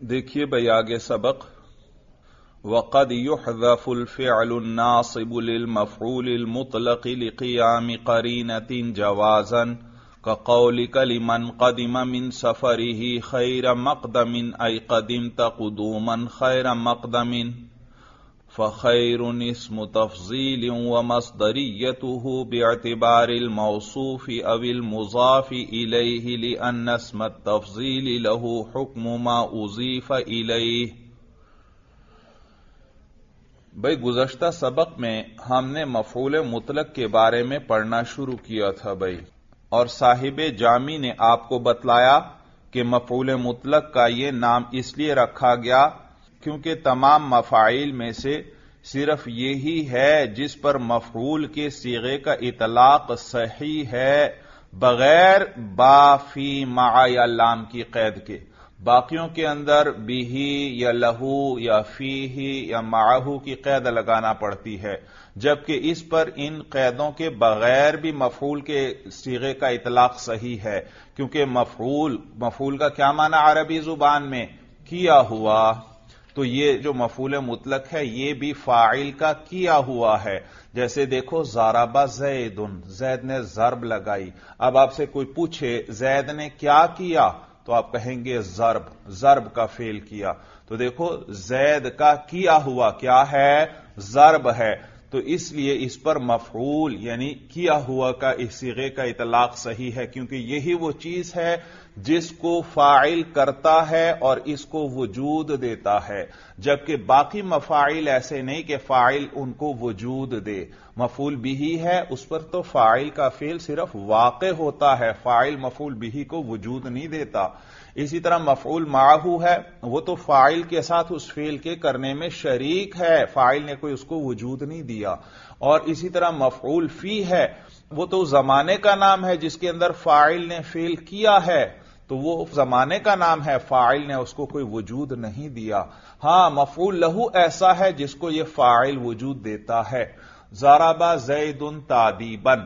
देखिए भाई आगे सबक वक़द युहज़फ़ु अल-फ़िअलु अन-नासिबु लिल-मफ़ऊल अल-मुतलक़ लिक़ियाम क़रीनतिन जवाज़न कक़ौलिक लिमन क़दिम मिन सफ़रिही ख़ैर मक़दमिन अय क़दिमत क़ुदूमन ख़ैर मक़दमिन फ़ख़ैरुन इस्मु तफ़ज़ील व मस्दरिय्यतुहु बिअतिबारिल मौसूफ़ अविल मुज़ाफ़ इलैहि लिअन्न इस्म तफ़ज़ील लहु हुक्म मा उज़ीफ़ इलैहि। भाई गुज़श्ता सबक में हमने मफ़ऊल मुतलक के बारे में पढ़ना शुरू किया था भाई, और साहिब जामी ने आपको बतलाया कि मफ़ऊल मुतलक का ये नाम इसलिए रखा गया क्योंकि तमाम मफ़ाइल में से सिर्फ यही है जिस पर मफ़ऊल के सीगे का इतलाक सही है बगैर बा फी मा या लाम की कैद के। बाकियों के अंदर बिही या लहू या फीही या माहू की कैद लगाना पड़ती है, जबकि इस पर इन कैदों के बगैर भी मफ़ऊल के सीगे का इतलाक सही है, क्योंकि मफ़ऊल का क्या माना अरबी जुबान में? किया हुआ। तो ये जो मफ़ऊल मुतलक है ये भी फाइल का किया हुआ है। जैसे देखो ज़ारबा ज़ैदुन, ज़ैद ने ज़र्ब लगाई। अब आपसे कोई पूछे ज़ैद ने क्या किया तो आप कहेंगे ज़र्ब का फेल किया। तो देखो ज़ैद का किया हुआ क्या है? ज़र्ब है। तो इसलिए इस पर मफ़ऊल यानी किया हुआ का इस सीगे का इतलाक सही है, क्योंकि यही वो चीज है जिसको फाइल करता है और इसको वजूद देता है, जबकि बाकी मफ़ाइल ऐसे नहीं कि फाइल उनको वजूद दे। मफ़ऊल बिही है उस पर तो फाइल का फेल सिर्फ वाक़े होता है, फाइल मफ़ऊल बिही को वजूद नहीं देता। इसी तरह मफ़ऊल माहू है, वो तो फाइल के साथ उस फेल के करने में शरीक है, फाइल ने कोई उसको वजूद नहीं दिया। और इसी तरह मफ़ऊल फी है, वो तो जमाने का नाम है जिसके अंदर फाइल ने फेल किया है, तो वो जमाने का नाम है, फाइल ने उसको कोई वजूद नहीं दिया। हां, मफ़ऊल लहू ऐसा है जिसको ये फाइल वजूद देता है। ज़रबा ज़ैदुन तादीबन,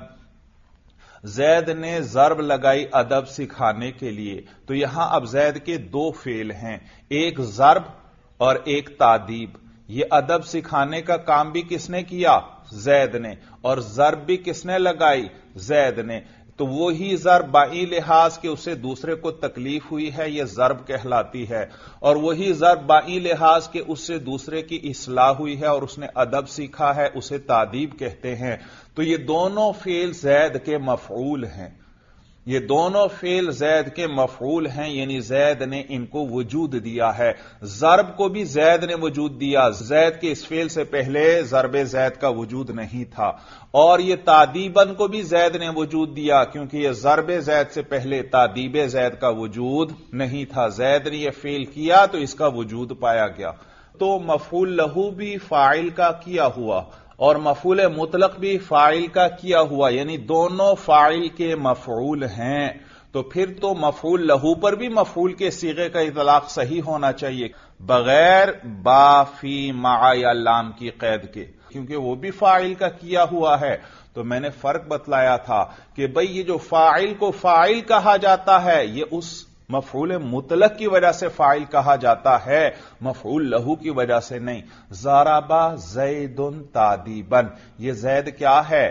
ज़ैद ने ज़र्ब लगाई अदब सिखाने के लिए। तो यहां अब ज़ैद के दो फेल हैं, एक ज़र्ब और एक तादीब। ये अदब सिखाने का काम भी किसने किया? ज़ैद ने। और ज़र्ब भी किसने लगाई? ज़ैद ने। तो वही ज़र्ब बाई लिहाज के उसे दूसरे को तकलीफ हुई है, यह ज़र्ब कहलाती है, और वही ज़र्ब बाई लिहाज के उससे दूसरे की इस्लाह हुई है और उसने अदब सीखा है, उसे तादीब कहते हैं। तो ये दोनों फेल ज़ैद के मफ़ऊल हैं, ये दोनों फेल ज़ैद के मफ़ऊल हैं, यानी ज़ैद ने इनको वजूद दिया है। ज़र्ब को भी ज़ैद ने वजूद दिया, ज़ैद के इस फेल से पहले ज़र्ब ज़ैद का वजूद नहीं था। और ये तादीबन को भी ज़ैद ने वजूद दिया, क्योंकि ये ज़र्ब ज़ैद से पहले तादीब ज़ैद का वजूद नहीं था। ज़ैद ने यह फेल किया तो इसका वजूद पाया गया। तो मफ़ऊल लहू भी फाइल का किया हुआ और मफ़ऊल मुतलक भी फाइल का किया हुआ, यानी दोनों फाइल के मफ़ऊल हैं। तो फिर तो मफ़ऊल लहू पर भी मफ़ऊल के सीगे का इतलाक सही होना चाहिए बगैर बा फी मा या लाम की कैद के, क्योंकि वो भी फाइल का किया हुआ है। तो मैंने फर्क बतलाया था कि भाई ये जो फाइल को फाइल कहा जाता है ये उस मफ़ऊल मुतलक की वजह से फाइल कहा जाता है, मफ़ऊल लहू की वजह से नहीं। ज़रबा ज़ैदुन तादीबन, ये ज़ैद क्या है?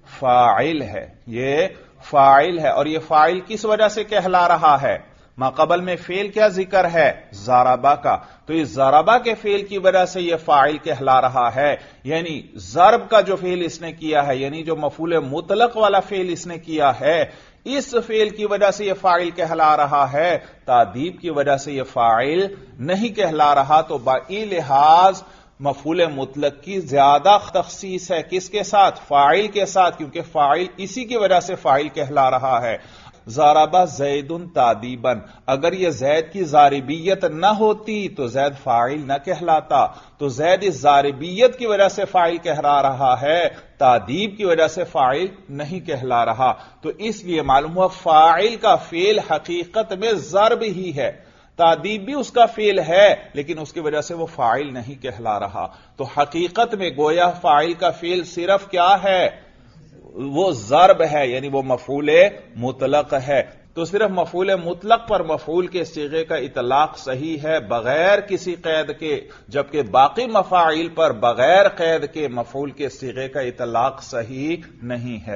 फाइल है, ये फाइल है। और ये फाइल किस वजह से कहला रहा है? माक़बल में फेल क्या जिक्र है? ज़रबा का। तो इस ज़रबा के फेल की वजह से यह फाइल कहला रहा है, यानी ज़र्ब का जो फेल इसने किया है, यानी जो मफ़ऊल मुतलक वाला फेल इसने किया है, इस फेल की वजह से यह फाइल कहला रहा है, तादीब की वजह से यह फाइल नहीं कहला रहा। तो बाई लिहाज मफ़ऊल मुतलक की ज्यादा तखसीस है किसके साथ? फाइल के साथ, क्योंकि फाइल इसी की वजह से फाइल कहला रहा है। ज़रबा ज़ैदुन तादीबन, अगर यह ज़ैद की ज़ारिबियत न होती तो ज़ैद फाइल न कहलाता। तो ज़ैद इस ज़ारिबियत की वजह से फाइल कहला रहा है, तादीब की वजह से फाइल नहीं कहला रहा। तो इसलिए मालूम हुआ फाइल का फेल हकीकत में ज़र्ब ही है, तादीब भी उसका फेल है, लेकिन उसकी वजह से वो फाइल नहीं कहला रहा। तो हकीकत में गोया फाइल का फेल सिर्फ क्या है? वो ज़र्ब है, यानी वो मफ़ऊल मुतलक है। تو صرف مفعول مطلق پر مفعول کے صیغے کا اطلاق صحیح ہے بغیر کسی قید کے، جبکہ باقی مفاعیل پر بغیر قید کے مفعول کے صیغے کا اطلاق صحیح نہیں ہے۔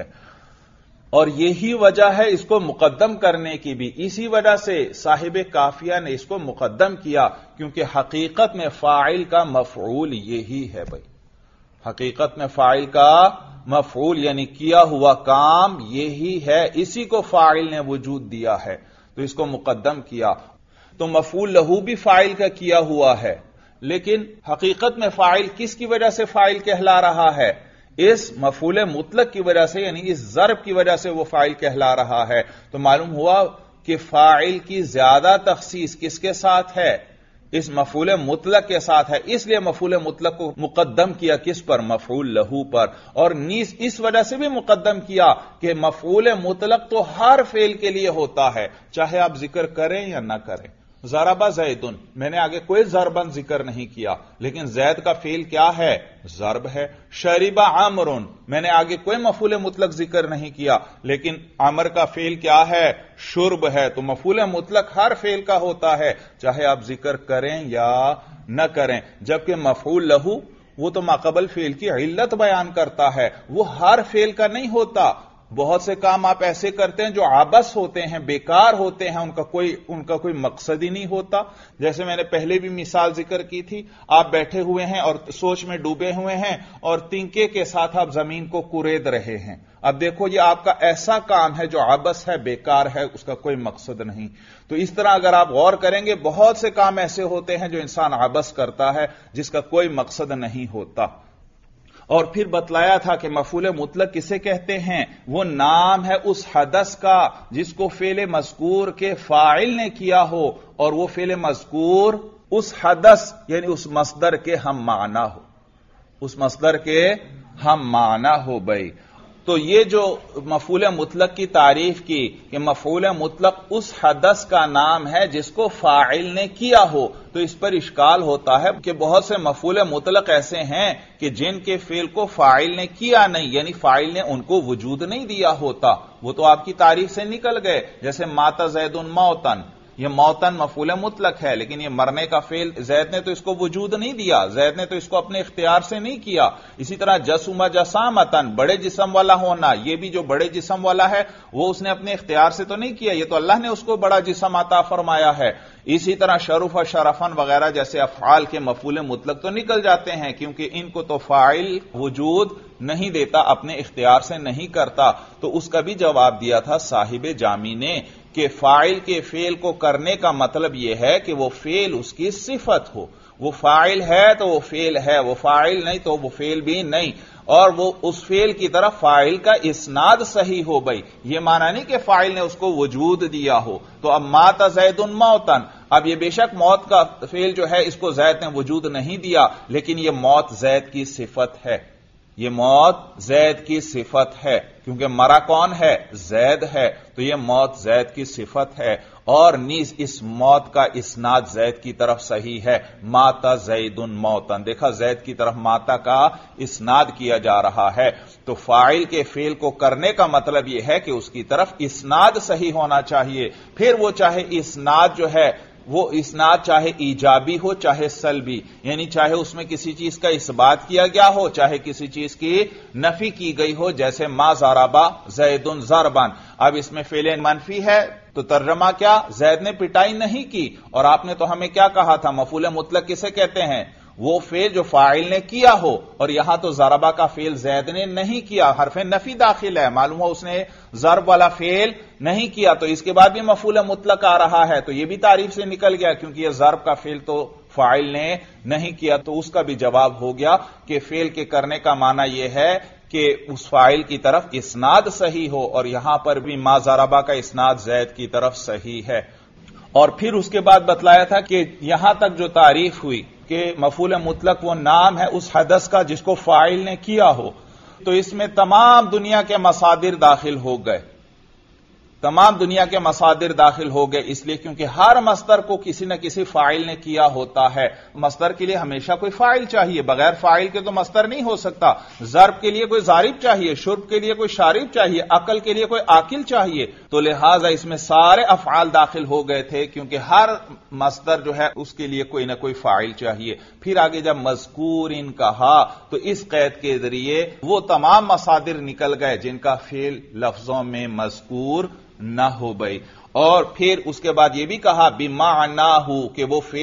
اور یہی وجہ ہے اس کو مقدم کرنے کی بھی، اسی وجہ سے صاحب کافیہ نے اس کو مقدم کیا، کیونکہ حقیقت میں فاعل کا مفعول یہی ہے بھائی، حقیقت میں فاعل کا مفعول یعنی کیا ہوا کام یہی ہے، اسی کو فاعل نے وجود دیا ہے، تو اس کو مقدم کیا۔ تو مفعول لہو بھی فاعل کا کیا ہوا ہے، لیکن حقیقت میں فاعل کس کی وجہ سے فاعل کہلا رہا ہے؟ اس مفعول مطلق کی وجہ سے، یعنی اس ضرب کی وجہ سے وہ فاعل کہلا رہا ہے۔ تو معلوم ہوا کہ فاعل کی زیادہ تخصیص کس کے ساتھ ہے؟ اس مفعول مطلق کے ساتھ ہے، اس لیے مفعول مطلق کو مقدم کیا کس پر؟ مفعول لہو پر۔ اور نیز اس وجہ سے بھی مقدم کیا کہ مفعول مطلق تو ہر فعل کے لیے ہوتا ہے، چاہے آپ ذکر کریں یا نہ کریں۔ ضرب زیدن، میں نے آگے کوئی ضربن ذکر نہیں کیا، لیکن زید کا فعل کیا ہے؟ ضرب ہے۔ شرب عمر، میں نے آگے کوئی مفعول مطلق ذکر نہیں کیا، لیکن عمر کا فعل کیا ہے؟ شرب ہے۔ تو مفعول مطلق ہر فعل کا ہوتا ہے، چاہے آپ ذکر کریں یا نہ کریں، جبکہ مفعول لہو وہ تو ماقبل فعل کی علت بیان کرتا ہے، وہ ہر فعل کا نہیں ہوتا۔ بہت سے کام آپ ایسے کرتے ہیں جو عبث ہوتے ہیں، بیکار ہوتے ہیں، ان کا کوئی مقصد ہی نہیں ہوتا۔ جیسے میں نے پہلے بھی مثال ذکر کی تھی، آپ بیٹھے ہوئے ہیں اور سوچ میں ڈوبے ہوئے ہیں اور تنکے کے ساتھ آپ زمین کو کورید رہے ہیں۔ اب دیکھو یہ آپ کا ایسا کام ہے جو عبث ہے، بیکار ہے، اس کا کوئی مقصد نہیں۔ تو اس طرح اگر آپ غور کریں گے بہت سے کام ایسے ہوتے ہیں جو انسان عبث کرتا ہے، جس کا کوئی مقصد نہیں ہوتا۔ اور پھر بتلایا تھا کہ مفعول مطلق کسے کہتے ہیں؟ وہ نام ہے اس حدث کا جس کو فعل مذکور کے فاعل نے کیا ہو، اور وہ فعل مذکور اس حدث یعنی اس مصدر کے ہم معنی ہو، اس مصدر کے ہم معنی ہو بھائی۔ تو یہ جو مفعول مطلق کی تعریف کی کہ مفعول مطلق اس حدث کا نام ہے جس کو فاعل نے کیا ہو، تو اس پر اشکال ہوتا ہے کہ بہت سے مفعول مطلق ایسے ہیں کہ جن کے فعل کو فاعل نے کیا نہیں، یعنی فاعل نے ان کو وجود نہیں دیا ہوتا، وہ تو آپ کی تعریف سے نکل گئے۔ جیسے مات زید موتن، یہ موتن مفعول مطلق ہے، لیکن یہ مرنے کا فعل زید نے تو اس کو وجود نہیں دیا، زید نے تو اس کو اپنے اختیار سے نہیں کیا۔ اسی طرح جسم جسامتن، بڑے جسم والا ہونا، یہ بھی جو بڑے جسم والا ہے وہ اس نے اپنے اختیار سے تو نہیں کیا، یہ تو اللہ نے اس کو بڑا جسم عطا فرمایا ہے۔ اسی طرح شرف و شرفن وغیرہ جیسے افعال کے مفعول مطلق تو نکل جاتے ہیں، کیونکہ ان کو تو فاعل وجود نہیں دیتا، اپنے اختیار سے نہیں کرتا۔ تو اس کا بھی جواب دیا تھا صاحب جامی نے کہ فاعل کے فعل کو کرنے کا مطلب یہ ہے کہ وہ فعل اس کی صفت ہو، وہ فاعل ہے تو وہ فعل ہے، وہ فاعل نہیں تو وہ فعل بھی نہیں، اور وہ اس فعل کی طرف فاعل کا اسناد صحیح ہو بھائی۔ یہ معنی نہیں کہ فاعل نے اس کو وجود دیا ہو۔ تو اب مات زید موتن، اب یہ بے شک موت کا فعل جو ہے اس کو زید نے وجود نہیں دیا، لیکن یہ موت زید کی صفت ہے، یہ موت زید کی صفت ہے، کیونکہ مرا کون ہے؟ زید ہے، تو یہ موت زید کی صفت ہے، اور نیز اس موت کا اسناد زید کی طرف صحیح ہے۔ ماتا زید موتن، دیکھا زید کی طرف ماتا کا اسناد کیا جا رہا ہے۔ تو فاعل کے فعل کو کرنے کا مطلب یہ ہے کہ اس کی طرف اسناد صحیح ہونا چاہیے، پھر وہ چاہے اسناد جو ہے وہ اسناد چاہے ایجابی ہو چاہے سلبی، یعنی چاہے اس میں کسی چیز کا اثبات کیا گیا ہو چاہے کسی چیز کی نفی کی گئی ہو، جیسے ما ضربا زید ضربن۔ اب اس میں فعل منفی ہے تو ترجمہ کیا؟ زید نے پٹائی نہیں کی، اور آپ نے تو ہمیں کیا کہا تھا؟ مفعول مطلق کسے کہتے ہیں؟ وہ فعل جو فاعل نے کیا ہو، اور یہاں تو ضربہ کا فعل زید نے نہیں کیا، حرف نفی داخل ہے، معلوم ہو اس نے ضرب والا فعل نہیں کیا، تو اس کے بعد بھی مفعول مطلق آ رہا ہے، تو یہ بھی تعریف سے نکل گیا، کیونکہ یہ ضرب کا فعل تو فاعل نے نہیں کیا۔ تو اس کا بھی جواب ہو گیا کہ فعل کے کرنے کا معنی یہ ہے کہ اس فاعل کی طرف اسناد صحیح ہو، اور یہاں پر بھی ما ضربہ کا اسناد زید کی طرف صحیح ہے۔ اور پھر اس کے بعد بتلایا تھا کہ یہاں تک جو تعریف ہوئی کہ مفعول مطلق وہ نام ہے اس حدث کا جس کو فاعل نے کیا ہو، تو اس میں تمام دنیا کے مصادر داخل ہو گئے، तमाम दुनिया के मसादिर दाखिल हो गए, इसलिए क्योंकि हर मस्दर को किसी न किसी फाइल ने किया होता है। मस्दर के लिए हमेशा कोई फाइल चाहिए, बगैर फाइल के तो मस्दर नहीं हो सकता। ज़र्ब के लिए कोई ज़ारिब चाहिए, शुर्ब के लिए कोई शारिब चाहिए, अकल के लिए कोई आकिल चाहिए। तो लिहाजा इसमें सारे अफ़आल दाखिल हो गए थे, क्योंकि हर मस्दर जो है उसके लिए कोई ना कोई फाइल चाहिए। फिर आगे जब मज़कूर इन कहा तो इस कैद के जरिए वो तमाम मसादिर निकल गए जिनका फेल लफ्जों में मज़कूर न हो गई। और फिर उसके बाद यह भी कहा बिमानाहु कि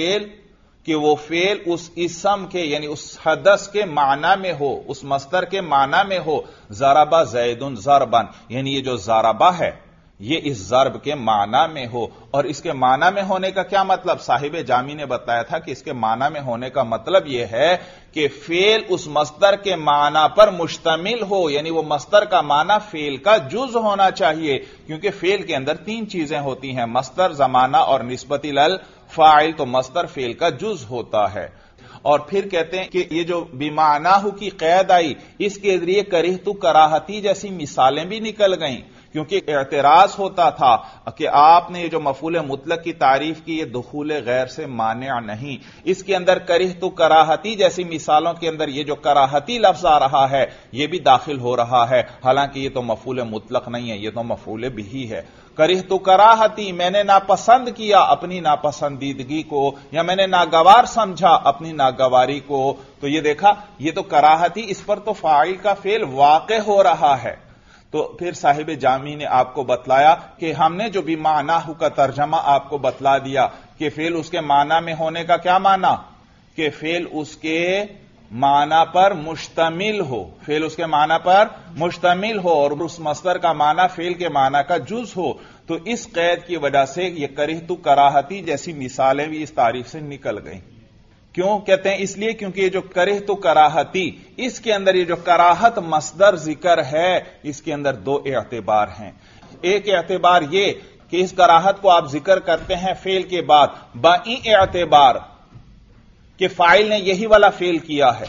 वो फेल उस इसम के यानी उस हदस के माना में हो, उस मस्दर के माना में हो। ज़रबा ज़ैदुन ज़रबन, यानी ये जो ज़रबा है ये इस ज़र्ब के माना में हो। और इसके माना में होने का क्या मतलब? साहिब जामी ने बताया था कि इसके माना में होने का मतलब यह है कि फेल उस मस्दर के माना पर मुश्तमिल हो, यानी वो मस्दर का माना फेल का जुज होना चाहिए। क्योंकि फेल के अंदर तीन चीजें होती हैं, मस्दर, जमाना और निस्बत इलल फाइल। तो मस्दर फेल का जुज होता है। और फिर कहते हैं कि ये जो बिमानाहु की कैद आई, इसके जरिए करिहतु कराहती जैसी मिसालें भी निकल गईं। क्योंकि एतराज होता था कि आपने ये जो मफूल मुतलक की तारीफ की, ये दुखूल गैर से मानिया नहीं। इसके अंदर करिहतु कराहती जैसी मिसालों के अंदर ये जो कराहती लफ्ज आ रहा है ये भी दाखिल हो रहा है। हालांकि ये तो मफूल मुतलक नहीं है, ये तो मफूल बिही है। करिहतु कराहती, मैंने नापसंद किया अपनी नापसंदीदगी को, या मैंने नागवार समझा अपनी नागवारी को। तो ये देखा, ये तो कराहती, इस पर तो फाइल का फेल वाक़े हो रहा है। तो फिर साहिब जामी ने आपको बतलाया कि हमने जो भी मानाहु का तर्जमा आपको बतला दिया कि फेल उसके माना में होने का क्या माना, कि फेल उसके माना पर मुश्तमिल हो, फेल उसके माना पर मुश्तमिल हो और उस मस्दर का माना फेल के माना का जुज हो। तो इस कैद की वजह से ये करिहतु कराहती जैसी मिसालें भी इस तारीफ से निकल गई। क्यों कहते हैं? इसलिए क्योंकि ये जो करिहतु कराहती, इसके अंदर ये जो कराहत मस्दर जिक्र है, इसके अंदर दो एतबार हैं। एक एतबार ये कि इस कराहत को आप जिक्र करते हैं फेल के बाद बाई एतबार कि फाइल ने यही वाला फेल किया है।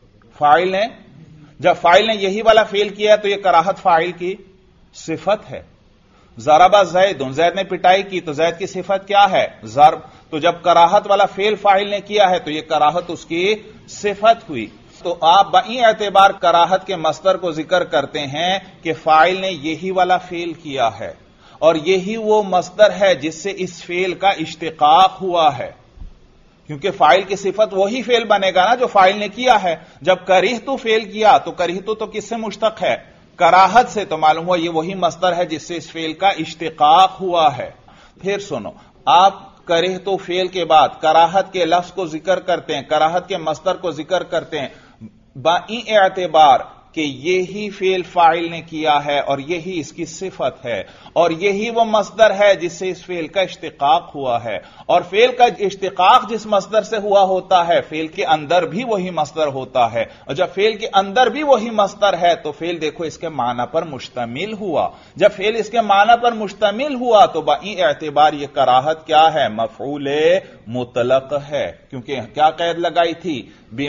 जब फाइल ने यही वाला फेल किया है तो यह कराहत फाइल की सिफत है। ज़रबा ज़ैदुन, ज़ैद ने पिटाई की, तो ज़ैद की सिफत क्या है? ज़र्ब। तो जब कराहत वाला फेल फाइल ने किया है तो यह कराहत उसकी सिफत हुई। तो आप बाई एतबार कराहत के मस्दर को जिक्र करते हैं कि फाइल ने यही वाला फेल किया है और यही वो मस्दर है जिससे इस फेल का इश्तिकाक हुआ है। क्योंकि फाइल की सिफत वही फेल बनेगा ना जो फाइल ने किया है। जब करिहतु फेल किया तो करिहतु तो किससे मुश्तक है? कराहत से। तो मालूम हुआ ये वही मस्दर है जिससे इस फेल का इश्तिकाक हुआ है। फिर सुनो, आप करिहतु फेल के बाद कराहत के लफ्ज को जिक्र करते हैं, कराहत के मस्दर को जिक्र करते हैं बाई एतबार कि यही फेल फाइल ने किया है और यही इसकी सिफत है और यही वो मस्दर है जिससे इस फेल का इश्तिकाक हुआ है। और फेल का इश्तिकाक जिस मस्दर से हुआ होता है, फेल के अंदर भी वही मस्दर होता है। और जब फेल के अंदर भी वही मस्दर है तो फेल देखो इसके माना पर मुश्तमिल हुआ। जब फेल इसके माना पर मुश्तमिल हुआ तो बाई एतबार ये कराहत क्या है? मफऊल मुतलक है। क्योंकि क्या कैद लगाई थी?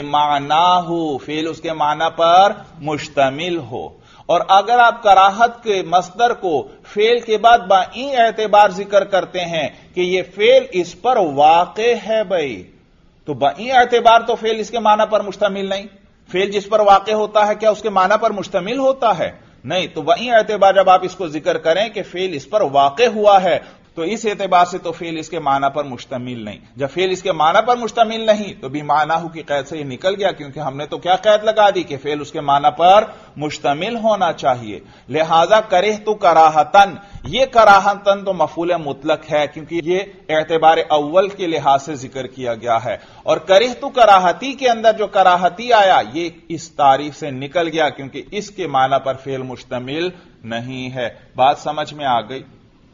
बिमानाहु, फेल उसके माना पर मुश्तमिल हो। और अगर आप कराहत के मस्दर को फेल के बाद बाई एतबार जिक्र करते हैं कि यह फेल इस पर वाक़े है भाई, तो बाई एतबार तो फेल इसके माना पर मुश्तमिल नहीं। फेल जिस पर वाक़े होता है क्या उसके माना पर मुश्तमिल होता है? नहीं। तो बाई एतबार जब आप इसको जिक्र करें कि फेल इस पर वाक़े हुआ है तो इस एतबार से तो फेल इसके माना पर मुश्तमिल नहीं। जब फेल इसके माना पर मुश्तमिल नहीं तो बिमानाहु की कैद से ये निकल गया, क्योंकि हमने तो क्या कैद लगा दी कि फेल उसके माना पर मुश्तमिल होना चाहिए। लिहाजा करिहतु कराहतन, ये कराहतन तो मफूल मुतलक है क्योंकि ये एतबार अव्वल के लिहाज से जिक्र किया गया है। और करिहतु कराहती के अंदर जो कराहती आया ये इस तारीफ से निकल गया क्योंकि इसके माना पर फेल मुश्तमिल नहीं है। बात समझ में आ गई?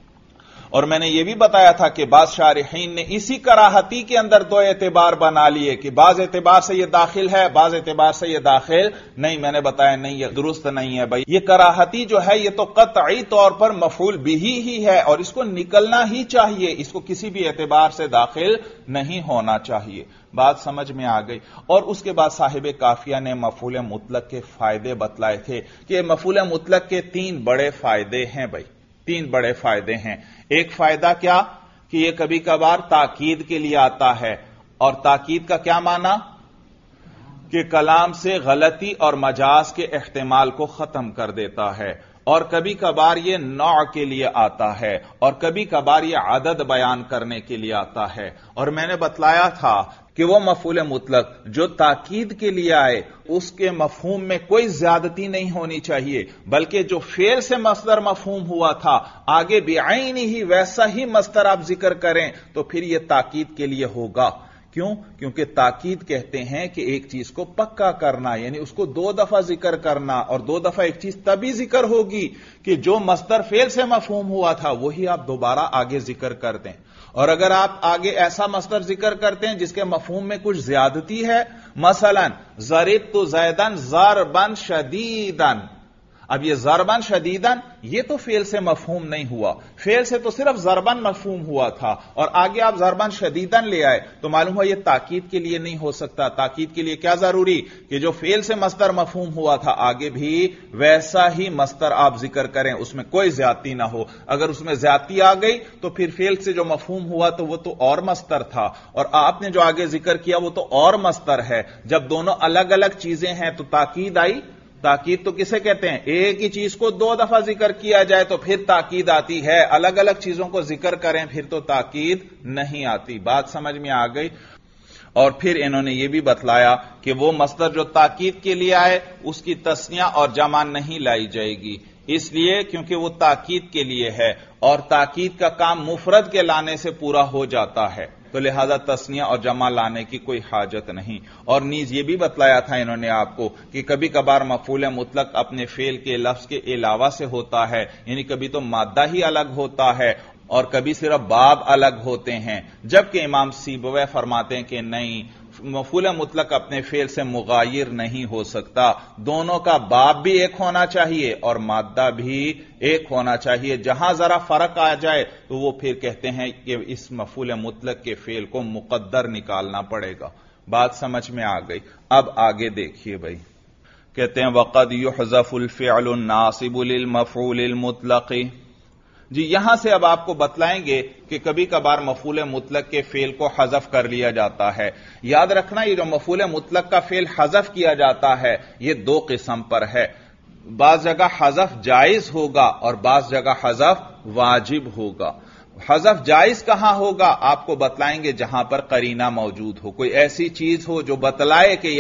और मैंने यह भी बताया था कि बाज़ शारिहीन ने इसी कराहती के अंदर दो एतबार बना लिए कि बाज़ एतबार से यह दाखिल है, बाज़ एतबार से यह दाखिल नहीं। मैंने बताया नहीं, यह दुरुस्त नहीं है भाई। यह कराहती जो है यह तो कतई तौर पर मफूल बिही ही है और इसको निकलना ही चाहिए, इसको किसी भी एतबार से दाखिल नहीं होना चाहिए। बात समझ में आ गई? और उसके बाद साहिब काफिया ने मफूल मुतलक के फायदे बतलाए थे कि मफूल मुतलक के तीन बड़े फायदे हैं भाई। 3 بڑے فائدے ہیں۔ ایک فائدہ کیا کہ یہ کبھی کبھار تاکید کے لیے آتا ہے، اور تاکید کا کیا معنی کہ کلام سے غلطی اور مجاز کے احتمال کو ختم کر دیتا ہے، اور کبھی کبھار یہ نوع کے لیے آتا ہے، اور کبھی کبھار یہ عدد بیان کرنے کے لیے آتا ہے۔ اور میں نے بتلایا تھا کہ وہ مفعول مطلق جو تاکید کے لیے آئے اس کے مفہوم میں کوئی زیادتی نہیں ہونی چاہیے، بلکہ جو فعل سے مصدر مفہوم ہوا تھا آگے بعینہ ہی ویسا ہی مصدر آپ ذکر کریں تو پھر یہ تاکید کے لیے ہوگا۔ کیوں؟ کیونکہ تاکید کہتے ہیں کہ ایک چیز کو پکا کرنا، یعنی اس کو 2 دفعہ ذکر کرنا، اور 2 دفعہ ایک چیز تبھی ذکر ہوگی کہ جو مصدر فعل سے مفہوم ہوا تھا وہی آپ دوبارہ آگے ذکر کر دیں۔ اور اگر آپ آگے ایسا مصدر ذکر کرتے ہیں جس کے مفہوم میں کچھ زیادتی ہے، مثلا ضربت زیدن ضربا شدیدا، اب یہ ضربا شدیدا یہ تو فعل سے مفہوم نہیں ہوا، فعل سے تو صرف ضربا مفہوم ہوا تھا، اور آگے آپ ضربا شدیدا لے آئے تو معلوم ہوا یہ تاکید کے لیے نہیں ہو سکتا۔ تاکید کے لیے کیا ضروری کہ جو فعل سے مصدر مفہوم ہوا تھا آگے بھی ویسا ہی مصدر آپ ذکر کریں، اس میں کوئی زیادتی نہ ہو۔ اگر اس میں زیادتی آ گئی تو پھر فعل سے جو مفہوم ہوا تو وہ تو اور مصدر تھا، اور آپ نے جو آگے ذکر کیا وہ تو اور مصدر ہے۔ جب دونوں الگ الگ چیزیں ہیں تو تاکید آئی۔ تاکید تو کسے کہتے ہیں؟ ایک ہی چیز کو 2 دفعہ ذکر کیا جائے تو پھر تاکید آتی ہے، الگ الگ چیزوں کو ذکر کریں پھر تو تاکید نہیں آتی۔ بات سمجھ میں آ گئی؟ اور پھر انہوں نے یہ بھی بتلایا کہ وہ مصدر جو تاکید کے لیے آئے اس کی تثنیہ اور جمع نہیں لائی جائے گی، اس لیے کیونکہ وہ تاکید کے لیے ہے، اور تاکید کا کام مفرد کے لانے سے پورا ہو جاتا ہے، تو لہذا تثنیہ اور جمع لانے کی کوئی حاجت نہیں۔ اور نیز یہ بھی بتلایا تھا انہوں نے آپ کو کہ کبھی کبھار مفعول مطلق اپنے فعل کے لفظ کے علاوہ سے ہوتا ہے، یعنی کبھی تو مادہ ہی الگ ہوتا ہے اور کبھی صرف باب الگ ہوتے ہیں، جبکہ امام سیبویہ فرماتے ہیں کہ نہیں، مفعول مطلق اپنے فعل سے مغایر نہیں ہو سکتا، دونوں کا باب بھی ایک ہونا چاہیے اور مادہ بھی ایک ہونا چاہیے۔ جہاں ذرا فرق آ جائے تو وہ پھر کہتے ہیں کہ اس مفعول مطلق کے فعل کو مقدر نکالنا پڑے گا۔ بات سمجھ میں آ گئی؟ اب آگے دیکھیے بھائی، کہتے ہیں وقد يحذف الفعل الناصب للمفعول المطلق۔ جی یہاں سے اب آپ کو بتلائیں گے کہ کبھی کبھار مفعول مطلق کے فعل کو حذف کر لیا جاتا ہے۔ یاد رکھنا یہ جو مفعول مطلق کا فعل حذف کیا جاتا ہے یہ 2 قسم پر ہے، بعض جگہ حذف جائز ہوگا اور بعض جگہ حذف واجب ہوگا۔ حذف جائز کہاں ہوگا آپ کو بتلائیں گے جہاں پر قرینہ موجود ہو، کوئی ایسی چیز ہو جو بتلائے کہ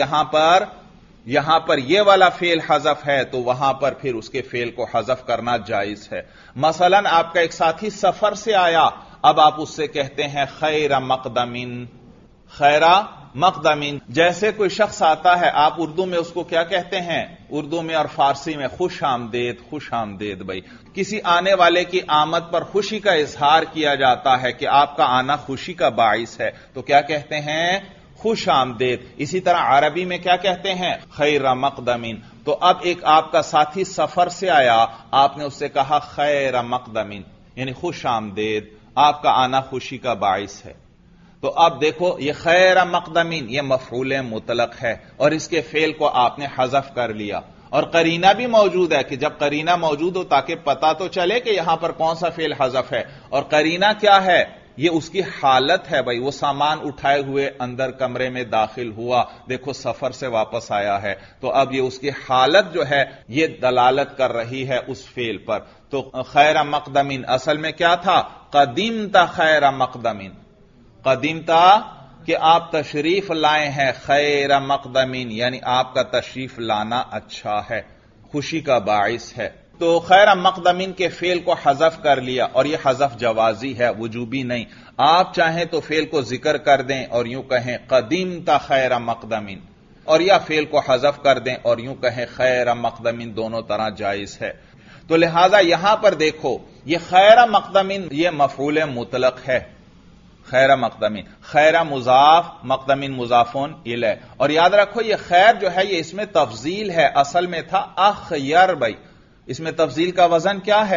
یہاں پر یہ والا فعل حذف ہے تو وہاں پر پھر اس کے فعل کو حذف کرنا جائز ہے۔ مثلا آپ کا ایک ساتھی سفر سے آیا، اب آپ اس سے کہتے ہیں خیر مقدمین، خیر مقدمین، جیسے کوئی شخص آتا ہے آپ اردو میں اس کو کیا کہتے ہیں؟ اردو میں اور فارسی میں خوش آمدید، خوش آمدید۔ بھائی کسی آنے والے کی آمد پر خوشی کا اظہار کیا جاتا ہے کہ آپ کا آنا خوشی کا باعث ہے تو کیا کہتے ہیں؟ خوش آمدید۔ اسی طرح عربی میں کیا کہتے ہیں؟ خیر مقدمین۔ تو اب ایک آپ کا ساتھی سفر سے آیا، آپ نے اس سے کہا خیر مقدمین، یعنی خوش آمدید، آپ کا آنا خوشی کا باعث ہے۔ تو اب دیکھو یہ خیر مقدمین یہ مفعول مطلق ہے اور اس کے فعل کو آپ نے حذف کر لیا، اور قرینہ بھی موجود ہے کہ جب قرینہ موجود ہو تاکہ پتہ تو چلے کہ یہاں پر کون سا فعل حذف ہے، اور قرینہ کیا ہے؟ یہ اس کی حالت ہے۔ بھائی وہ سامان اٹھائے ہوئے اندر کمرے میں داخل ہوا، دیکھو سفر سے واپس آیا ہے، تو اب یہ اس کی حالت جو ہے یہ دلالت کر رہی ہے اس فعل پر۔ تو خیر مقدمین اصل میں کیا تھا؟ قدیمتا خیر مقدمین، قدیمتا کہ آپ تشریف لائے ہیں، خیر مقدمین یعنی آپ کا تشریف لانا اچھا ہے، خوشی کا باعث ہے۔ تو خیر مقدمین کے فعل کو حذف کر لیا، اور یہ حذف جوازی ہے، وجوبی نہیں۔ آپ چاہیں تو فعل کو ذکر کر دیں اور یوں کہیں قدیمتا خیر مقدمین، اور یا فعل کو حذف کر دیں اور یوں کہیں خیر مقدمین، دونوں طرح جائز ہے۔ تو لہذا یہاں پر دیکھو یہ خیر مقدمین یہ مفعول مطلق ہے، خیر مقدمین، خیر مضاف، مقدمین مضافون الیہ، اور یاد رکھو یہ خیر جو ہے یہ اس میں تفضیل ہے، اصل میں تھا اخیر۔ بھائی اس میں تفضیل کا وزن کیا ہے؟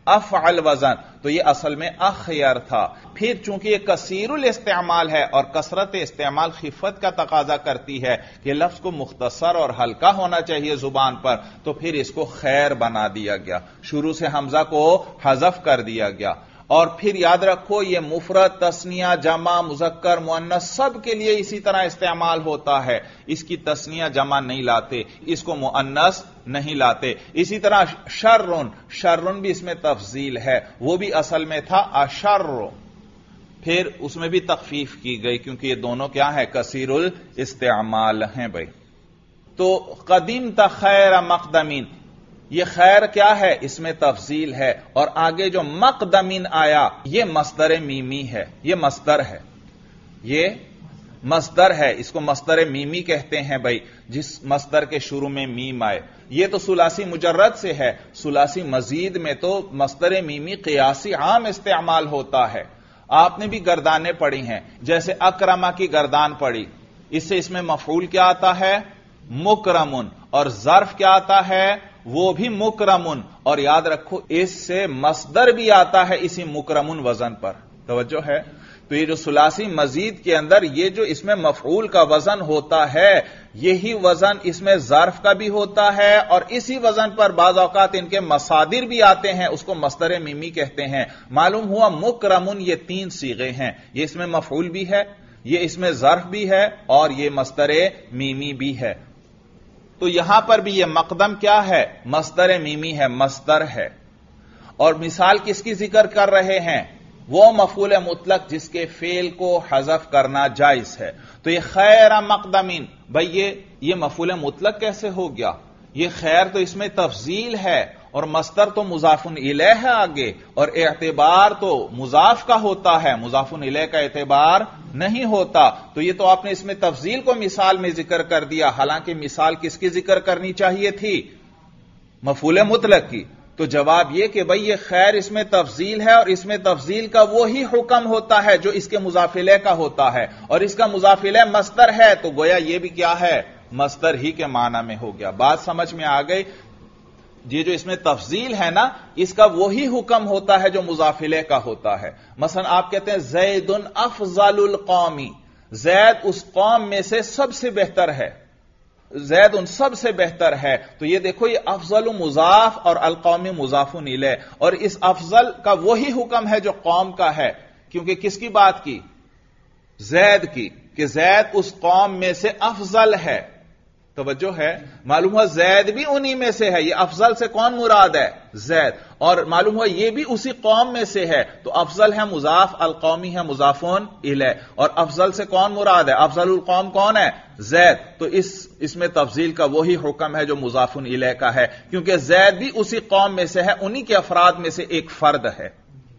افعل وزن، تو یہ اصل میں اخیر تھا. پھر چونکہ یہ کثیر الاستعمال ہے اور کثرت استعمال خفت کا تقاضا کرتی ہے کہ لفظ کو مختصر اور ہلکا ہونا چاہیے زبان پر، تو پھر اس کو خیر بنا دیا گیا، شروع سے حمزہ کو حذف کر دیا گیا. اور پھر یاد رکھو یہ مفرد، تثنیہ، جمع، مذکر، مؤنث سب کے لیے اسی طرح استعمال ہوتا ہے. اس کی تثنیہ جمع نہیں لاتے، اس کو مؤنث نہیں لاتے. اسی طرح شرن، شرن بھی اس میں تفضیل ہے، وہ بھی اصل میں تھا اشر، پھر اس میں بھی تخفیف کی گئی کیونکہ یہ دونوں کیا ہے، کثیر الاستعمال ہیں بھائی. تو قدیمت خیر مقدمین، یہ خیر کیا ہے، اس میں تفضیل ہے. اور آگے جو مقدمین آیا یہ مصدر میمی ہے، یہ مصدر ہے، یہ مصدر ہے. اس کو مصدر میمی کہتے ہیں بھائی، جس مصدر کے شروع میں میم آئے. یہ تو ثلاثی مجرد سے ہے، ثلاثی مزید میں تو مصدر میمی قیاسی عام استعمال ہوتا ہے. آپ نے بھی گردانیں پڑھی ہیں، جیسے اکرما کی گردان پڑھی، اس سے اس میں مفعول کیا آتا ہے، مکرمن، اور ظرف کیا آتا ہے، وہ بھی مکرمن. اور یاد رکھو اس سے مصدر بھی آتا ہے اسی مکرمن وزن پر. توجہ ہے؟ تو یہ جو ثلاثی مزید کے اندر یہ جو اس میں مفعول کا وزن ہوتا ہے، یہی وزن اس میں ظرف کا بھی ہوتا ہے، اور اسی وزن پر بعض اوقات ان کے مصادر بھی آتے ہیں، اس کو مصدر میمی کہتے ہیں. معلوم ہوا مکرمن یہ تین صیغے ہیں، یہ اس میں مفعول بھی ہے، یہ اس میں ظرف بھی ہے، اور یہ مصدر میمی بھی ہے. تو یہاں پر بھی یہ مقدم کیا ہے، مصدر میمی ہے، مصدر ہے. اور مثال کس کی ذکر کر رہے ہیں، وہ مفعول مطلق جس کے فعل کو حذف کرنا جائز ہے. تو یہ خیر مقدمین، بھئی یہ مفعول مطلق کیسے ہو گیا، یہ خیر تو اس میں تفضیل ہے، اور مصدر تو مضاف الیہ ہے آگے، اور اعتبار تو مضاف کا ہوتا ہے، مضاف الیہ کا اعتبار نہیں ہوتا. تو یہ تو آپ نے اس میں تفضیل کو مثال میں ذکر کر دیا، حالانکہ مثال کس کی ذکر کرنی چاہیے تھی، مفعول مطلق کی. تو جواب یہ کہ بھئی یہ خیر اس میں تفضیل ہے، اور اس میں تفضیل کا وہی حکم ہوتا ہے جو اس کے مضاف الیہ کا ہوتا ہے، اور اس کا مضاف الیہ مصدر ہے، تو گویا یہ بھی کیا ہے، مصدر ہی کے معنی میں ہو گیا. بات سمجھ میں آ گئی؟ یہ جو اس میں تفضیل ہے نا، اس کا وہی حکم ہوتا ہے جو مضاف الیہ کا ہوتا ہے. مثلا آپ کہتے ہیں زید افضل القومی، زید اس قوم میں سے سب سے بہتر ہے، زید ان سب سے بہتر ہے. تو یہ دیکھو یہ افضل مضاف اور القومی مضاف الیہ، اور اس افضل کا وہی حکم ہے جو قوم کا ہے، کیونکہ کس کی بات کی، زید کی، کہ زید اس قوم میں سے افضل ہے. توجہ ہے؟ معلوم ہوا زید بھی انہی میں سے ہے. یہ افضل سے کون مراد ہے، زید. اور معلوم ہوا یہ بھی اسی قوم میں سے ہے. تو افضل ہے مضاف، القومی ہے مضاف الیہ. اور افضل سے کون مراد ہے، افضل القوم کون ہے، زید. تو اس میں تفضیل کا وہی حکم ہے جو مضاف الیہ کا ہے، کیونکہ زید بھی اسی قوم میں سے ہے، انہی کے افراد میں سے ایک فرد ہے.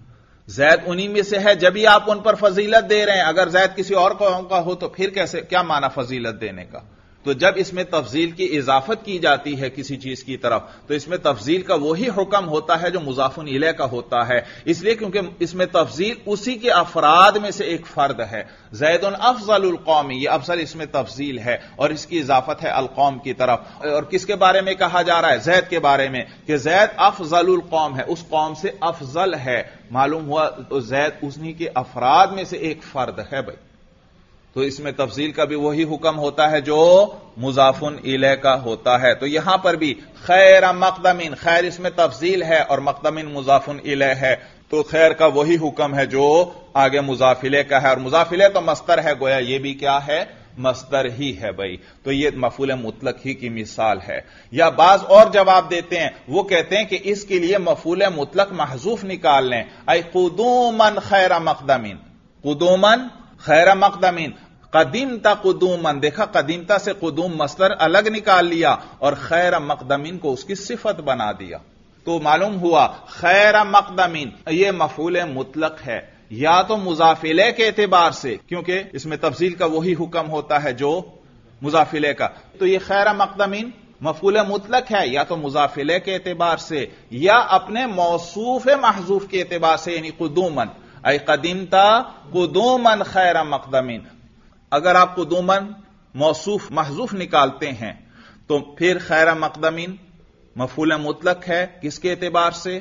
زید انہی میں سے ہے، جب ہی آپ ان پر فضیلت دے رہے ہیں. اگر زید کسی اور قوم کا ہو تو پھر کیسے، کیا معنی فضیلت دینے کا. تو جب اس میں تفضیل کی اضافت کی جاتی ہے کسی چیز کی طرف، تو اس میں تفضیل کا وہی حکم ہوتا ہے جو مضاف الیہ کا ہوتا ہے. اس لیے کیونکہ اس میں تفضیل اسی کے افراد میں سے ایک فرد ہے. زید افضل القوم، یہ افضل اس میں تفضیل ہے، اور اس کی اضافت ہے القوم کی طرف. اور کس کے بارے میں کہا جا رہا ہے، زید کے بارے میں، کہ زید افضل القوم ہے، اس قوم سے افضل ہے. معلوم ہوا زید انہی کے افراد میں سے ایک فرد ہے بھائی. تو اس میں تفضیل کا بھی وہی حکم ہوتا ہے جو مضاف الیہ کا ہوتا ہے. تو یہاں پر بھی خیر مقدمین، خیر اس میں تفضیل ہے اور مقدمین مضاف الیہ ہے. تو خیر کا وہی حکم ہے جو آگے مضاف الیہ کا ہے، اور مضاف الیہ تو مصدر ہے، گویا یہ بھی کیا ہے، مصدر ہی ہے بھائی. تو یہ مفعول مطلق ہی کی مثال ہے. یا بعض اور جواب دیتے ہیں، وہ کہتے ہیں کہ اس کے لیے مفعول مطلق محذوف نکال لیں، ای قدوما خیر مقدمین، قدوما خیر مقدمین. قدیمتا قدومن، دیکھا قدیمتا سے قدوم مصدر الگ نکال لیا اور خیر مقدمین کو اس کی صفت بنا دیا. تو معلوم ہوا خیر مقدمین یہ مفعول مطلق ہے، یا تو مضاف الیہ کے اعتبار سے، کیونکہ اس میں تفضیل کا وہی حکم ہوتا ہے جو مضاف الیہ کا. تو یہ خیر مقدمین مفعول مطلق ہے یا تو مضاف الیہ کے اعتبار سے یا اپنے موصوف محذوف کے اعتبار سے، یعنی قدومن، ای قدیمتا قدومن خیر مقدمین. اگر آپ قدومن موصوف محذوف نکالتے ہیں تو پھر خیر مقدمین مفعول مطلق ہے، کس کے اعتبار سے،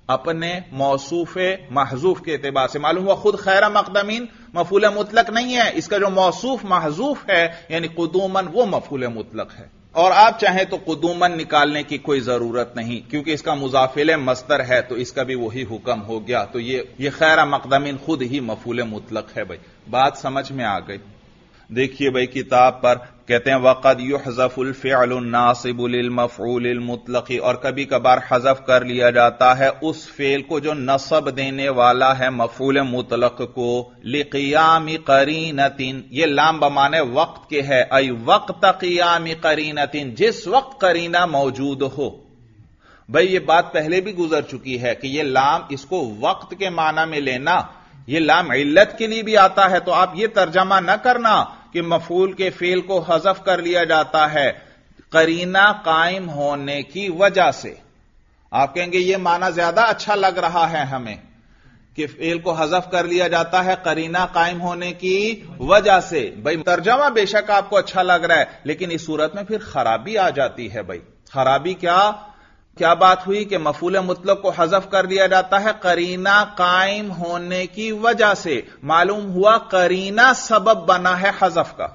اپنے موصوف محذوف کے اعتبار سے. معلوم ہوا خود خیر مقدمین مفعول مطلق نہیں ہے، اس کا جو موصوف محذوف ہے یعنی قدومن وہ مفعول مطلق ہے. اور آپ چاہیں تو قدومن نکالنے کی کوئی ضرورت نہیں کیونکہ اس کا مضافل مصدر ہے تو اس کا بھی وہی حکم ہو گیا. تو یہ خیر مقدمین خود ہی مفعول مطلق ہے. بھائی بات سمجھ میں آ گئی. دیکھیے بھائی کتاب پر کہتے ہیں وقد يحذف الفعل الناصب للمفعول المطلق، اور کبھی کبھار حذف کر لیا جاتا ہے اس فعل کو جو نصب دینے والا ہے مفعول مطلق کو. لقیام قرینۃ، یہ لام بمانے وقت کے ہے، ای وقت قیام قرینۃ، جس وقت قرینہ موجود ہو. بھائی یہ بات پہلے بھی گزر چکی ہے کہ یہ لام اس کو وقت کے معنی میں لینا، یہ لام علت کے لیے بھی آتا ہے. تو آپ یہ ترجمہ نہ کرنا کہ مفعول کے فعل کو حذف کر لیا جاتا ہے قرینہ قائم ہونے کی وجہ سے. آپ کہیں گے یہ معنی زیادہ اچھا لگ رہا ہے ہمیں کہ فعل کو حذف کر لیا جاتا ہے قرینہ قائم ہونے کی وجہ سے. بھائی ترجمہ بے شک آپ کو اچھا لگ رہا ہے لیکن اس صورت میں پھر خرابی آ جاتی ہے. بھائی خرابی کیا بات ہوئی کہ مفعول مطلق کو حذف کر دیا جاتا ہے قرینہ قائم ہونے کی وجہ سے. معلوم ہوا قرینہ سبب بنا ہے حذف کا،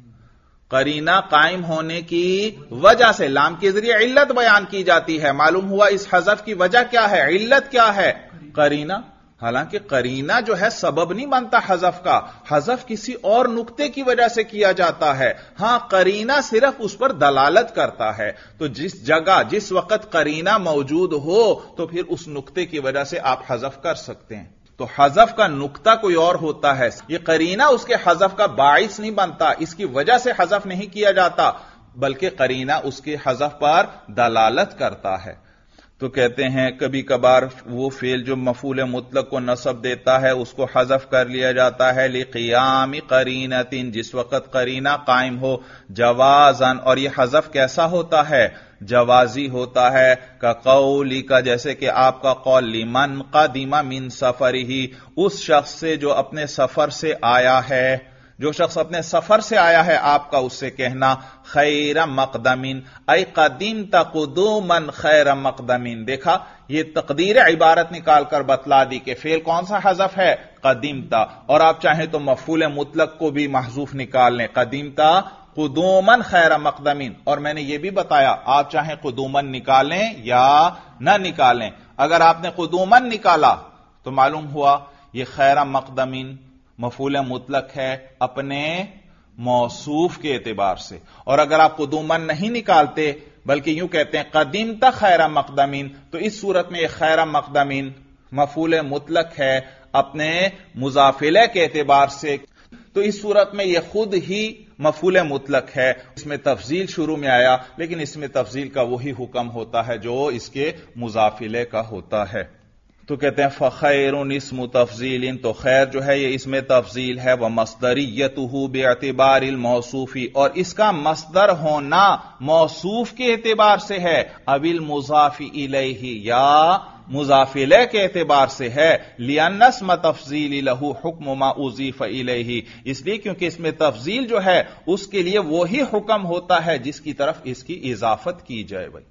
قرینہ قائم ہونے کی وجہ سے. لام کے ذریعے علت بیان کی جاتی ہے. معلوم ہوا اس حذف کی وجہ کیا ہے، علت کیا ہے، قرینہ. حالانکہ قرینہ جو ہے سبب نہیں بنتا حذف کا، حذف کسی اور نقطے کی وجہ سے کیا جاتا ہے. ہاں قرینہ صرف اس پر دلالت کرتا ہے. تو جس جگہ جس وقت قرینہ موجود ہو تو پھر اس نقطے کی وجہ سے آپ حذف کر سکتے ہیں. تو حذف کا نقطہ کوئی اور ہوتا ہے، یہ قرینہ اس کے حذف کا باعث نہیں بنتا، اس کی وجہ سے حذف نہیں کیا جاتا بلکہ قرینہ اس کے حذف پر دلالت کرتا ہے. تو کہتے ہیں کبھی کبھار وہ فعل جو مفعول مطلق کو نصب دیتا ہے اس کو حذف کر لیا جاتا ہے لقیام قرینۃ، جس وقت قرینہ قائم ہو. جوازن، اور یہ حذف کیسا ہوتا ہے، جوازی ہوتا ہے. کا قولی کا، جیسے کہ آپ کا قول لمن قدم من سفرہ، اس شخص سے جو اپنے سفر سے آیا ہے. جو شخص اپنے سفر سے آیا ہے آپ کا اس سے کہنا خیر مقدمین، ای قدمت قدوما خیر مقدمین. دیکھا یہ تقدیر عبارت نکال کر بتلا دی کہ فعل کون سا حذف ہے، قدمتا. اور آپ چاہیں تو مفعول مطلق کو بھی محذوف نکال لیں، قدمتا قدوما خیر مقدمین. اور میں نے یہ بھی بتایا آپ چاہیں قدوما نکالیں یا نہ نکالیں. اگر آپ نے قدوما نکالا تو معلوم ہوا یہ خیر مقدمین مفعول مطلق ہے اپنے موصوف کے اعتبار سے. اور اگر آپ قدومن نہیں نکالتے بلکہ یوں کہتے ہیں قدمت خیر مقدمین تو اس صورت میں یہ خیر مقدمین مفعول مطلق ہے اپنے مضافلہ کے اعتبار سے. تو اس صورت میں یہ خود ہی مفعول مطلق ہے. اس میں تفضیل شروع میں آیا لیکن اس میں تفضیل کا وہی حکم ہوتا ہے جو اس کے مضافلے کا ہوتا ہے. تو کہتے ہیں فخیر اسم تفضیل، تو خیر جو ہے یہ اسم تفضیل ہے. ومصدریتہ باعتبار الموصوف، اور اس کا مصدر ہونا موصوف کے اعتبار سے ہے. اب المضاف الیہ، یا مضافلہ کے اعتبار سے ہے. لأن اسم تفضیل لہ حکم ما اضیف الیہ، اس لیے کیونکہ اسم تفضیل جو ہے اس کے لیے وہی حکم ہوتا ہے جس کی طرف اس کی اضافت کی جائے. بھائی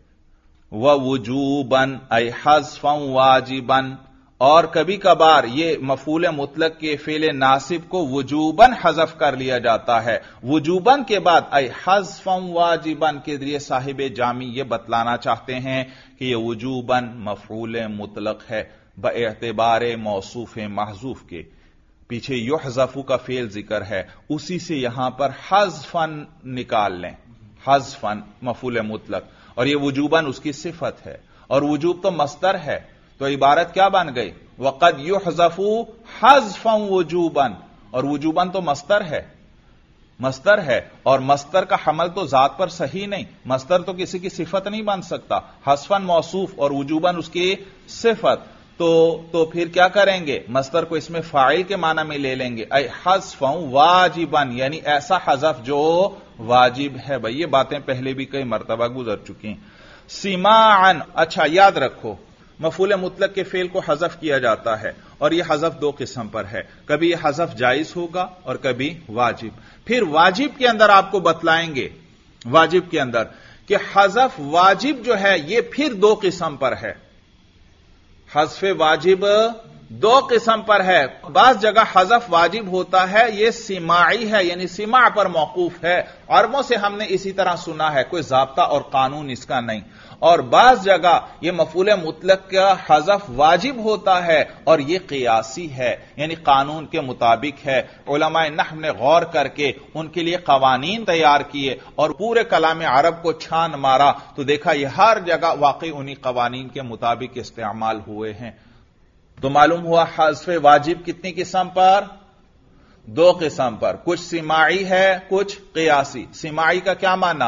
ووجوباً ای حذفاً واجباً، اور کبھی کبھار یہ مفعول مطلق کے فعل ناصب کو وجوباً حذف کر لیا جاتا ہے. وجوباً کے بعد ای حذفاً واجباً کے ذریعے صاحب جامی یہ بتلانا چاہتے ہیں کہ یہ وجوباً مفعول مطلق ہے باعتبار موصوف محذوف کے. پیچھے یحذف کا فعل ذکر ہے، اسی سے یہاں پر حذفاً نکال لیں، حذفاً مفعول مطلق، اور یہ وجوباً اس کی صفت ہے. اور وجوب تو مصدر ہے تو عبارت کیا بن گئی، وقد یحذف حذفا وجوباً، اور وجوباً تو مصدر ہے اور مصدر کا حمل تو ذات پر صحیح نہیں. مصدر تو کسی کی صفت نہیں بن سکتا، حذفاً موصوف اور وجوباً اس کی صفت. تو پھر کیا کریں گے، مصدر کو اس میں فاعل کے معنی میں لے لیں گے. اے حذفا واجباً، یعنی ایسا حذف جو واجب ہے. بھائی یہ باتیں پہلے بھی کئی مرتبہ گزر چکی ہیں. سماعن، اچھا یاد رکھو مفعول مطلق کے فعل کو حذف کیا جاتا ہے اور یہ حذف دو قسم پر ہے، کبھی یہ حذف جائز ہوگا اور کبھی واجب. پھر واجب کے اندر آپ کو بتلائیں گے، واجب کے اندر کہ حذف واجب جو ہے یہ پھر دو قسم پر ہے. حذف واجب دو قسم پر ہے. بعض جگہ حذف واجب ہوتا ہے، یہ سماعی ہے، یعنی سماع پر موقوف ہے، عربوں سے ہم نے اسی طرح سنا ہے، کوئی ضابطہ اور قانون اس کا نہیں. اور بعض جگہ یہ مفعول مطلق کا حذف واجب ہوتا ہے اور یہ قیاسی ہے، یعنی قانون کے مطابق ہے. علماء نحو نے غور کر کے ان کے لیے قوانین تیار کیے اور پورے کلام عرب کو چھان مارا تو دیکھا یہ ہر جگہ واقعی انہی قوانین کے مطابق استعمال ہوئے ہیں. تو معلوم ہوا حذف واجب کتنی قسم پر؟ دو قسم پر. کچھ سماعی ہے، کچھ قیاسی. سماعی کا کیا معنی؟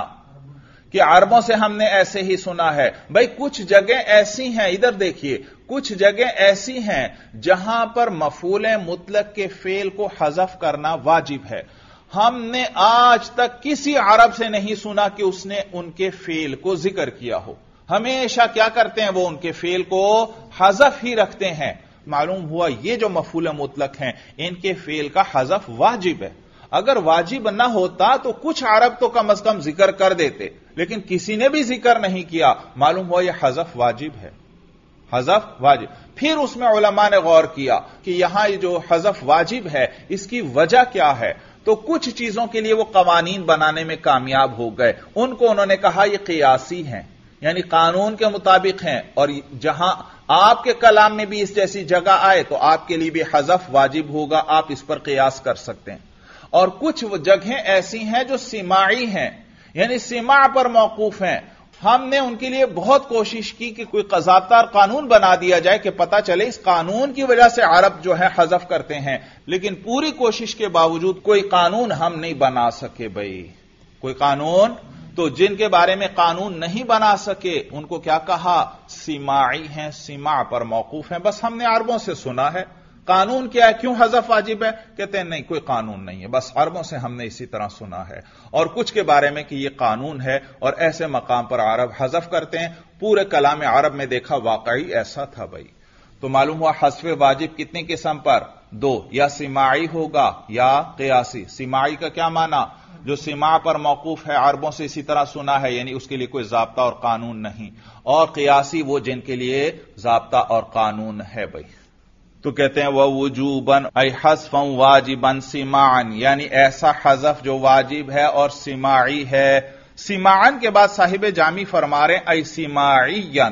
کہ عربوں سے ہم نے ایسے ہی سنا ہے. بھائی کچھ جگہ ایسی ہیں، ادھر دیکھیے، کچھ جگہ ایسی ہیں جہاں پر مفعول مطلق کے فعل کو حذف کرنا واجب ہے. ہم نے آج تک کسی عرب سے نہیں سنا کہ اس نے ان کے فعل کو ذکر کیا ہو. ہمیشہ کیا کرتے ہیں، وہ ان کے فعل کو حذف ہی رکھتے ہیں. معلوم ہوا یہ جو مفعول مطلق ہیں ان کے فعل کا حذف واجب ہے. اگر واجب نہ ہوتا تو کچھ عرب تو کم از کم ذکر کر دیتے، لیکن کسی نے بھی ذکر نہیں کیا. معلوم ہوا یہ حذف واجب ہے، حذف واجب. پھر اس میں علماء نے غور کیا کہ یہاں یہ جو حذف واجب ہے اس کی وجہ کیا ہے. تو کچھ چیزوں کے لیے وہ قوانین بنانے میں کامیاب ہو گئے، ان کو انہوں نے کہا یہ قیاسی ہیں، یعنی قانون کے مطابق ہیں، اور جہاں آپ کے کلام میں بھی اس جیسی جگہ آئے تو آپ کے لیے بھی حذف واجب ہوگا، آپ اس پر قیاس کر سکتے ہیں. اور کچھ جگہیں ایسی ہیں جو سماعی ہیں، یعنی سماع پر موقوف ہیں. ہم نے ان کے لیے بہت کوشش کی کہ کوئی ضابطہ قانون بنا دیا جائے کہ پتہ چلے اس قانون کی وجہ سے عرب جو ہے حذف کرتے ہیں، لیکن پوری کوشش کے باوجود کوئی قانون ہم نہیں بنا سکے. بھائی کوئی قانون، تو جن کے بارے میں قانون نہیں بنا سکے ان کو کیا کہا؟ سماعی ہیں، سماع پر موقوف ہیں. بس ہم نے عربوں سے سنا ہے. قانون کیا ہے، کیوں حذف واجب ہے؟ کہتے ہیں نہیں کوئی قانون نہیں ہے، بس عربوں سے ہم نے اسی طرح سنا ہے. اور کچھ کے بارے میں کہ یہ قانون ہے اور ایسے مقام پر عرب حذف کرتے ہیں. پورے کلام عرب میں دیکھا واقعی ایسا تھا. بھائی تو معلوم ہوا حذف واجب کتنی قسم پر؟ دو، یا سماعی ہوگا یا قیاسی. سماعی کا کیا معنی؟ جو سماع پر موقوف ہے، عربوں سے اسی طرح سنا ہے، یعنی اس کے لیے کوئی ضابطہ اور قانون نہیں. اور قیاسی وہ جن کے لیے ضابطہ اور قانون ہے. بھائی تو کہتے ہیں ووجوباً ای حذفا واجبا سماعا، یعنی ایسا حذف جو واجب ہے اور سماعی ہے. سماعا کے بعد صاحب جامی فرما رہے ہیں ای سماعیا.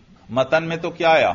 متن میں تو کیا آیا؟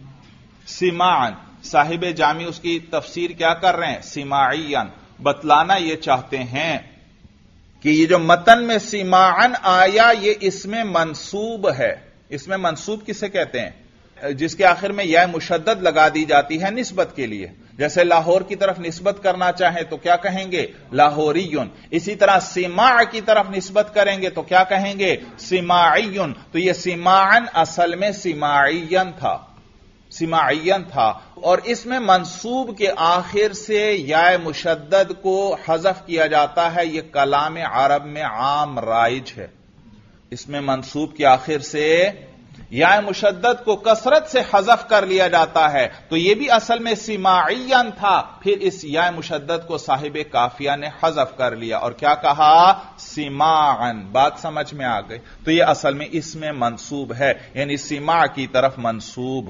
سماعا. صاحب جامی اس کی تفسیر کیا کر رہے ہیں؟ سماعیا. بتلانا یہ چاہتے ہیں کہ یہ جو متن میں سماعن آیا یہ اس میں منصوب ہے. اس میں منصوب کسے کہتے ہیں؟ جس کے آخر میں یا مشدد لگا دی جاتی ہے نسبت کے لیے. جیسے لاہور کی طرف نسبت کرنا چاہیں تو کیا کہیں گے؟ لاہوریون. اسی طرح سماع کی طرف نسبت کریں گے تو کیا کہیں گے؟ سماعیون. تو یہ سماعن اصل میں سماعین تھا، سماعین تھا. اور اس میں منصوب کے آخر سے یا مشدد کو حذف کیا جاتا ہے. یہ کلام عرب میں عام رائج ہے. اس میں منصوب کے آخر سے یا مشدد کو کثرت سے حذف کر لیا جاتا ہے. تو یہ بھی اصل میں سماعین تھا، پھر اس یا مشدد کو صاحب کافیہ نے حذف کر لیا اور کیا کہا؟ سماعن. بات سمجھ میں آ گئی؟ تو یہ اصل میں اس میں منصوب ہے، یعنی سماع کی طرف منصوب.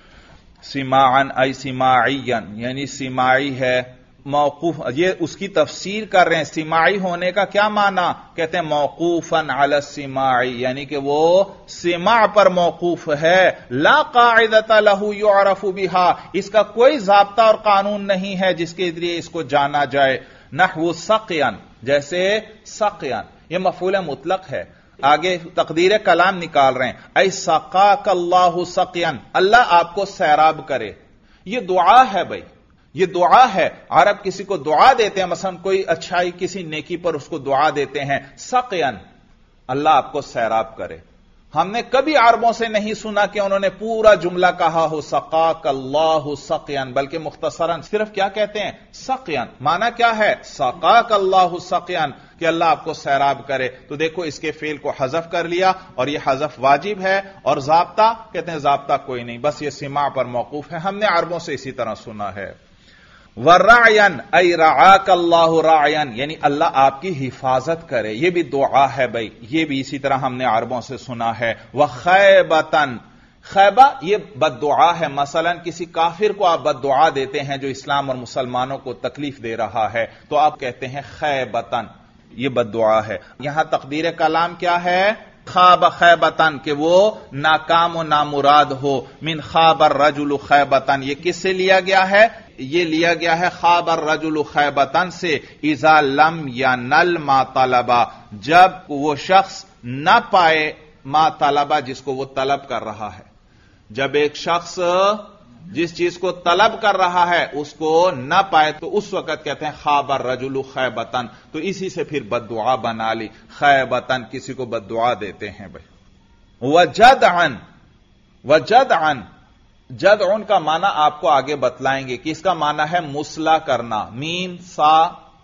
سماعن ای سماعین یعنی سماعی ہے. موقوف، یہ اس کی تفسیر کر رہے ہیں. سماعی ہونے کا کیا معنی؟ کہتے ہیں موقوفاً علی السماعی، یعنی کہ وہ سماع پر موقوف ہے. لا قاعدۃ لہ یعرف بها، اس کا کوئی ضابطہ اور قانون نہیں ہے جس کے ذریعے اس کو جانا جائے. نحو سقیاً، جیسے سقیاً یہ مفعول مطلق ہے. آگے تقدیر کلام نکال رہے ہیں. ای سقاک اللہ سقیاً، اللہ آپ کو سیراب کرے. یہ دعا ہے. بھائی یہ دعا ہے. عرب کسی کو دعا دیتے ہیں، مثلا کوئی اچھائی کسی نیکی پر اس کو دعا دیتے ہیں سقیاً، اللہ آپ کو سیراب کرے. ہم نے کبھی عربوں سے نہیں سنا کہ انہوں نے پورا جملہ کہا ہو سقاک اللہ سقیاً، بلکہ مختصراً صرف کیا کہتے ہیں؟ سقیاً. معنی کیا ہے؟ سقاک اللہ سقیاً، کہ اللہ آپ کو سیراب کرے. تو دیکھو اس کے فعل کو حذف کر لیا اور یہ حذف واجب ہے. اور ضابطہ کہتے ہیں ضابطہ کوئی نہیں، بس یہ سماع پر موقوف ہے، ہم نے عربوں سے اسی طرح سنا ہے. وَرَعْيًا ای رعاک اللہ راعین، یعنی اللہ آپ کی حفاظت کرے. یہ بھی دعا ہے. بھائی یہ بھی اسی طرح ہم نے عربوں سے سنا ہے. وَخَیْبَةً خیبہ یہ بد دعا ہے، مثلا کسی کافر کو آپ بد دعا دیتے ہیں جو اسلام اور مسلمانوں کو تکلیف دے رہا ہے، تو آپ کہتے ہیں خیبتن، یہ بد دعا ہے۔ یہاں تقدیر کلام کیا ہے؟ خواب خیبتن، کہ وہ ناکام و نامراد ہو۔ من خواب الرجل خیبتن، یہ کس سے لیا گیا ہے؟ یہ لیا گیا ہے خواب الرجل خیبتن سے، اذا لم ینل ما طلبا، جب وہ شخص نہ پائے ما طلبا، جس کو وہ طلب کر رہا ہے۔ جب ایک شخص جس چیز کو طلب کر رہا ہے اس کو نہ پائے تو اس وقت کہتے ہیں خواب الرجل خیبتن، تو اسی سے پھر بد دعا بنا لی، خیبتن، کسی کو بد دعا دیتے ہیں بھائی۔ وجدعن، وجدعن، جدعن کا معنی آپ کو آگے بتلائیں گے کہ اس کا معنی ہے مسلح کرنا، میم سا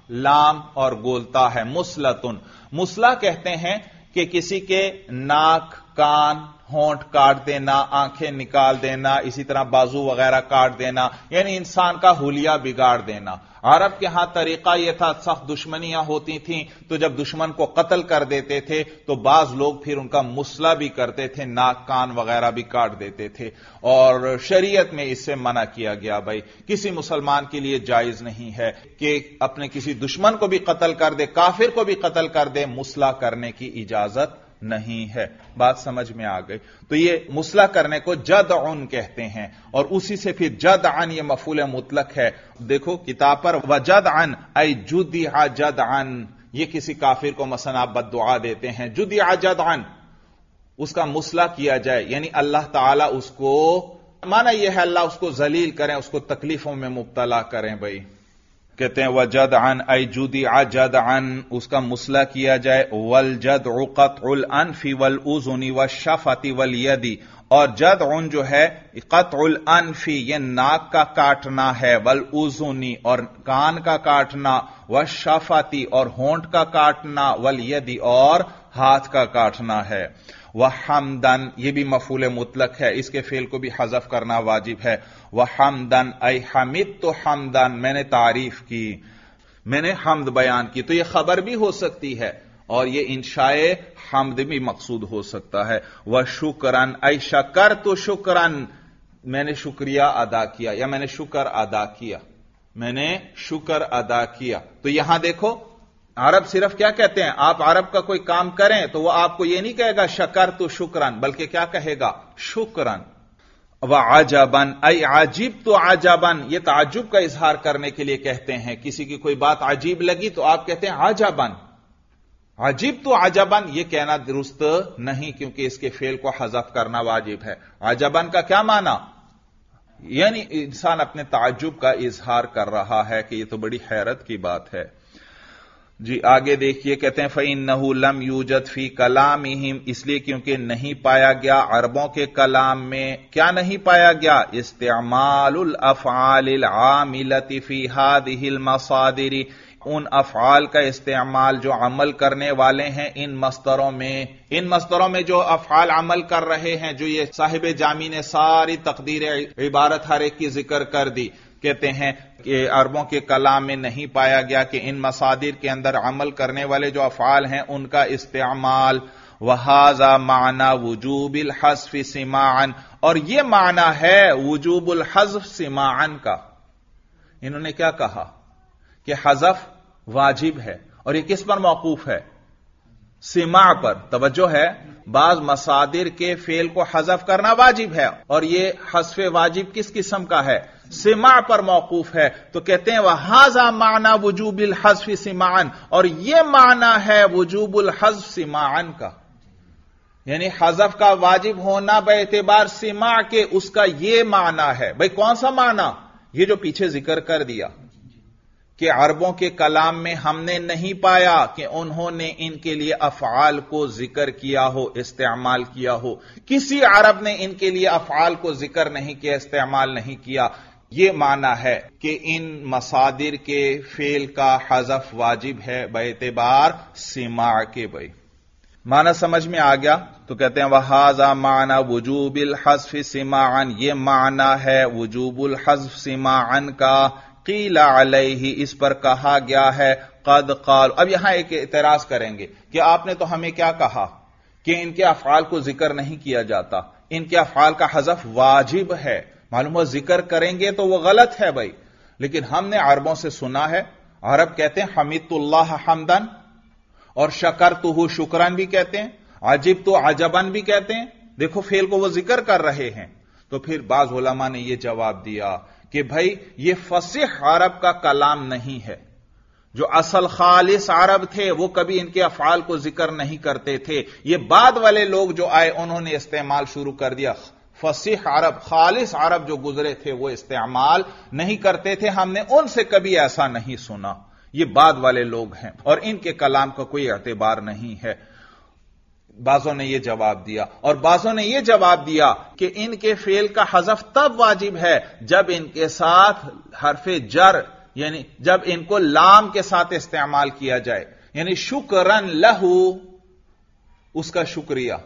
لام اور گولتا ہے، مسلتن۔ مسلح کہتے ہیں کہ کسی کے ناک، کان، ہونٹ کاٹ دینا، آنکھیں نکال دینا، اسی طرح بازو وغیرہ کاٹ دینا، یعنی انسان کا حلیہ بگاڑ دینا۔ عرب کے ہاں طریقہ یہ تھا، سخت دشمنیاں ہوتی تھیں تو جب دشمن کو قتل کر دیتے تھے تو بعض لوگ پھر ان کا مسلح بھی کرتے تھے، ناک کان وغیرہ بھی کاٹ دیتے تھے، اور شریعت میں اس سے منع کیا گیا۔ بھائی کسی مسلمان کے لیے جائز نہیں ہے کہ اپنے کسی دشمن کو بھی قتل کر دے، کافر کو بھی قتل کر دے، مسلح کرنے کی اجازت نہیں ہے۔ بات سمجھ میں آ گئی؟ تو یہ مسلح کرنے کو جدعن کہتے ہیں، اور اسی سے پھر جدعن یہ مفعول مطلق ہے۔ دیکھو کتاب پر وجدعن ای جدع جدعن، یہ کسی کافر کو مثلا آپ بد دعا دیتے ہیں، جدع جدعن، اس کا مسلح کیا جائے، یعنی اللہ تعالی اس کو، معنی یہ ہے اللہ اس کو ذلیل کریں، اس کو تکلیفوں میں مبتلا کریں۔ بھائی کہتے ہیں وجدعن ای جدع جدعن، اس کا مسلح کیا جائے۔ والجدع قطع الانف والاذن والشفۃ والید، اور جدعن جو ہے قطع الانف، یہ ناک کا کاٹنا ہے، والاذن اور کان کا کاٹنا، والشفۃ اور ہونٹ کا کاٹنا، والید اور ہاتھ کا کاٹنا ہے۔ وحمدن، یہ بھی مفعول مطلق ہے، اس کے فعل کو بھی حذف کرنا واجب ہے۔ وحمدن ای حمدت حمدن، میں نے تعریف کی، میں نے حمد بیان کی، تو یہ خبر بھی ہو سکتی ہے اور یہ انشاء حمد بھی مقصود ہو سکتا ہے۔ وشکرن ای شکرت شکرن، میں نے شکریہ ادا کیا، یا میں نے شکر ادا کیا، میں نے شکر ادا کیا۔ تو یہاں دیکھو عرب صرف کیا کہتے ہیں، آپ عرب کا کوئی کام کریں تو وہ آپ کو یہ نہیں کہے گا شکر تو شکرن، بلکہ کیا کہے گا؟ شکرن۔ وعجبن ای عجبت عجبن، یہ تعجب کا اظہار کرنے کے لیے کہتے ہیں، کسی کی کوئی بات عجیب لگی تو آپ کہتے ہیں عجبن۔ عجبت عجبن یہ کہنا درست نہیں، کیونکہ اس کے فعل کو حذف کرنا واجب ہے۔ عجبن کا کیا معنی؟ یعنی انسان اپنے تعجب کا اظہار کر رہا ہے کہ یہ تو بڑی حیرت کی بات ہے۔ جی آگے دیکھیے، کہتے ہیں فَإِنَّهُ لَمْ يُوجَدْ فِي كَلَامِهِمْ، اس لیے کیونکہ نہیں پایا گیا عربوں کے کلام میں، کیا نہیں پایا گیا؟ استعمال الافعال العاملة في هذه المصادر، ان افعال کا استعمال جو عمل کرنے والے ہیں ان مصدروں میں، ان مصدروں میں جو افعال عمل کر رہے ہیں، جو یہ صاحب جامی نے ساری تقدیر عبارت ہر ایک کی ذکر کر دی، کہتے ہیں کہ عربوں کے کلام میں نہیں پایا گیا کہ ان مصادر کے اندر عمل کرنے والے جو افعال ہیں ان کا استعمال۔ وَهَذَا مَعْنَى وُجُوبِ الْحَذْفِ سِمَاعًا، اور یہ معنی ہے وجوب الحذف سماعًا کا۔ انہوں نے کیا کہا کہ حذف واجب ہے، اور یہ کس پر موقوف ہے؟ سماع پر۔ توجہ ہے، بعض مصادر کے فعل کو حذف کرنا واجب ہے، اور یہ حذف واجب کس قسم کا ہے؟ سماع پر موقوف ہے۔ تو کہتے ہیں وَهَذَا مَعْنَى وُجُوبِ الْحَذْفِ سِمَاعًا، اور یہ معنی ہے وجوب الحذف سماعًا کا، یعنی حذف کا واجب ہونا بے اعتبار سماع کے، اس کا یہ معنی ہے۔ بھئی کون سا معنی؟ یہ جو پیچھے ذکر کر دیا کہ عربوں کے کلام میں ہم نے نہیں پایا کہ انہوں نے ان کے لیے افعال کو ذکر کیا ہو، استعمال کیا ہو، کسی عرب نے ان کے لیے افعال کو ذکر نہیں کیا، استعمال نہیں کیا۔ یہ معنی ہے کہ ان مصادر کے فعل کا حذف واجب ہے بے اعتبار سماع کے۔ بھائی معنی سمجھ میں آ گیا؟ تو کہتے ہیں وَهَذَا مَعْنَى وُجُوبِ الْحَذْفِ سِمَاعًا، یہ معنی ہے وجوب الحذف سماعًا کا۔ قیل علیہ، اس پر کہا گیا ہے قد قال۔ اب یہاں ایک اعتراض کریں گے کہ آپ نے تو ہمیں کیا کہا کہ ان کے افعال کو ذکر نہیں کیا جاتا، इनके अफआल का हज़फ वाजिब है। मालूम हो जिक्र करेंगे तो वो गलत है भाई, लेकिन हमने अरबों से सुना है, अरब कहते हैं हमीदुल्लाह हमदन, और शकरतुहु शुक्रन भी कहते हैं, अजिब तो अजबन भी कहते हैं। देखो फेल को वो जिक्र कर रहे हैं। तो फिर बाज उलमा ने यह जवाब दिया कि भाई ये फसीह अरब का कलाम नहीं है। जो असल खालिस अरब थे वो कभी इनके अफआल को जिक्र नहीं करते थे। ये बाद वाले लोग जो आए उन्होंने इस्तेमाल शुरू कर दिया। फसीह अरब, खालिस अरब जो गुजरे थे वो इस्तेमाल नहीं करते थे, हमने उनसे कभी ऐसा नहीं सुना। ये बाद वाले लोग हैं और इनके कलाम का कोई एतबार नहीं है। बाजों ने यह जवाब दिया, और बाजों ने यह जवाब दिया कि इनके फेल का हज़फ तब वाजिब है जब इनके साथ हरफे जर, यानी जब इनको लाम के साथ इस्तेमाल किया जाए, यानी शुक्रन लहू, उसका शुक्रिया,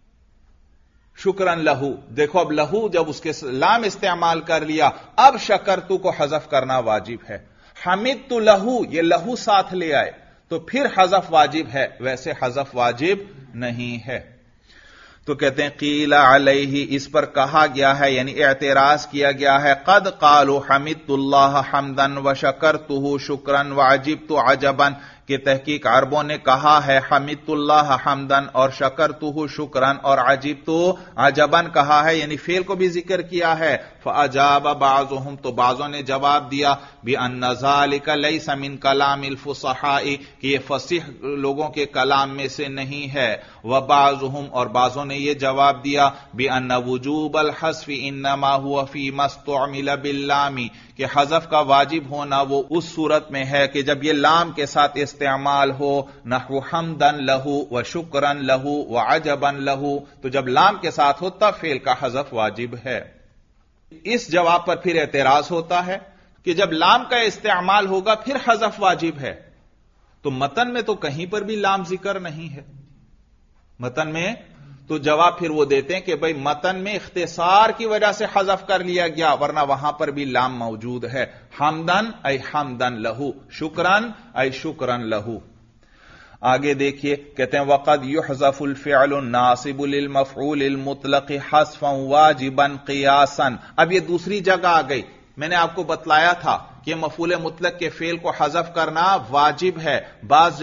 शुक्रन लहू। देखो अब लहू जब उसके लाम इस्तेमाल कर लिया, अब शकरतु को हज़फ करना वाजिब है। हमिदतु लहू, ये लहू साथ ले आए तो फिर हज़फ वाजिब है, वैसे हज़फ वाजिब नहीं है। तो कहते हैं कीला अलैहि, इस पर कहा गया है, यानी एतराज किया गया है, कद कालू हमिदुल्लाह हमदन व शकरतुहु शुक्रन व अजिबतु अजबन, कि तहकीक अरबों ने कहा है हमिदुल्लाह हमदन और शकरतुहु शुक्रन और अजिबतु अजबन कहा है, यानी फेल को भी जिक्र किया है। फअजाब बाज़ुहुम, तो बाज़ों ने जवाब दिया बि अन्न ज़ालिका लैसा मिन कलामिल फुसहाई, कि ये फसीह लोगों के कलाम में से नहीं है। व बाज़ुहुम, और बाज़ों ने यह जवाब दिया बि अन्न वुजूबल हस्फ़ इन्नमा हुवा फी मस्तुअमिल बिल्लामी, कि हज़फ का वाजिब होना वो उस सूरत में है कि जब ये लाम के साथ इस्तेमाल हो, नहु हमदन लहू व शुक्रन लहू व अजबन लहू, तो जब लाम के साथ हो तब फेल का हज़फ वाजिब है। इस जवाब पर फिर एतराज होता है कि जब लाम का इस्तेमाल होगा फिर हज़फ वाजिब है, तो मतन में तो कहीं पर भी लाम जिक्र नहीं है। मतन में तो जवाब फिर वो देते हैं कि भाई मतन में इख्तिसार की वजह से हज़फ कर लिया गया, वरना वहां पर भी लाम मौजूद है। हमदन ऐ हमदन लहू, शुक्रन ऐ शुक्रन लहू। आगे देखिए, कहते हैं वक़द युहज़फ़ुल फ़िअलु नासिबु लिल मफ़ऊलिल मुतलक़ हज़फ़न वाजिबन क़ियासन। अब ये दूसरी जगह आ गई। मैंने आपको बतलाया था कि मफ़ऊल मुतलक़ के फ़ेल को हज़फ करना वाजिब है। बाज़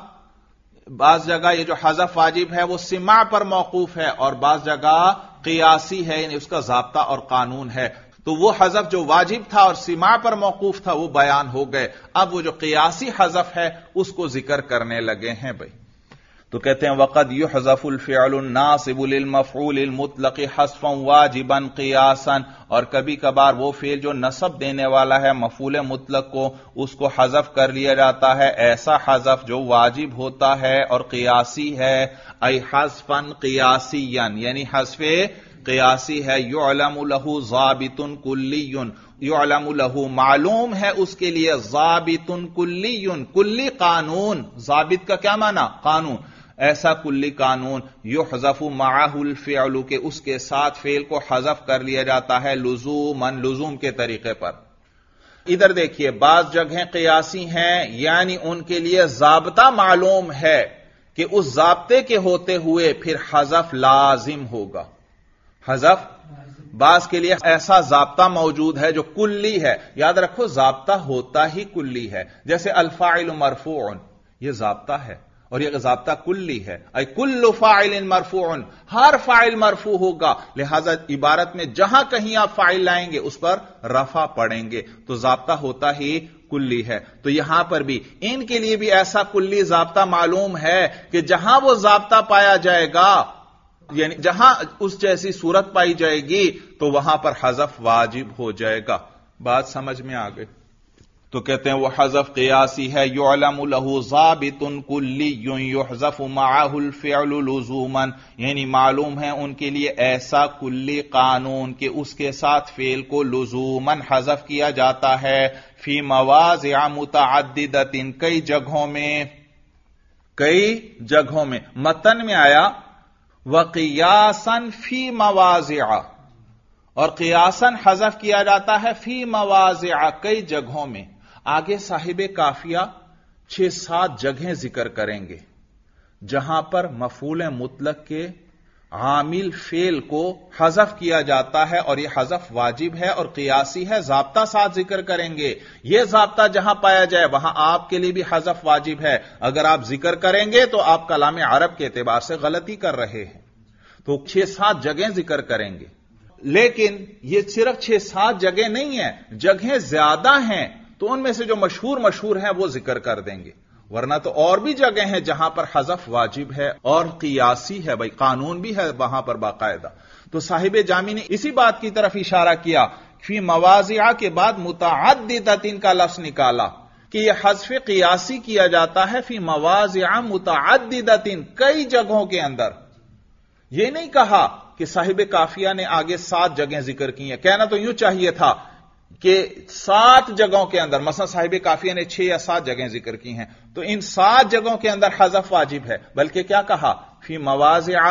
जगह ये जो हज़फ वाजिब है वो सिमा पर मौकूफ है, और बाज़ जगह क़ियासी है, यानी उसका ज़ाब्ता और कानून है। तो वो हज़फ जो वाजिब था और सिमा पर मौकूफ था वो बयान हो गए। अब वो जो क़ियासी हज़फ है उसको जिक्र करने लगे हैं भाई। तो कहते हैं वक़द युहज़फ़ुल फ़िअलु नासिबु लिल मफ़ऊलिल मुतलक़ हज़फ़न वाजिबन क़ियासन, और कभी कभार वो फ़ेल जो नसब देने वाला है मफ़ऊल मुतलक़ को, उसको हज़फ कर लिया जाता है, ऐसा हज़फ जो वाजिब होता है और क़ियासी है। ऐ हज़फ़न क़ियासियन, यानी हज़फ़े क़ियासी है। युअलमु लहू ज़ाबितुन कुल्लियुन, युअलमु लहू मालूम है उसके लिए, ज़ाबितुन कुल्लियुन, कुल्ली कानून, ज़ाबित का क्या माना, कानून, ऐसा कुल्ली कानून, युहज़फ़ु मअहुल फ़िअलु, के उसके साथ फेल को हज़फ कर लिया जाता है, लुज़ूमन, लुज़ूम के तरीके पर। इधर देखिए, बाज़ जगहें क़ियासी हैं, यानी उनके लिए ज़ाब्ता मालूम है कि उस ज़ाब्ते के होते हुए फिर हज़फ लाजिम होगा। हज़फ बाज़ के लिए ऐसा ज़ाब्ता मौजूद है जो कुल्ली है। याद रखो ज़ाब्ता होता ही कुल्ली है। जैसे अल-फ़ाइलु मरफ़ूउन, यह ज़ाब्ता है और यह ज़ाब्ता कुल्ली है। ऐ कुल्लु फ़ाइलिन मरफ़ूउन, हर फ़ाइल मरफ़ू होगा, लिहाजा इबारत में जहां कहीं आप फ़ाइल लाएंगे उस पर रफ़ा पड़ेंगे, तो ज़ाब्ता होता ही कुल्ली है। तो यहां पर भी इनके लिए भी ऐसा कुल्ली ज़ाब्ता मालूम है कि जहां वो ज़ाब्ता पाया जाएगा, यानी जहां उस जैसी सूरत पाई जाएगी, तो वहां पर हज़फ वाजिब हो जाएगा। बात समझ में आ गई? तो कहते हैं वो हज़फ क़ियासी है। युअलमु लहू ज़ाबितुन कुल्लियुन युहज़फ़ु मअहुल फ़िअलु लुज़ूमन, यानी मालूम है उनके लिए ऐसा कुल्ली कानून कि उसके साथ फेल को लुज़ूमन हज़फ किया जाता है। फी मवाज़िअ मुतअद्दिदतिन, कई जगहों में मतन में आया व क़ियासन फी मवाज़िअ, और क़ियासन हज़फ किया जाता है फी मवाज़िअ, कई जगहों में। आगे साहिबे काफिया 6-7 जगहें जिक्र करेंगे जहां पर मफ़ऊल मुतलक़ के عامل فعل کو حذف کیا جاتا ہے اور یہ حذف واجب ہے اور قیاسی ہے، ضابطہ ساتھ ذکر کریں گے. یہ ضابطہ جہاں پایا جائے وہاں آپ کے لیے بھی حذف واجب ہے. اگر آپ ذکر کریں گے تو آپ کلام عرب کے اعتبار سے غلطی کر رہے ہیں. تو 6-7 جگہیں ذکر کریں گے، لیکن یہ صرف 6-7 جگہیں نہیں ہیں، جگہیں زیادہ ہیں، تو ان میں سے جو مشہور ہیں وہ ذکر کر دیں گے. ورنہ تو اور بھی جگہ ہیں جہاں پر حذف واجب ہے اور قیاسی ہے، بھائی قانون بھی ہے وہاں پر باقاعدہ. تو صاحب جامی نے اسی بات کی طرف اشارہ کیا، فی مواضع کے بعد متعددۃ کا لفظ نکالا کہ یہ حذف قیاسی کیا جاتا ہے فی مواضع متعددۃ، کئی جگہوں کے اندر. یہ نہیں کہا کہ صاحب کافیہ نے آگے 7 جگہیں ذکر کی ہیں. کہنا تو یوں چاہیے تھا کہ 7 جگہوں کے اندر، مثلا صاحب کافیہ نے 6 یا 7 جگہیں ذکر کی ہیں، تو ان 7 جگہوں کے اندر حذف واجب ہے. بلکہ کیا کہا، فی مواضع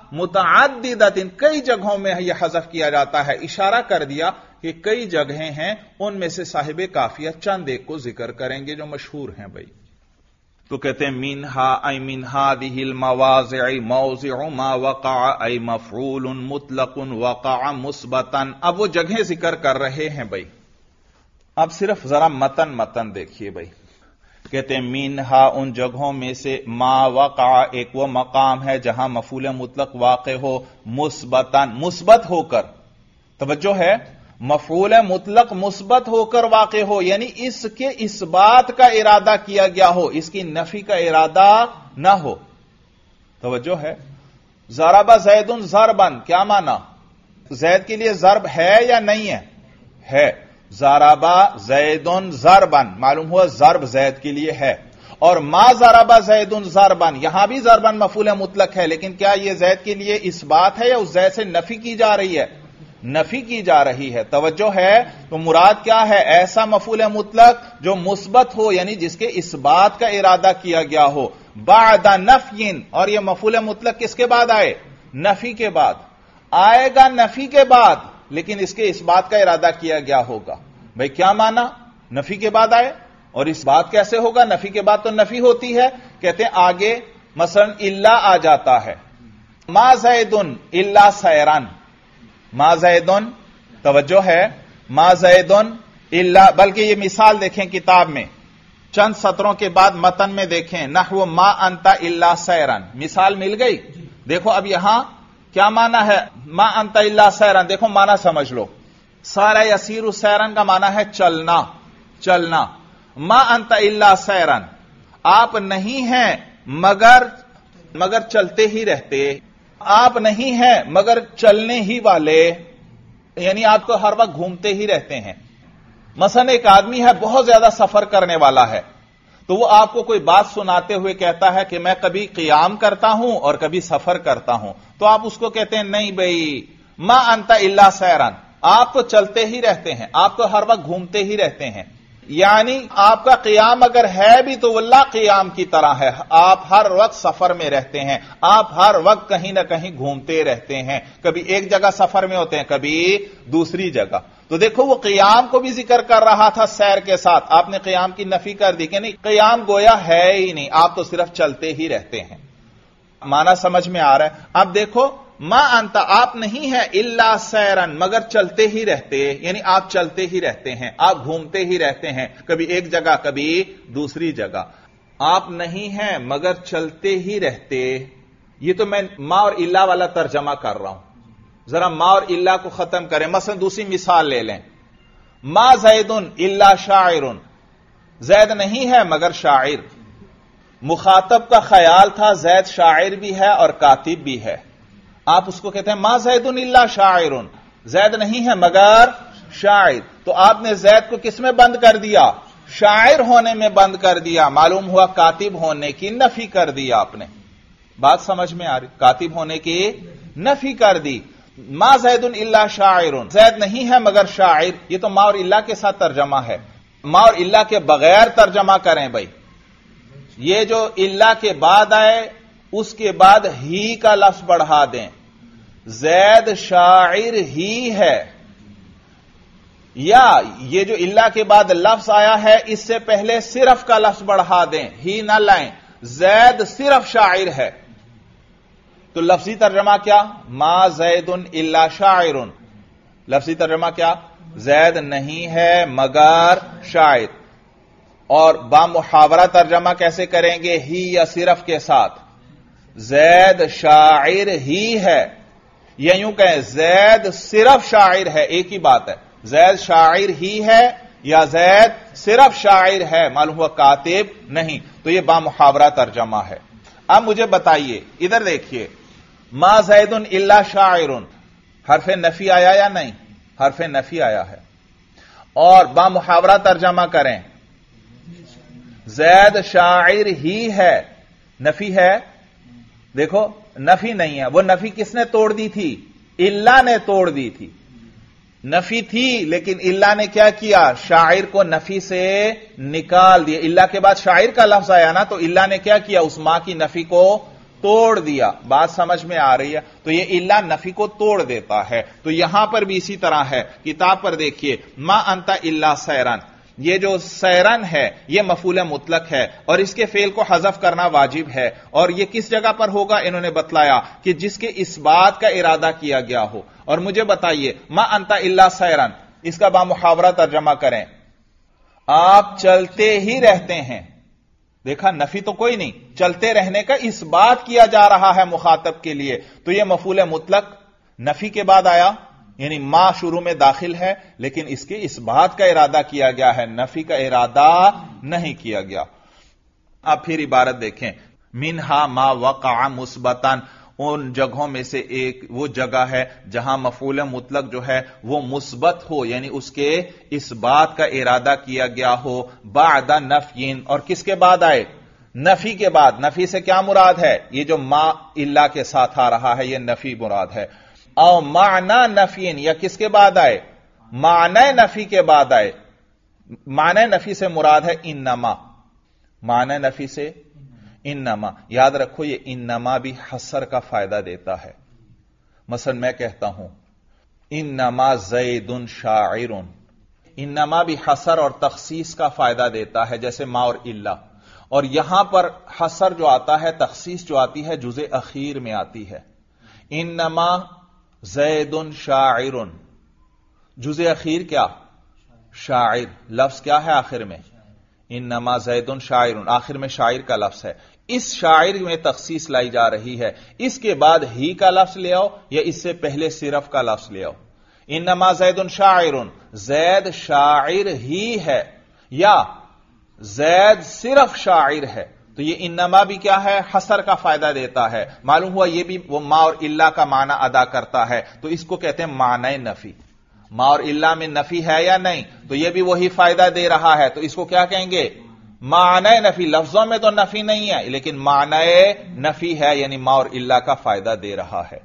متعددۃ، کئی جگہوں میں یہ حذف کیا جاتا ہے. اشارہ کر دیا کہ کئی جگہیں ہیں، ان میں سے صاحب کافیہ چند ایک کو ذکر کریں گے جو مشہور ہیں. بھائی تو کہتے ہیں منہا ای من هذه المواضع موضع ما وقع ای مفعول مطلق وقع مثبتا. اب وہ جگہیں ذکر کر رہے ہیں. بھائی اب صرف ذرا متن دیکھیے. بھائی کہتے ہیں منہا، ان جگہوں میں سے، ما وقع، ایک وہ مقام ہے جہاں مفعول مطلق واقع ہو، مثبتا، مثبت ہو کر. توجہ ہے، مفعول مطلق مثبت ہو کر واقع ہو، یعنی اس کے اس بات کا ارادہ کیا گیا ہو، اس کی نفی کا ارادہ نہ ہو. توجہ ہے. ضرب زید ضربا، کیا معنی؟ زید کے لیے ضرب ہے یا نہیں ہے؟ ہے. ضرب زید ضربا، معلوم ہوا ضرب زید کے لیے ہے. اور ما ضرب زید ضربا، یہاں بھی ضربا مفعول مطلق ہے، لیکن کیا یہ زید کے لیے اس بات ہے یا اس زید سے نفی کی جا رہی ہے؟ نفی کی جا رہی ہے. توجہ ہے. تو مراد کیا ہے؟ ایسا مفعول مطلق جو مثبت ہو، یعنی جس کے اس بات کا ارادہ کیا گیا ہو. بعد نفی، اور یہ مفعول مطلق کس کے بعد آئے؟ نفی کے بعد آئے گا، نفی کے بعد، لیکن اس کے اس بات کا ارادہ کیا گیا ہوگا. بھئی کیا معنی؟ نفی کے بعد آئے. اور اس بات کیسے ہوگا؟ نفی کے بعد تو نفی ہوتی ہے. کہتے ہیں آگے مثلا الا آ جاتا ہے، ما زید الا سیران، ما زیدن، توجہ ہے، ما زیدن الا، بلکہ یہ مثال دیکھیں کتاب میں چند سطروں کے بعد متن میں دیکھیں، نحو ما انت الا سیرن، مثال مل گئی. دیکھو اب یہاں کیا معنی ہے؟ ما انت الا سیرن. دیکھو معنی سمجھ لو. سارا یسیر سیرن کا معنی ہے چلنا، چلنا. ما انت الا سیرن، آپ نہیں ہیں مگر چلتے ہی رہتے، آپ نہیں ہیں مگر چلنے ہی والے، یعنی آپ کو ہر وقت گھومتے ہی رہتے ہیں. مثلا ایک آدمی ہے بہت زیادہ سفر کرنے والا ہے، تو وہ آپ کو کوئی بات سناتے ہوئے کہتا ہے کہ میں کبھی قیام کرتا ہوں اور کبھی سفر کرتا ہوں، تو آپ اس کو کہتے ہیں نہیں بھائی، ما انت الا سیرن، آپ تو چلتے ہی رہتے ہیں، آپ تو ہر وقت گھومتے ہی رہتے ہیں. یعنی آپ کا قیام اگر ہے بھی تو وہ لا قیام کی طرح ہے، آپ ہر وقت سفر میں رہتے ہیں، آپ ہر وقت کہیں نہ کہیں گھومتے رہتے ہیں، کبھی ایک جگہ سفر میں ہوتے ہیں کبھی دوسری جگہ. تو دیکھو وہ قیام کو بھی ذکر کر رہا تھا سیر کے ساتھ، آپ نے قیام کی نفی کر دی کہ نہیں، قیام گویا ہے ہی نہیں، آپ تو صرف چلتے ہی رہتے ہیں. معنی سمجھ میں آ رہا ہے. اب دیکھو ما انت، آپ نہیں ہیں، الا سیرن، مگر چلتے ہی رہتے، یعنی آپ چلتے ہی رہتے ہیں، آپ گھومتے ہی رہتے ہیں، کبھی ایک جگہ کبھی دوسری جگہ. آپ نہیں ہیں مگر چلتے ہی رہتے. یہ تو میں ما اور الا والا ترجمہ کر رہا ہوں، ذرا ما اور الا کو ختم کریں. مثلا دوسری مثال لے لیں، ما زید الا شاعر، زید نہیں ہے مگر شاعر. مخاطب کا خیال تھا زید شاعر بھی ہے اور کاتب بھی ہے، آپ اس کو کہتے ہیں ما زید الا شاعر، زید نہیں ہے مگر شاعر. تو آپ نے زید کو کس میں بند کر دیا؟ شاعر ہونے میں بند کر دیا. معلوم ہوا کاتب ہونے کی نفی کر دی آپ نے. بات سمجھ میں آ رہی؟ کاتب ہونے کی نفی کر دی. ما زید الا شاعر، زید نہیں ہے مگر شاعر. یہ تو ما اور الا کے ساتھ ترجمہ ہے، ما اور الا کے بغیر ترجمہ کریں. بھائی یہ جو الا کے بعد آئے اس کے بعد ہی کا لفظ بڑھا دیں، زید شاعر ہی ہے. یا یہ جو الا کے بعد لفظ آیا ہے اس سے پہلے صرف کا لفظ بڑھا دیں، ہی نہ لائیں، زید صرف شاعر ہے. تو لفظی ترجمہ کیا؟ ما زید الا شاعر. لفظی ترجمہ کیا؟ زید نہیں ہے مگر شاعر. اور با محاورہ ترجمہ کیسے کریں گے؟ ہی یا صرف کے ساتھ. زید شاعر ہی ہے، یا یوں کہیں زید صرف شاعر ہے، ایک ہی بات ہے. زید شاعر ہی ہے یا زید صرف شاعر ہے، معلوم ہوا کاتب نہیں. تو یہ با محاورہ ترجمہ ہے. اب مجھے بتائیے، ادھر دیکھیے، ما زید الا شاعر حرف نفی آیا یا نہیں؟ حرف نفی آیا ہے. اور با محاورہ ترجمہ کریں، زید شاعر ہی ہے، نفی ہے؟ دیکھو نفی نہیں ہے. وہ نفی کس نے توڑ دی تھی؟ الا نے توڑ دی تھی. نفی تھی لیکن اللہ نے کیا کیا؟ شاعر کو نفی سے نکال دیا. اللہ کے بعد شاعر کا لفظ آیا نا، تو اللہ نے کیا کیا؟ اس ماں کی نفی کو توڑ دیا. بات سمجھ میں آ رہی ہے؟ تو یہ اللہ نفی کو توڑ دیتا ہے. تو یہاں پر بھی اسی طرح ہے. کتاب پر دیکھیے، ما انت الا سیرن، یہ جو سیرن ہے یہ مفعول مطلق ہے اور اس کے فعل کو حذف کرنا واجب ہے. اور یہ کس جگہ پر ہوگا؟ انہوں نے بتلایا کہ جس کے اس بات کا ارادہ کیا گیا ہو. اور مجھے بتائیے، ما انت الا سیرن، اس کا با محاورہ ترجمہ کریں، آپ چلتے ہی رہتے ہیں. دیکھا نفی تو کوئی نہیں، چلتے رہنے کا اس بات کیا جا رہا ہے مخاطب کے لیے. تو یہ مفعول مطلق نفی کے بعد آیا، یعنی ما شروع میں داخل ہے لیکن اس کے اس بات کا ارادہ کیا گیا ہے، نفی کا ارادہ نہیں کیا گیا. اب پھر عبارت دیکھیں، منہا ما وقع مثبتاً، ان جگہوں میں سے ایک وہ جگہ ہے جہاں مفعول مطلق جو ہے وہ مثبت ہو، یعنی اس کے اس بات کا ارادہ کیا گیا ہو. بعد نفین، اور کس کے بعد آئے؟ نفی کے بعد. نفی سے کیا مراد ہے؟ یہ جو ما اللہ کے ساتھ آ رہا ہے یہ نفی مراد ہے. او معنی نفین، یا کس کے بعد آئے؟ معنی نفی کے بعد آئے. معنی نفی سے مراد ہے انما. معنی نفی سے انما. یاد رکھو یہ انما بھی حصر کا فائدہ دیتا ہے. مثلا میں کہتا ہوں انما زید شاعر، انما بھی حصر اور تخصیص کا فائدہ دیتا ہے جیسے ما اور الا. اور یہاں پر حصر جو آتا ہے، تخصیص جو آتی ہے جزء اخیر میں آتی ہے. انما زید شاعر، جزء اخیر کیا؟ شاعر. لفظ کیا ہے آخر میں؟ انما زید شاعر، آخر میں شاعر کا لفظ ہے. اس شاعر میں تخصیص لائی جا رہی ہے. اس کے بعد ہی کا لفظ لے آؤ یا اس سے پہلے صرف کا لفظ لے آؤ. انما زید شاعر، زید شاعر ہی ہے یا زید صرف شاعر ہے. تو یہ انما بھی کیا ہے؟ حصر کا فائدہ دیتا ہے. معلوم ہوا یہ بھی وہ ما اور الا کا معنی ادا کرتا ہے. تو اس کو کہتے ہیں معنی نفی. ما اور الا میں نفی ہے یا نہیں؟ تو یہ بھی وہی فائدہ دے رہا ہے. تو اس کو کیا کہیں گے؟ معنی نفی. لفظوں میں تو نفی نہیں ہے لیکن معنی نفی ہے، یعنی ما اور الا کا فائدہ دے رہا ہے.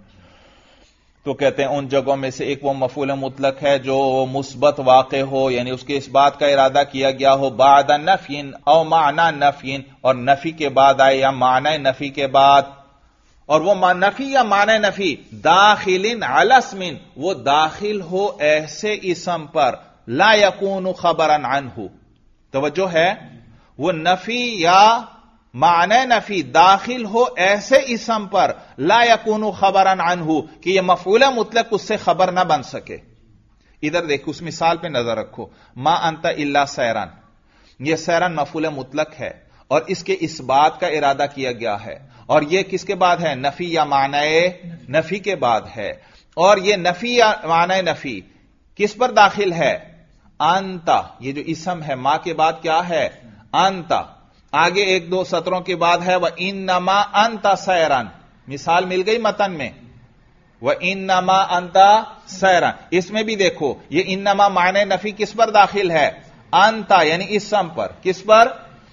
تو کہتے ہیں ان جگہوں میں سے ایک وہ مفعول مطلق ہے جو مثبت واقع ہو، یعنی اس کے اس بات کا ارادہ کیا گیا ہو بعد نفین او معنی نفین، اور نفی کے بعد آئے یا معنی نفی کے بعد. اور وہ نفی یا معنی نفی داخل علی اسم، وہ داخل ہو ایسے اسم پر لا یکون خبرا عنہ. توجہ ہے، وہ نفی یا معنی نفی داخل ہو ایسے اسم پر لا یکون خبرا عنہ کہ یہ مفعول مطلق اس سے خبر نہ بن سکے. ادھر دیکھو، اس مثال پہ نظر رکھو. ما انت الا سیرن، یہ سیرن مفعول مطلق ہے اور اس کے اس بات کا ارادہ کیا گیا ہے. اور یہ کس کے بعد ہے؟ نفی یا معنی نفی کے بعد ہے. اور یہ نفی یا معنی نفی کس پر داخل ہے؟ انت. یہ جو اسم ہے ما کے بعد کیا ہے؟ انت. آگے ایک دو سطروں کے بعد ہے وَإِنَّمَا أَنْتَ سَيْرًا. مثال مل گئی متن میں، وَإِنَّمَا أَنْتَ سَيْرًا. اس میں بھی دیکھو یہ انما معنی نفی کس پر داخل ہے؟ انت، یعنی اسم پر. کس پر؟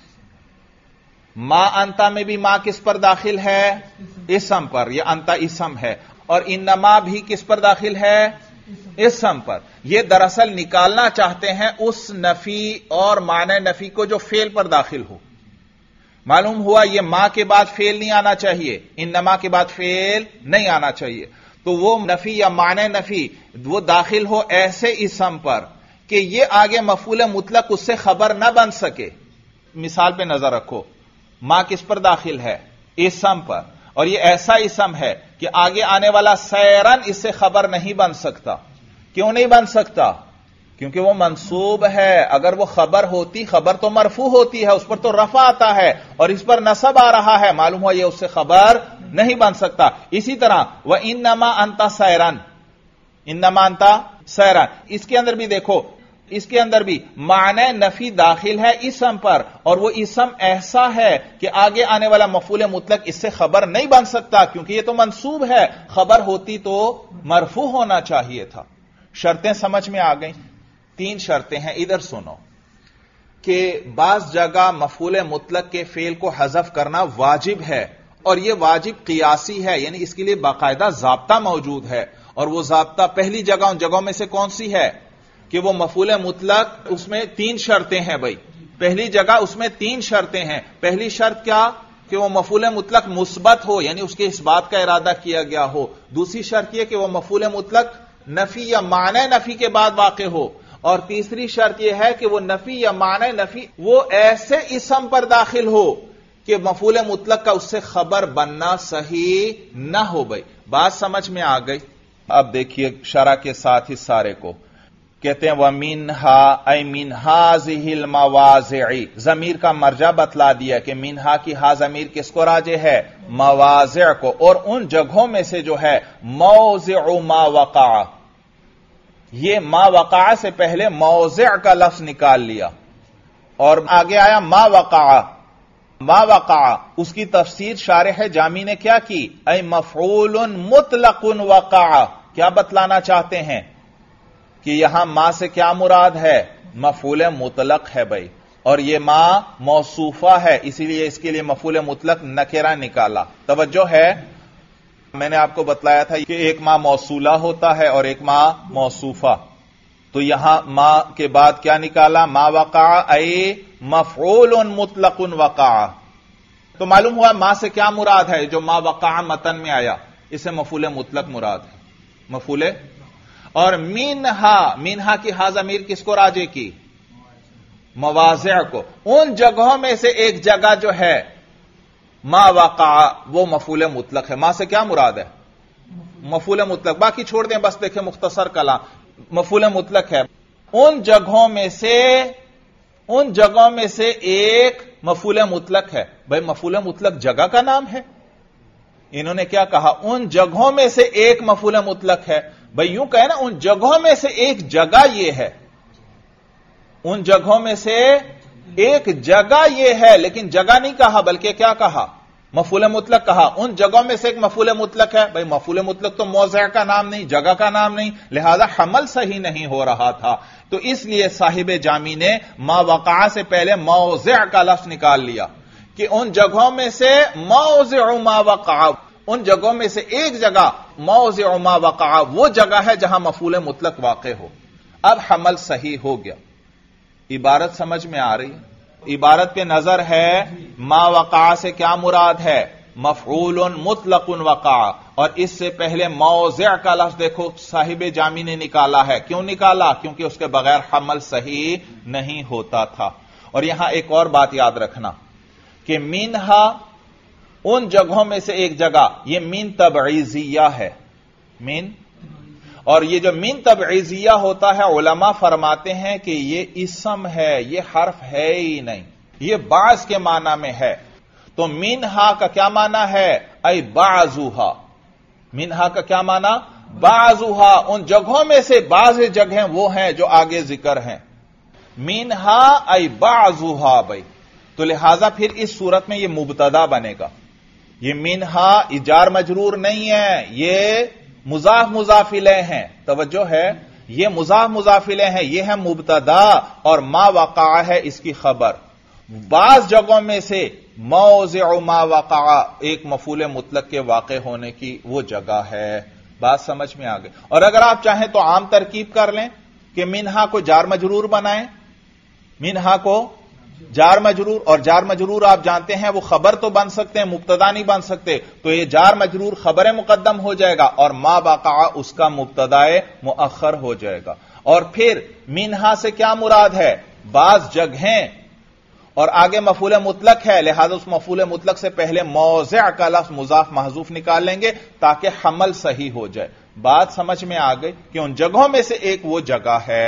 ما انت میں بھی ما کس پر داخل ہے؟ اسم پر. یہ انت اسم ہے. اور انما بھی کس پر داخل ہے؟ اسم پر. یہ دراصل نکالنا چاہتے ہیں اس نفی اور معنی نفی کو جو فعل پر داخل ہو. معلوم ہوا یہ ما کے بعد فعل نہیں آنا چاہیے، انما کے بعد فعل نہیں آنا چاہیے. تو وہ نفی یا معنی نفی وہ داخل ہو ایسے اسم پر کہ یہ آگے مفعول مطلق اس سے خبر نہ بن سکے. مثال پہ نظر رکھو، ما کس پر داخل ہے؟ اسم پر. اور یہ ایسا اسم ہے کہ آگے آنے والا سیرن اس سے خبر نہیں بن سکتا. کیوں نہیں بن سکتا؟ کیونکہ وہ منصوب ہے. اگر وہ خبر ہوتی، خبر تو مرفوع ہوتی ہے، اس پر تو رفع آتا ہے، اور اس پر نصب آ رہا ہے، معلوم ہوا یہ اس سے خبر نہیں بن سکتا. اسی طرح وَإِنَّمَا أَنْتَ سَيْرًا، انما انت سیران، اس کے اندر بھی دیکھو، اس کے اندر بھی معنی نفی داخل ہے اسم پر، اور وہ اسم ایسا ہے کہ آگے آنے والا مفعول مطلق اس سے خبر نہیں بن سکتا، کیونکہ یہ تو منصوب ہے، خبر ہوتی تو مرفوع ہونا چاہیے تھا. شرطیں سمجھ میں آ گئیں؟ 3 شرطیں ہیں. ادھر سنو کہ بعض جگہ مفعول مطلق کے فعل کو حذف کرنا واجب ہے، اور یہ واجب قیاسی ہے، یعنی اس کے لیے باقاعدہ ضابطہ موجود ہے. اور وہ ضابطہ پہلی جگہ ان جگہوں میں سے کون سی ہے کہ وہ مفعول مطلق، اس میں 3 شرطیں ہیں بھائی. پہلی جگہ اس میں 3 شرطیں ہیں. پہلی شرط کیا؟ کہ وہ مفعول مطلق مثبت ہو، یعنی اس کے اس بات کا ارادہ کیا گیا ہو. دوسری شرط یہ کہ وہ مفعول مطلق نفی یا معنی نفی کے بعد واقع ہو. اور تیسری شرط یہ ہے کہ وہ نفی یا معنی نفی وہ ایسے اسم پر داخل ہو کہ مفعول مطلق کا اس سے خبر بننا صحیح نہ ہو. بھائی بات سمجھ میں آ گئی؟ اب دیکھیے شرح کے ساتھ ہی سارے کو کہتے ہیں وَمِنْهَا اَيْ مِنْ هَذِهِ الْمَوَاضِعِ، ضمیر کا مرجع بتلا دیا کہ منہا کی ہا ضمیر کس کو راجع ہے؟ مواضع کو. اور ان جگہوں میں سے جو ہے موضع ما وقع، یہ ما وقع سے پہلے موضع کا لفظ نکال لیا اور آگے آیا ما وقع. ما وقع اس کی تفسیر شارح جامی نے کیا کی؟ اے مفعول مطلق وقع. کیا بتلانا چاہتے ہیں کہ یہاں ما سے کیا مراد ہے؟ مفعول مطلق ہے بھائی، اور یہ ما موصوفہ ہے، اسی لیے اس کے لیے مفعول مطلق نکرہ نکالا. توجہ ہے؟ میں نے آپ کو بتلایا تھا کہ ایک ما موصولہ ہوتا ہے اور ایک ما موصوفہ. تو یہاں ما کے بعد کیا نکالا؟ ما وقع اے مفعول مطلق وقع. تو معلوم ہوا ما سے کیا مراد ہے؟ جو ما وقع متن میں آیا اسے مفعول مطلق مراد ہے، مفعول. اور منہا کی ہا ضمیر کس کو راجع کی؟ مواضع کو. ان جگہوں میں سے ایک جگہ جو ہے ما وقع وہ مفعول مطلق ہے. ما سے کیا مراد ہے؟ مفعول مطلق. باقی چھوڑ دیں، بس دیکھیں مختصر کلام، مفعول مطلق ہے. ان جگہوں میں سے ایک مفعول مطلق ہے. بھائی مفعول مطلق جگہ کا نام ہے. انہوں نے کیا کہا؟ ان جگہوں میں سے ایک مفعول مطلق ہے. بھائی یوں کہے نا، ان جگہوں میں سے ایک جگہ یہ ہے، ان جگہوں میں سے ایک جگہ یہ ہے، لیکن جگہ نہیں کہا بلکہ کیا کہا؟ مفعول مطلق کہا. ان جگہوں میں سے ایک مفعول مطلق ہے. بھائی مفعول مطلق تو موضع کا نام نہیں، جگہ کا نام نہیں، لہذا حمل صحیح نہیں ہو رہا تھا. تو اس لیے صاحب جامی نے ما وقع سے پہلے موضع کا لفظ نکال لیا کہ ان جگہوں میں سے موضع ما وقع، ان جگہوں میں سے ایک جگہ موضع ما وقع وہ جگہ ہے جہاں مفعول مطلق واقع ہو. اب حمل صحیح ہو گیا. عبارت سمجھ میں آ رہی ہے؟ عبارت پہ نظر ہے. ما وقع سے کیا مراد ہے؟ مفعول مطلق وقع. اور اس سے پہلے موضع کا لفظ دیکھو صاحب جامی نے نکالا ہے. کیوں نکالا؟ کیونکہ اس کے بغیر حمل صحیح نہیں ہوتا تھا. اور یہاں ایک اور بات یاد رکھنا کہ منہا ان جگہوں میں سے ایک جگہ، یہ من تبعیضیہ ہے. من، اور یہ جو من تبعیضیہ ہوتا ہے علماء فرماتے ہیں کہ یہ اسم ہے، یہ حرف ہے ہی نہیں، یہ بعض کے معنی میں ہے. تو منہا کا کیا معنی ہے؟ اے بعضها. منہا کا کیا معنی؟ بعضها. ان جگہوں میں سے بعض جگہیں وہ ہیں جو آگے ذکر ہیں. منہا اے بعضها. بھائی تو لہذا پھر اس صورت میں یہ مبتدا بنے گا. یہ منہا جار مجرور نہیں ہے، یہ مضاف مضاف الیہ ہیں. توجہ ہے، یہ مضاف مضاف الیہ ہیں، یہ ہے مبتدا، اور ما وقع ہے اس کی خبر. بعض جگہوں میں سے موضع ما وقع ایک مفعول مطلق کے واقع ہونے کی وہ جگہ ہے. بات سمجھ میں آ گئی؟ اور اگر آپ چاہیں تو عام ترکیب کر لیں کہ منہا کو جار مجرور بنائیں. منہا کو جار مجرور، اور جار مجرور آپ جانتے ہیں وہ خبر تو بن سکتے ہیں، مبتدا نہیں بن سکتے. تو یہ جار مجرور خبر مقدم ہو جائے گا اور ما وقع اس کا مبتدا مؤخر ہو جائے گا. اور پھر منہا سے کیا مراد ہے؟ بعض جگہیں. اور آگے مفعول مطلق ہے، لہذا اس مفعول مطلق سے پہلے موضع کا لفظ مضاف محذوف نکال لیں گے تاکہ حمل صحیح ہو جائے۔ بات سمجھ میں آ گئی کہ ان جگہوں میں سے ایک وہ جگہ ہے۔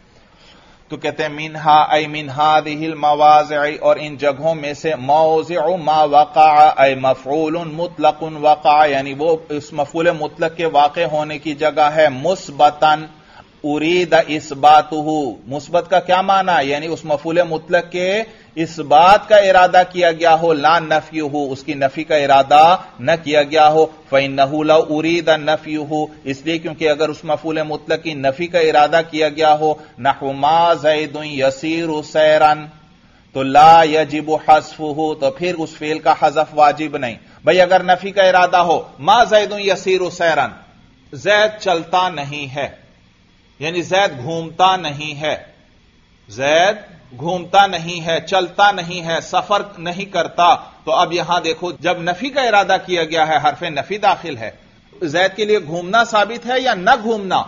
تو کہتے ہیں منہا ای من هذه المواضع، اور ان جگہوں میں سے موضع ما وقع ای مفعول مطلق وقع، یعنی وہ اس مفعول مطلق کے واقع ہونے کی جگہ ہے مثبتا ارید اثباتہ۔ مثبت کا کیا معنی؟ یعنی اس مفعول مطلق کے اس بات کا ارادہ کیا گیا ہو، لا نفیہ، اس کی نفی کا ارادہ نہ کیا گیا ہو۔ فإنہ لو ارید نفیہ، اس لیے کیونکہ اگر اس مفعول مطلق کی نفی کا ارادہ کیا گیا ہو، نحو ما زید یسیر سیرا، تو لا یجب حذفہ، تو پھر اس فعل کا حذف واجب نہیں۔ بھئی اگر نفی کا ارادہ ہو ما زید یسیر سیرا، زید چلتا نہیں ہے، یعنی زید گھومتا نہیں ہے، زید گھومتا نہیں ہے، چلتا نہیں ہے، سفر نہیں کرتا، تو اب یہاں دیکھو جب نفی کا ارادہ کیا گیا ہے حرف نفی داخل ہے، زید کے لیے گھومنا ثابت ہے یا نہ گھومنا؟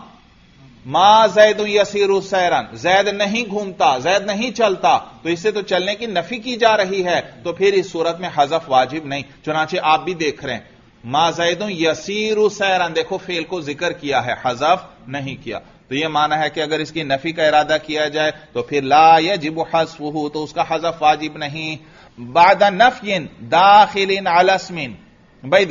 ما زید یسیر سیرا، زید نہیں گھومتا، زید نہیں چلتا، تو اس سے تو چلنے کی نفی کی جا رہی ہے، تو پھر اس صورت میں حذف واجب نہیں۔ چنانچہ آپ بھی دیکھ رہے ہیں ما زید یسیر سیرا، دیکھو فعل کو ذکر کیا ہے، حذف نہیں کیا، تو یہ معنی ہے کہ اگر اس کی نفی کا ارادہ کیا جائے تو پھر لا یجب حذفہ، تو اس کا حذف واجب نہیں۔ بعد نفی داخل علی اسم، بھائی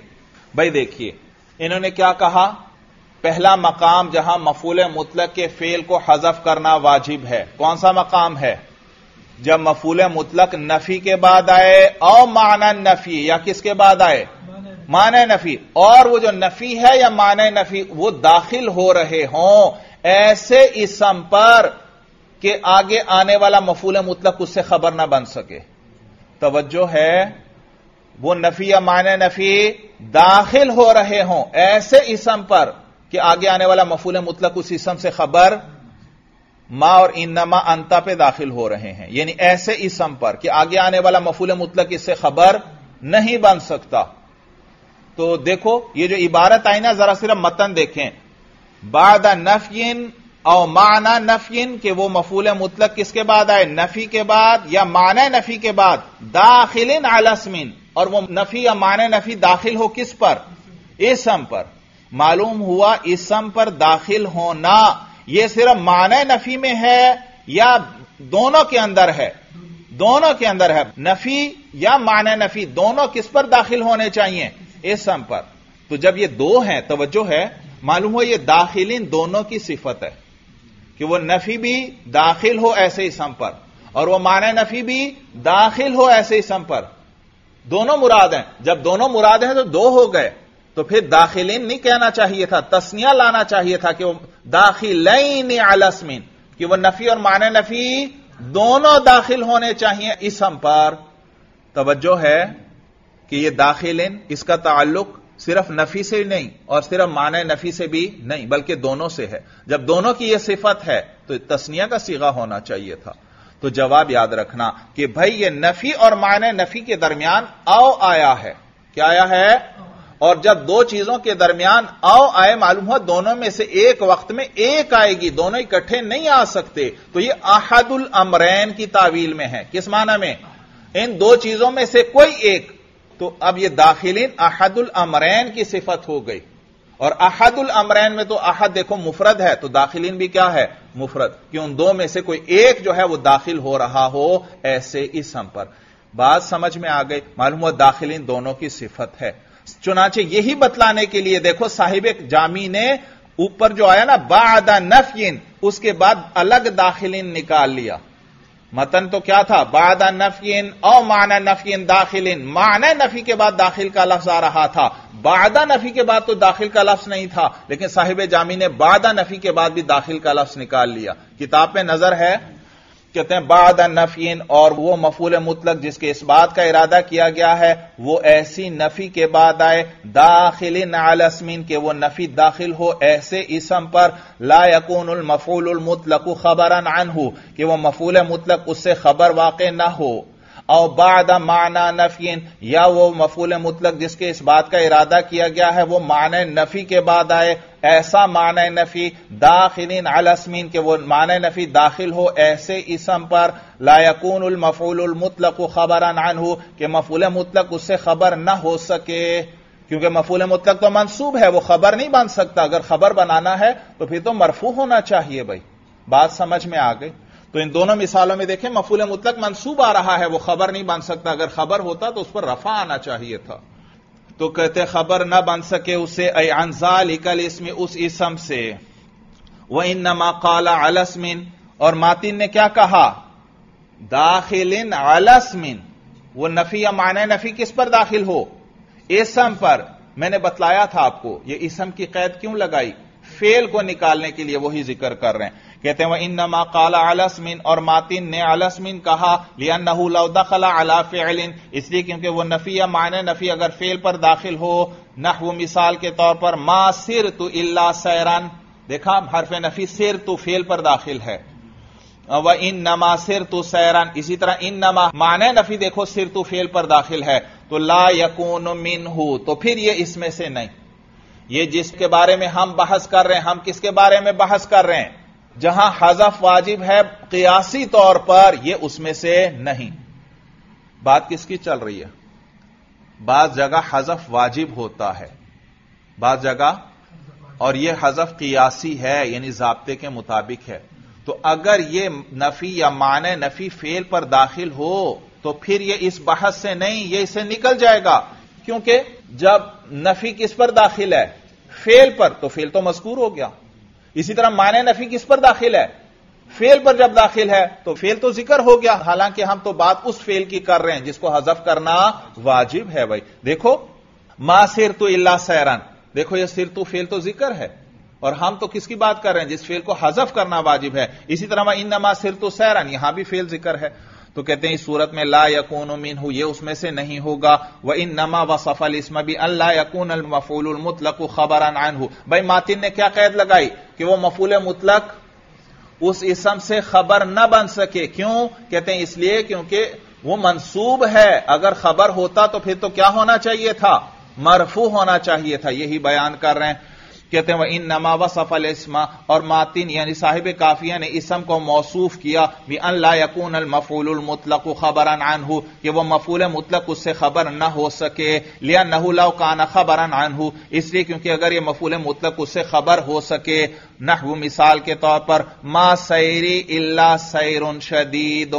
دیکھیے انہوں نے کیا کہا؟ پہلا مقام جہاں مفعول مطلق کے فعل کو حذف کرنا واجب ہے، کون سا مقام ہے؟ جب مفعول مطلق نفی کے بعد آئے او معنی نفی، یا کس کے بعد آئے؟ معنی نفی، اور وہ جو نفی ہے یا معنی نفی وہ داخل ہو رہے ہوں ایسے اسم پر کہ آگے آنے والا مفعول مطلق اس سے خبر نہ بن سکے۔ توجہ ہے، وہ نفی یا معنی نفی داخل ہو رہے ہوں ایسے اسم پر کہ آگے آنے والا مفعول مطلق اس اسم سے خبر ما اور انما انتا پہ داخل ہو رہے ہیں، یعنی ایسے اسم پر کہ آگے آنے والا مفعول مطلق اس سے خبر نہیں بن سکتا۔ تو دیکھو یہ جو عبارت آئی نا، ذرا صرف متن دیکھیں، بعد نفی او معنی نفی، کہ وہ مفعول مطلق کس کے بعد آئے؟ نفی کے بعد یا معنی نفی کے بعد، داخل علی اسم، اور وہ نفی یا معنی نفی داخل ہو کس پر؟ اسم پر۔ معلوم ہوا اسم پر داخل ہونا یہ صرف معنی نفی میں ہے یا دونوں کے اندر ہے؟ دونوں کے اندر ہے، نفی یا معنی نفی دونوں کس پر داخل ہونے چاہیے؟ اسم پر۔ تو جب یہ دو ہیں، توجہ ہے، معلوم ہو یہ داخلین دونوں کی صفت ہے کہ وہ نفی بھی داخل ہو ایسے اسم پر اور وہ معنی نفی بھی داخل ہو ایسے اسم پر، دونوں مراد ہیں۔ جب دونوں مراد ہیں تو دو ہو گئے، تو پھر داخلین نہیں کہنا چاہیے تھا، تسنیہ لانا چاہیے تھا کہ وہ داخلین علی اسم، کہ وہ نفی اور معنی نفی دونوں داخل ہونے چاہیے اسم پر۔ توجہ ہے کہ یہ داخلین اس کا تعلق صرف نفی سے نہیں اور صرف معنی نفی سے بھی نہیں بلکہ دونوں سے ہے۔ جب دونوں کی یہ صفت ہے تو تسنیہ کا صیغہ ہونا چاہیے تھا۔ تو جواب یاد رکھنا کہ بھائی یہ نفی اور معنی نفی کے درمیان او آیا ہے، کیا آیا ہے؟ اور جب دو چیزوں کے درمیان او آئے، معلوم ہوا دونوں میں سے ایک وقت میں ایک آئے گی، دونوں اکٹھے نہیں آ سکتے، تو یہ احد الامرین کی تعویل میں ہے۔ کس معنی میں؟ ان دو چیزوں میں سے کوئی ایک۔ تو اب یہ داخلین احد الامرین کی صفت ہو گئی، اور احد الامرین میں تو احد دیکھو مفرد ہے، تو داخلین بھی کیا ہے؟ مفرد، کہ ان دو میں سے کوئی ایک جو ہے وہ داخل ہو رہا ہو ایسے اسم پر۔ بات سمجھ میں آ گئی؟ معلوم ہوا داخلین دونوں کی صفت ہے۔ چنانچہ یہی بتلانے کے لیے دیکھو صاحب جامی نے اوپر جو آیا نا بعد نفی، اس کے بعد الگ داخلین نکال لیا۔ متن تو کیا تھا؟ بعد نفی او معنی نفی داخلین، معنی نفی کے بعد داخل کا لفظ آ رہا تھا، بعد نفی کے بعد تو داخل کا لفظ نہیں تھا، لیکن صاحب جامی نے بعد نفی کے بعد بھی داخل کا لفظ نکال لیا۔ کتاب میں نظر ہے، کہتے ہیں بعد نفی، اور وہ مفعول مطلق جس کے اس بات کا ارادہ کیا گیا ہے وہ ایسی نفی کے بعد آئے داخل علی اسم، کہ وہ نفی داخل ہو ایسے اسم پر لا یکون المفعول المطلق خبرا عنہ، کہ وہ مفعول مطلق اس سے خبر واقع نہ ہو، او بعد معنی نفی، یا وہ مفعول مطلق جس کے اس بات کا ارادہ کیا گیا ہے وہ معنی نفی کے بعد آئے ایسا معنی نفی داخلین علی اسمین کہ وہ معنی نفی داخل ہو ایسے اسم پر لا یکون المفعول المطلق خبرا عنہ کہ مفعول مطلق اس سے خبر نہ ہو سکے، کیونکہ مفعول مطلق تو منصوب ہے، وہ خبر نہیں بن سکتا، اگر خبر بنانا ہے تو پھر تو مرفوع ہونا چاہیے بھائی۔ بات سمجھ میں آ گئی؟ تو ان دونوں مثالوں میں دیکھیں مفعول مطلق منصوب آ رہا ہے، وہ خبر نہیں بن سکتا، اگر خبر ہوتا تو اس پر رفع آنا چاہیے تھا، تو کہتے خبر نہ بن سکے اسے ای عن ذالک الاسم اس اسم سے۔ وانما قال علی اسم اور ماتن نے کیا کہا؟ داخل علی اسم، وہ نفی یا معنی نفی کس پر داخل ہو؟ اسم پر۔ میں نے بتلایا تھا آپ کو یہ اسم کی قید کیوں لگائی؟ فعل کو نکالنے کے لیے، وہی ذکر کر رہے ہیں۔ کہتے ہیں وانما قال علی اسم اور ماتن نے علی اسم کہا لانہ لو دخل علی فعل، اس لیے کیونکہ وہ نفی یا معنی نفی اگر فعل پر داخل ہو، نحو مثال کے طور پر ما سرت الا سیرا، دیکھا حرف نفی سرت فعل پر داخل ہے، وانما سرت سیرا، اسی طرح انما معنی نفی دیکھو سرت فعل پر داخل ہے، تو لا یکون منہ، تو پھر یہ اس میں سے نہیں۔ یہ جس کے بارے میں ہم بحث کر رہے ہیں، ہم کس کے بارے میں بحث کر رہے ہیں؟ جہاں حذف واجب ہے قیاسی طور پر، یہ اس میں سے نہیں۔ بات کس کی چل رہی ہے؟ بعض جگہ حذف واجب ہوتا ہے، بعض جگہ، اور یہ حذف قیاسی ہے، یعنی ضابطے کے مطابق ہے۔ تو اگر یہ نفی یا معنی نفی فعل پر داخل ہو تو پھر یہ اس بحث سے نہیں، یہ اسے نکل جائے گا، کیونکہ جب نفی کس پر داخل ہے؟ فعل پر، تو فعل تو مذکور ہو گیا۔ اسی طرح معنی نفی کس پر داخل ہے؟ فعل پر جب داخل ہے تو فعل تو ذکر ہو گیا، حالانکہ ہم تو بات اس فعل کی کر رہے ہیں جس کو حذف کرنا واجب ہے بھائی۔ دیکھو ما سرت الا سیرا، دیکھو یہ سرت فعل تو ذکر ہے، اور ہم تو کس کی بات کر رہے ہیں؟ جس فعل کو حذف کرنا واجب ہے۔ اسی طرح انما سرت سیرا، یہاں بھی فعل ذکر ہے، تو کہتے ہیں اس صورت میں لا یکون منہ، یہ اس میں سے نہیں ہوگا۔ وانما وصف الاسم بان لا یکون المفعول المطلق خبرا عنہ، بھائی ماتن نے کیا قید لگائی؟ کہ وہ مفعول مطلق اس اسم سے خبر نہ بن سکے، کیوں؟ کہتے ہیں اس لیے کیونکہ وہ منصوب ہے، اگر خبر ہوتا تو پھر تو کیا ہونا چاہیے تھا؟ مرفوع ہونا چاہیے تھا، یہی بیان کر رہے ہیں۔ کہتے ہیں وانما وصف الاسم، اور ماتن یعنی صاحب قافیہ نے اسم کو موصوف کیا بان لا یکون المفعول المطلق خبرا عنہ، کہ وہ مفعول مطلق اس سے خبر نہ ہو سکے، لانہ لو کان خبرا عنہ، اس لیے کیونکہ اگر یہ مفعول مطلق اس سے خبر ہو سکے، نحو مثال کے طور پر ما سیری الا سیر شدید،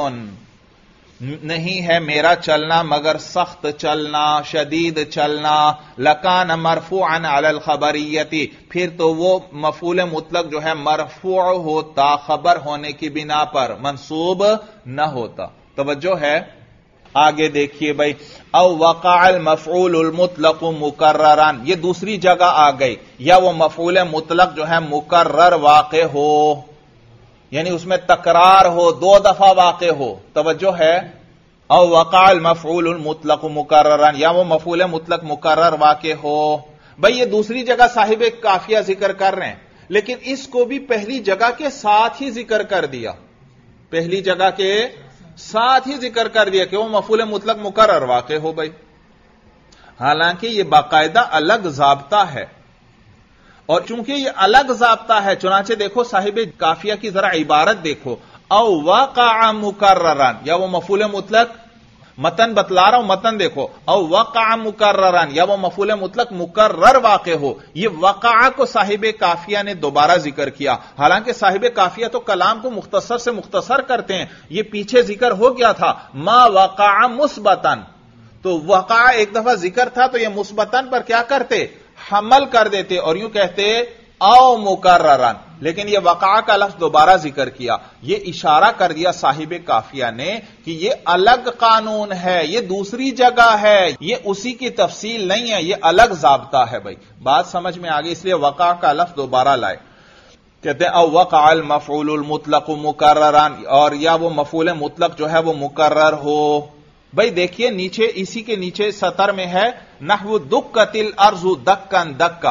نہیں ہے میرا چلنا مگر سخت چلنا، شدید چلنا، لکان مرفوعا علی الخبریت، پھر تو وہ مفعول مطلق جو ہے مرفوع ہوتا خبر ہونے کی بنا پر، منصوب نہ ہوتا۔ توجہ ہے؟ آگے دیکھیے بھائی، او وقع المفعول المطلق مکررا، یہ دوسری جگہ آ گئی، یا وہ مفعول مطلق جو ہے مکرر واقع ہو، یعنی اس میں تکرار ہو، دو دفعہ واقع ہو۔ توجہ ہے؟ او وقع المفعول المطلق مکررا، یا وہ مفعول مطلق مکرر واقع ہو۔ بھئی یہ دوسری جگہ صاحب قافیہ ذکر کر رہے ہیں، لیکن اس کو بھی پہلی جگہ کے ساتھ ہی ذکر کر دیا، پہلی جگہ کے ساتھ ہی ذکر کر دیا کہ وہ مفعول مطلق مکرر واقع ہو بھائی، حالانکہ یہ باقاعدہ الگ ضابطہ ہے، اور چونکہ یہ الگ ضابطہ ہے چنانچہ دیکھو صاحب قافیہ کی ذرا عبارت دیکھو، او وقع مکررا، یا وہ مفعول مطلق، متن بتلا رہا ہوں، متن دیکھو، او وقع مکررا، یا وہ مفعول مطلق مکرر واقع ہو۔ یہ وقع کو صاحب قافیہ نے دوبارہ ذکر کیا، حالانکہ صاحب قافیہ تو کلام کو مختصر سے مختصر کرتے ہیں، یہ پیچھے ذکر ہو گیا تھا ما وقع مثبتا، تو وقع ایک دفعہ ذکر تھا تو یہ مثبتن پر کیا کرتے؟ حمل کر دیتے اور یوں کہتے او مکررا، لیکن یہ وقع کا لفظ دوبارہ ذکر کیا، یہ اشارہ کر دیا صاحب قافیہ نے کہ یہ الگ قانون ہے، یہ دوسری جگہ ہے، یہ اسی کی تفصیل نہیں ہے، یہ الگ ضابطہ ہے بھائی۔ بات سمجھ میں آگئی، اس لیے وقع کا لفظ دوبارہ لائے۔ کہتے ہیں او وقع المفعول المطلق مکررا، اور یا وہ مفعول مطلق جو ہے وہ مکرر ہو۔ بھائی دیکھیے نیچے، اسی کے نیچے سطر میں ہے نحو دکت الارض دکن دکا،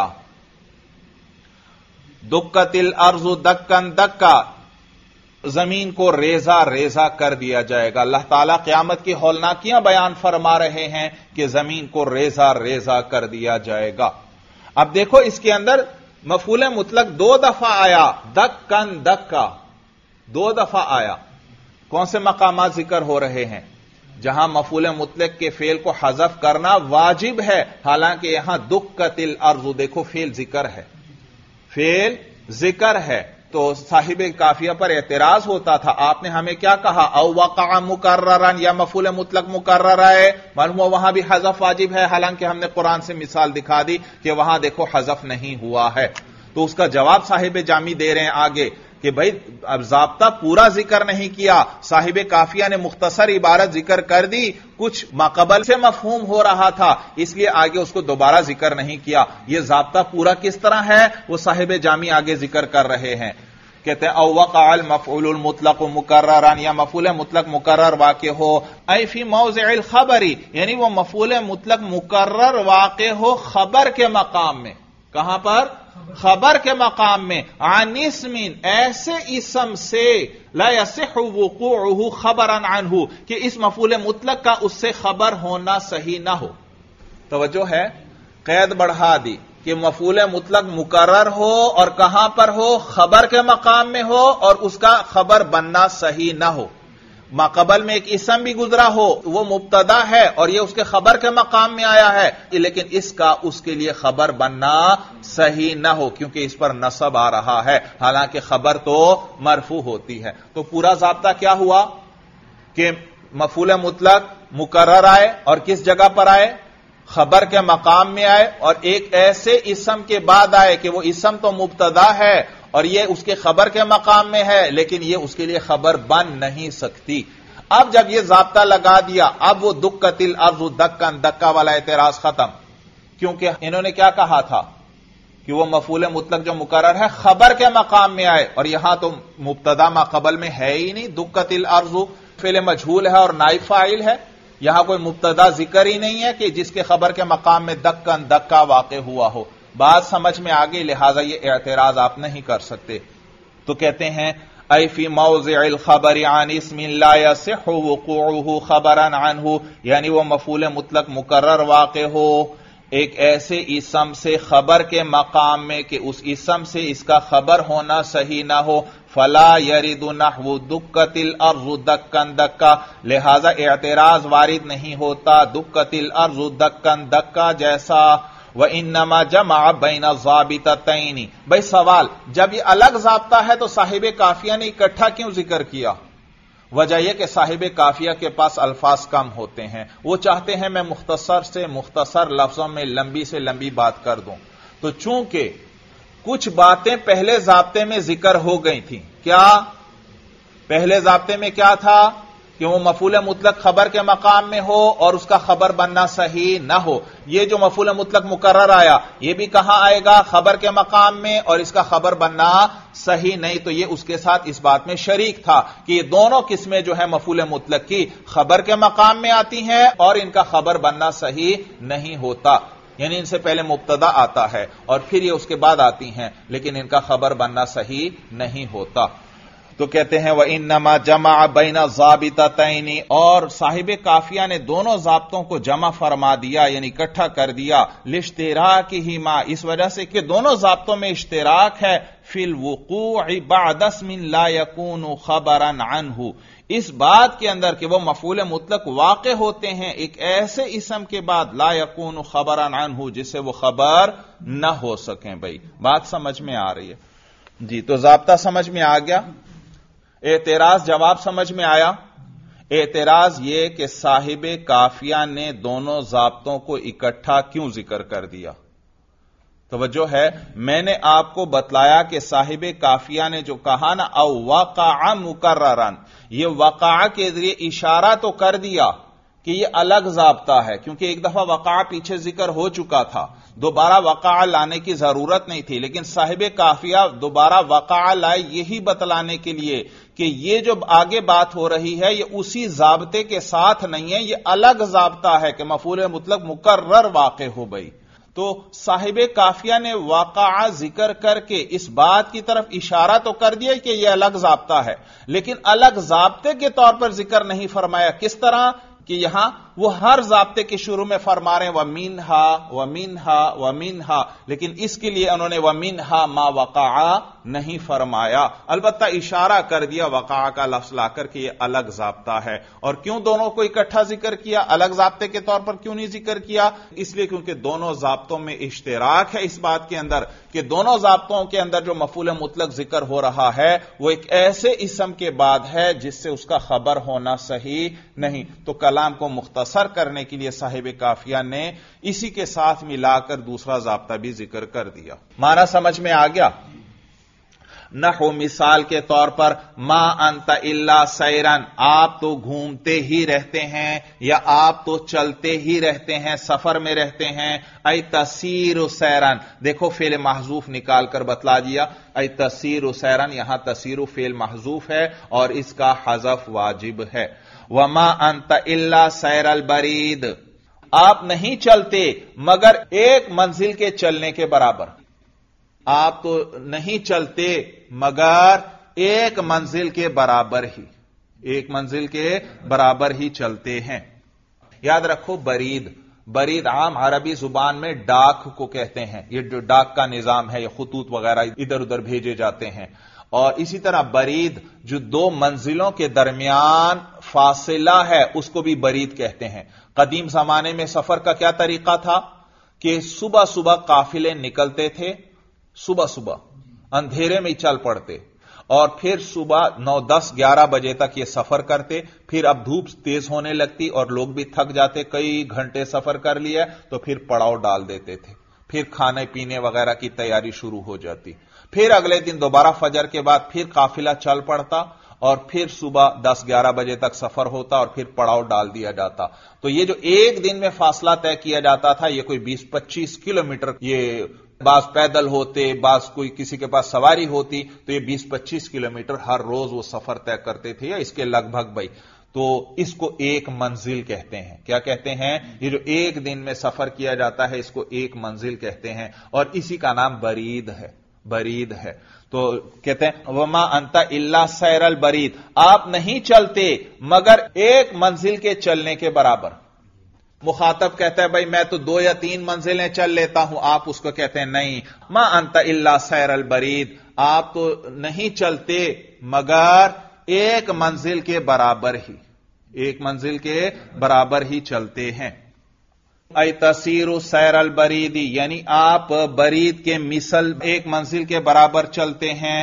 دکت الارض دکن دکا، زمین کو ریزہ ریزہ کر دیا جائے گا۔ اللہ تعالیٰ قیامت کی ہولناکیاں بیان فرما رہے ہیں کہ زمین کو ریزہ ریزہ کر دیا جائے گا۔ اب دیکھو اس کے اندر مفعول مطلق 2 دفعہ آیا، دکن دکا 2 دفعہ آیا، کون سے مقامات ذکر ہو رہے ہیں؟ جہاں مفعول مطلق کے فعل کو حذف کرنا واجب ہے، حالانکہ یہاں دکت الارض، دیکھو فعل ذکر ہے، فعل ذکر ہے، تو صاحب کافیہ پر اعتراض ہوتا تھا، آپ نے ہمیں کیا کہا؟ او وقع مکررن، یا مفعول مطلق مکرر ہے، معلوم ہوا وہاں بھی حذف واجب ہے، حالانکہ ہم نے قرآن سے مثال دکھا دی کہ وہاں دیکھو حذف نہیں ہوا ہے۔ تو اس کا جواب صاحب جامی دے رہے ہیں آگے کہ بھائی اب ضابطہ پورا ذکر نہیں کیا، صاحب کافیہ نے مختصر عبارت ذکر کر دی، کچھ ماقبل سے مفہوم ہو رہا تھا، اس لیے آگے اس کو دوبارہ ذکر نہیں کیا۔ یہ ضابطہ پورا کس طرح ہے وہ صاحب جامی آگے ذکر کر رہے ہیں، کہتے ہیں او وقع المفعول المطلق مکررن، یا مفعول مطلق مکرر واقع ہو، ای فی موضع الخبر، یعنی وہ مفعول مطلق مکرر واقع ہو خبر کے مقام میں۔ کہاں پر؟ خبر کے مقام میں، عن اسم، ایسے اسم سے لا يصح وقوعه خبرا عنہ، کہ اس مفعول مطلق کا اس سے خبر ہونا صحیح نہ ہو۔ توجہ ہے، قید بڑھا دی کہ مفعول مطلق مکرر ہو اور کہاں پر ہو؟ خبر کے مقام میں ہو، اور اس کا خبر بننا صحیح نہ ہو۔ ماقبل میں ایک اسم بھی گزرا ہو، وہ مبتدا ہے اور یہ اس کے خبر کے مقام میں آیا ہے، لیکن اس کا اس کے لیے خبر بننا صحیح نہ ہو، کیونکہ اس پر نصب آ رہا ہے، حالانکہ خبر تو مرفوع ہوتی ہے۔ تو پورا ضابطہ کیا ہوا کہ مفعول مطلق مکرر آئے اور کس جگہ پر آئے؟ خبر کے مقام میں آئے، اور ایک ایسے اسم کے بعد آئے کہ وہ اسم تو مبتدا ہے اور یہ اس کے خبر کے مقام میں ہے، لیکن یہ اس کے لیے خبر بن نہیں سکتی۔ اب جب یہ ضابطہ لگا دیا، اب وہ دکت الارض دکن دکا والا اعتراض ختم، کیونکہ انہوں نے کیا کہا تھا کہ وہ مفعول مطلق جو مکرر ہے خبر کے مقام میں آئے، اور یہاں تو مبتدا ماقبل میں ہے ہی نہیں، دکت الارض فعل مجہول ہے اور نائب فاعل ہے، یہاں کوئی مبتدا ذکر ہی نہیں ہے کہ جس کے خبر کے مقام میں دکن دکا واقع ہوا ہو۔ بات سمجھ میں آگئی، لہذا یہ اعتراض آپ نہیں کر سکتے۔ تو کہتے ہیں ای فی موضع الخبر عن اسم لا يصح وقوعه خبرا عنہ، یعنی وہ مفعول مطلق مکرر واقع ہو ایک ایسے اسم سے خبر کے مقام میں کہ اس اسم سے اس کا خبر ہونا صحیح نہ ہو، فلا يرد نحو دکت الارض دکن دکا، لہذا اعتراض وارد نہیں ہوتا دکت الارض دکن دکا جیسا۔ وَإِنَّمَا جَمَعَ بَيْنَ الضَّابِطَتَيْنِ، بھئی سوال، جب یہ الگ ضابطہ ہے تو صاحب کافیہ نے اکٹھا کیوں ذکر کیا؟ وجہ یہ کہ صاحب کافیہ کے پاس الفاظ کم ہوتے ہیں، وہ چاہتے ہیں میں مختصر سے مختصر لفظوں میں لمبی سے لمبی بات کر دوں، تو چونکہ کچھ باتیں پہلے ضابطے میں ذکر ہو گئی تھیں، کیا پہلے ضابطے میں کیا تھا کہ وہ مفعول مطلق خبر کے مقام میں ہو اور اس کا خبر بننا صحیح نہ ہو، یہ جو مفعول مطلق مکرر آیا یہ بھی کہاں آئے گا؟ خبر کے مقام میں، اور اس کا خبر بننا صحیح نہیں، تو یہ اس کے ساتھ اس بات میں شریک تھا کہ یہ دونوں قسمیں جو ہے مفعول مطلق کی خبر کے مقام میں آتی ہیں اور ان کا خبر بننا صحیح نہیں ہوتا، یعنی ان سے پہلے مبتدا آتا ہے اور پھر یہ اس کے بعد آتی ہیں، لیکن ان کا خبر بننا صحیح نہیں ہوتا۔ تو کہتے ہیں وَإِنَّمَا جَمَعَ بَيْنَ الضَّابِطَتَيْنِ، اور صاحب کافیہ نے دونوں ضابطوں کو جمع فرما دیا، یعنی اکٹھا کر دیا، لِاشْتِرَاكِهِمَا، اس وجہ سے کہ دونوں ضابطوں میں اشتراک ہے، فِي الْوُقُوعِ بَعْدَ اسْمٍ لَا يَكُونُ خَبَرًا عَنْهُ، اس بات کے اندر کہ وہ مفعول مطلق واقع ہوتے ہیں ایک ایسے اسم کے بعد لا يكون خبرا عنہ جس سے وہ خبر نہ ہو سکیں۔ بھائی بات سمجھ میں آ رہی ہے جی؟ تو ضابطہ سمجھ میں آ گیا، اعتراض جواب سمجھ میں آیا۔ اعتراض یہ کہ صاحب کافیہ نے دونوں ضابطوں کو اکٹھا کیوں ذکر کر دیا؟ توجہ ہے، میں نے آپ کو بتلایا کہ صاحب کافیہ نے جو کہا نا او وقع مکررن، یہ وقع کے ذریعے اشارہ تو کر دیا کہ یہ الگ ضابطہ ہے، کیونکہ ایک دفعہ وقع پیچھے ذکر ہو چکا تھا، دوبارہ وقع لانے کی ضرورت نہیں تھی، لیکن صاحب کافیہ دوبارہ وقع لائے یہی بتلانے کے لیے کہ یہ جو آگے بات ہو رہی ہے یہ اسی ضابطے کے ساتھ نہیں ہے، یہ الگ ضابطہ ہے کہ مفعول مطلق مکرر واقع ہو گئی۔ تو صاحب کافیہ نے واقعہ ذکر کر کے اس بات کی طرف اشارہ تو کر دیا کہ یہ الگ ضابطہ ہے، لیکن الگ ضابطے کے طور پر ذکر نہیں فرمایا۔ کس طرح کہ یہاں वो हर ज़ाब्ते के शुरू में फरमा रहे हैं वमिनहा वमिनहा वमिनहा, लेकिन इसके लिए उन्होंने वमिनहा मा वक़ा नहीं फरमाया, अलबत्ता इशारा कर दिया वक़ा का लफ्ज़ लाकर के ये अलग ज़ाब्ता है। और क्यों दोनों को इकट्ठा जिक्र किया, अलग ज़ाब्ते के तौर पर क्यों नहीं जिक्र किया? इसलिए क्योंकि दोनों ज़ाब्तों में इश्तिराक है इस बात के अंदर कि दोनों ज़ाब्तों के अंदर जो मफ़ूल मुतलक जिक्र हो रहा है वो एक ऐसे इसम के बाद है जिससे उसका खबर होना सही नहीं। तो कलाम को मुख्तसर करने के लिए साहिब काफिया ने इसी के साथ मिलाकर दूसरा ज़ाब्ता भी जिक्र कर दिया। माना समझ में आ गया? नहु मिसाल के तौर पर मा अंत इल्ला सैरन, आप तो घूमते ही रहते हैं या आप तो चलते ही रहते हैं, सफर में रहते हैं। ऐ तसीरु सैरन, देखो फेल महजूफ निकाल कर बतला दिया। ऐ तसीरु सैरन, यहां तसीरु फेल महजूफ है और इसका हज़फ वाजिब है। वमा अंत इल्ला सैरल बरीद, आप नहीं चलते मगर एक मंजिल के चलने के बराबर। आप तो नहीं चलते मगर एक मंजिल के बराबर ही, एक मंजिल के बराबर ही चलते हैं। याद रखो बरीद, बरीद आम अरबी जुबान में डाक को कहते हैं। ये जो डाक का निजाम है, ये खुतूत वगैरह इधर उधर भेजे जाते हैं। और इसी तरह बरीद जो दो मंजिलों के दरमियान फासिला है उसको भी बरीद कहते हैं। कदीम जमाने में सफर का क्या तरीका था कि सुबह सुबह काफिले निकलते थे, सुबह सुबह अंधेरे में ही चल पड़ते और फिर सुबह 9, 10, 11 बजे तक ये सफर करते। फिर अब धूप तेज होने लगती और लोग भी थक जाते, कई घंटे सफर कर लिया तो फिर पड़ाव डाल देते थे। फिर खाने पीने वगैरह की तैयारी शुरू हो जाती। फिर अगले दिन दोबारा फजर के बाद फिर काफिला चल पड़ता और फिर सुबह 10, 11 बजे तक सफर होता और फिर पड़ाव डाल दिया जाता। तो ये जो एक दिन में फासला तय किया जाता था, ये कोई 20-25 किलोमीटर, ये बास पैदल होते, बास कोई किसी के पास सवारी होती, तो ये 20-25 किलोमीटर हर रोज वो सफर तय करते थे या इसके लगभग भाई। तो इसको एक मंजिल कहते हैं। क्या कहते हैं? ये जो एक दिन में सफर किया जाता है इसको एक मंजिल कहते हैं और इसी का नाम बरीद है, बरीद है। तो कहते हैं वमा अंता इल्ला सैरल बरीद, आप नहीं चलते मगर एक मंजिल के चलने के बराबर। मुखातब कहता है भाई मैं तो 2 या 3 मंजिलें चल लेता हूं, आप उसको कहते हैं नहीं, मा अंता इल्ला सैरल बरीद, आप तो नहीं चलते मगर एक मंजिल के बराबर ही, एक मंजिल के बराबर ही चलते हैं। ऐ तसीरु सैरल बरीदी, यानी आप बरीद के मिसल एक मंजिल के बराबर चलते हैं।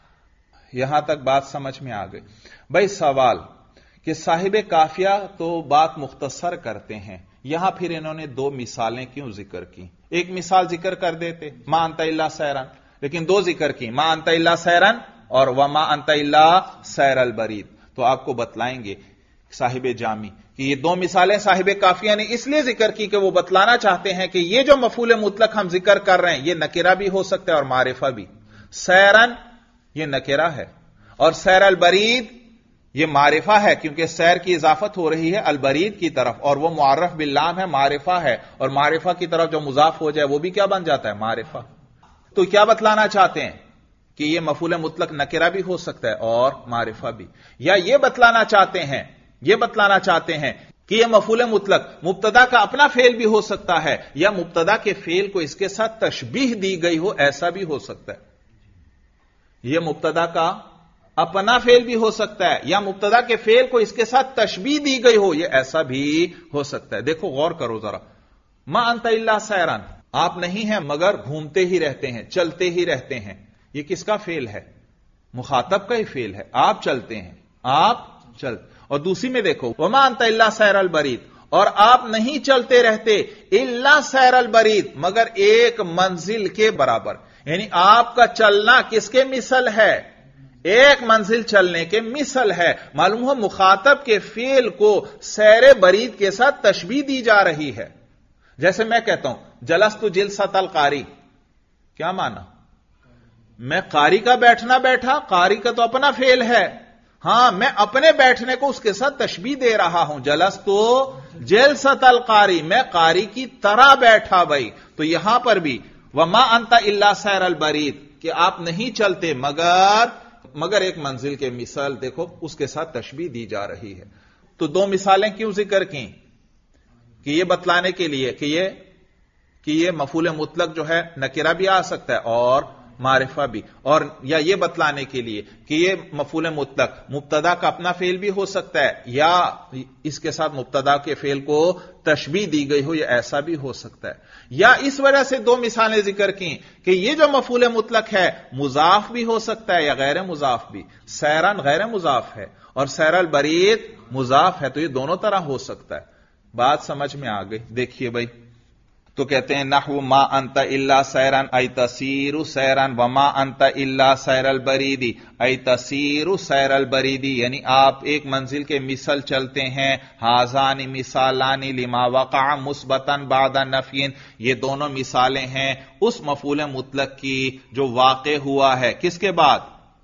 यहां तक बात समझ में आ गई। भाई सवाल कि साहिब काफिया तो बात मुख्तसर करते हैं, यहां फिर इन्होंने 2 मिसालें क्यों जिक्र की? एक मिसाल जिक्र कर देते मा अंता इल्ला सैरन, लेकिन 2 जिक्र की, मा अंता इल्ला सैरन और वमा अंता इल्ला सैरल बरीद। तो आपको बतलाएंगे साहिब जामी कि ये 2 मिसालें साहिब काफिया ने इसलिए जिक्र की कि वो बतलाना चाहते हैं कि ये जो मफूल मुतलक हम जिक्र कर रहे हैं ये नकेरा भी हो सकता है और मारिफा भी। सैरन ये नकेरा है और सैरल बरीद ये मारिफा है, क्योंकि सैर की इजाफत हो रही है अलबरीद की तरफ और वो मुअर्रफ बिल्लाम है, मारिफा है, और मारिफा की तरफ जो मुजाफ हो जाए वो भी क्या बन जाता है? मारिफा। तो क्या बतलाना चाहते हैं कि ये मफूल मुतलक नकेरा भी हो सकता है और मारिफा भी, या ये बतलाना चाहते हैं, ये बतलाना चाहते हैं कि यह मफूल मुतलक मुब्तदा का अपना फेल भी हो सकता है या मुब्तदा के फेल को इसके साथ तशबीह दी गई हो, ऐसा भी हो सकता है। यह मुब्तदा का अपना फेल भी हो सकता है या मुब्तदा के फेल को इसके साथ तशबीह दी गई हो, यह ऐसा भी हो सकता है। देखो गौर करो जरा, मा अंता इल्ला सैरन, आप नहीं हैं मगर घूमते ही रहते हैं, चलते ही रहते हैं। यह किसका फेल है? मुखातब का ही फेल है। आप चलते हैं, आप चल। और दूसरी में देखो वमा अंता इल्ला सैरल बरीद, और आप नहीं चलते रहते इल्ला सैरल बरीद मगर एक मंजिल के बराबर। यानी आपका चलना किसके मिसल है? एक मंजिल चलने के मिसल है। मालूम हो मुखातब के फेल को सैर बरीद के साथ तशबीह दी जा रही है। जैसे मैं कहता हूं जलस्तु जिलसतल कारी, क्या माना? मैं कारी का बैठना बैठा, कारी का तो अपना फेल है। हां, मैं अपने बैठने को उसके साथ तशबीह दे रहा हूं, जलस्तु जिलसतल कारी, मैं कारी की तरह बैठा। भाई तो यहां पर भी वमा अंता इल्ला सैरल बरीद कि आप नहीं चलते मगर एक मंजिल के मिसाल देखो उसके साथ तशबीह दी जा रही है। तो 2 मिसालें क्यों जिक्र की? کہ یہ بتلانے کے لیے کہ یہ مفعول مطلق جو ہے نکرہ بھی آ سکتا ہے اور معرفہ بھی، اور یا یہ بتلانے کے لیے کہ یہ مفعول مطلق مبتدا کا اپنا فعل بھی ہو سکتا ہے، یا اس کے ساتھ مبتدا کے فعل کو تشبیہ دی گئی ہو، یہ ایسا بھی ہو سکتا ہے۔ یا اس وجہ سے دو مثالیں ذکر کی کہ یہ جو مفعول مطلق ہے مضاف بھی ہو سکتا ہے یا غیر مضاف بھی۔ سیرن غیر مضاف ہے اور سیر البرید مضاف ہے، تو یہ دونوں طرح ہو سکتا ہے۔ بات سمجھ میں آ گئی؟ دیکھیے بھائی، تو کہتے ہیں نحو ما انت الا سیرن ای تسیر سیرن وما انت الا سیر البریدی ای تسیر سیر البریدی، یعنی آپ ایک منزل کے مثل چلتے ہیں۔ ہازانی مثالانی لما وقع مثبتا بعد نفی، یہ دونوں مثالیں ہیں اس مفعول مطلق کی جو واقع ہوا ہے کس کے بعد؟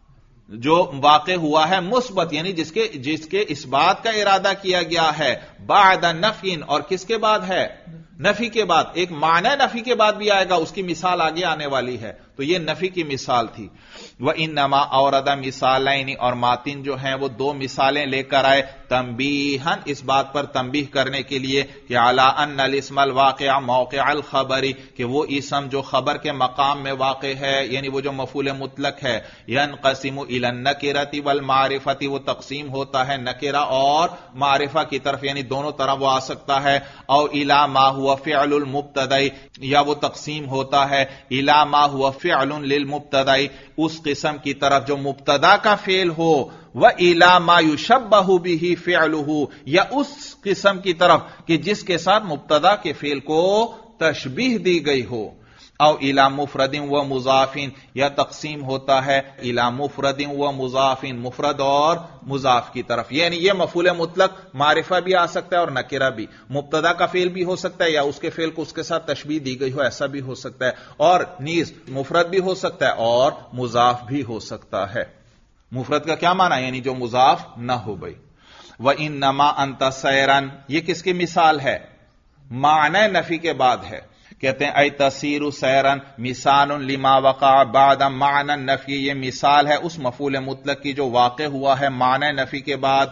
جو واقع ہوا ہے مثبت، یعنی جس کے اس بات کا ارادہ کیا گیا ہے بعد نفی، اور کس کے بعد ہے؟ نفی کے بعد۔ ایک معنی نفی کے بعد بھی آئے گا، اس کی مثال آگے آنے والی ہے، تو یہ نفی کی مثال تھی۔ وَإِنَّمَا أَوْرَدَ مِثَالَيْنِ، اور ماتن جو ہیں وہ دو مثالیں لے کر آئے تنبیہاً، اس بات پر تنبیہ کرنے کے لیے کہ عَلَىٰ أَنَّ الْإِسْمَ الْوَاقِعَ مَوْقِعَ الْخَبَرِ، کہ وہ اسم جو خبر کے مقام میں واقع ہے، یعنی وہ جو مفعول مطلق ہے، يَنْقَسِمُ إِلَى النَّكِرَةِ وَالْمَعْرِفَةِ، وہ تقسیم ہوتا ہے نکرہ اور معرفہ کی طرف، یعنی دونوں طرف وہ آ سکتا ہے۔ او إِلَى مَا هُوَ فِعْلُ الْمُبْتَدَإِ، یا وہ تقسیم ہوتا ہے إِلَى مَا هُوَ فِعْلٌ لِلْمُبْتَدَإِ، اس قسم کی طرف جو مبتدا کا فعل ہو، وَإِلَى مَا يُشَبَّهُ بِهِ فِعْلُهُ، یا اس قسم کی طرف کہ جس کے ساتھ مبتدا کے فعل کو تشبیہ دی گئی ہو۔ او إِلَى مُفْرَدٍ وَمُضَافٍ، یا تقسیم ہوتا ہے إِلَى مُفْرَدٍ وَمُضَافٍ، مفرد اور مضاف کی طرف، یعنی یہ مفعول مطلق معرفہ بھی آ سکتا ہے اور نکرہ بھی، مبتدا کا فعل بھی ہو سکتا ہے یا اس کے فعل کو اس کے ساتھ تشبیہ دی گئی ہو، ایسا بھی ہو سکتا ہے، اور نیز مفرد بھی ہو سکتا ہے اور مضاف بھی ہو سکتا ہے۔ مفرد کا کیا معنی؟ یعنی جو مضاف نہ ہو بھائی۔ وَإِنَّمَا أَنْتَ سَيْرًا، یہ کس کی مثال ہے؟ معنی نفی کے بعد ہے۔ کہتے ہیں اے تسیر سیرن مثال لما وقع بعد معنی نفی، یہ مثال ہے اس مفعول مطلق کی جو واقع ہوا ہے معنی نفی کے بعد۔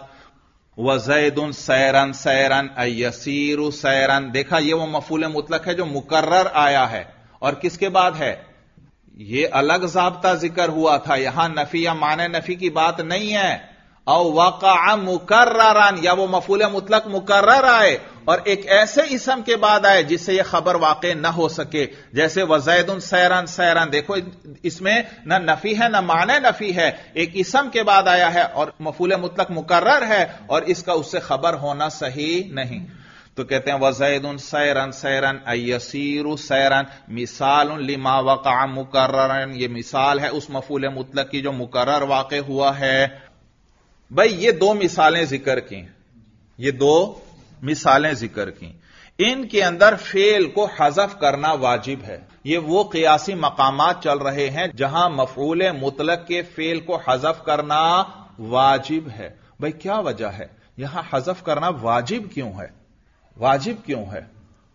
وزید سیرن سیرن اے یسیر سیرن، دیکھا یہ وہ مفعول مطلق ہے جو مکرر آیا ہے، اور کس کے بعد ہے؟ یہ الگ ضابطہ ذکر ہوا تھا، یہاں نفی یا معنی نفی کی بات نہیں ہے۔ او وقع مکررن، یا وہ مفعول مطلق مکرر آئے اور ایک ایسے اسم کے بعد آئے جس سے یہ خبر واقع نہ ہو سکے، جیسے وزید سیرن سیرن، دیکھو اس میں نہ نفی ہے نہ معنی نفی ہے، ایک اسم کے بعد آیا ہے اور مفعول مطلق مکرر ہے اور اس کا اس سے خبر ہونا صحیح نہیں۔ تو کہتے ہیں وزید سیرن سیرن اے یسیر سیرن مثال لما وقع مکررن، یہ مثال ہے اس مفعول مطلق کی جو مکرر واقع ہوا ہے۔ بھائی یہ دو مثالیں ذکر کی، یہ دو مثالیں ذکر کی، ان کے اندر فعل کو حذف کرنا واجب ہے۔ یہ وہ قیاسی مقامات چل رہے ہیں جہاں مفعول مطلق کے فعل کو حذف کرنا واجب ہے۔ بھائی کیا وجہ ہے یہاں حذف کرنا واجب کیوں ہے؟ واجب کیوں ہے؟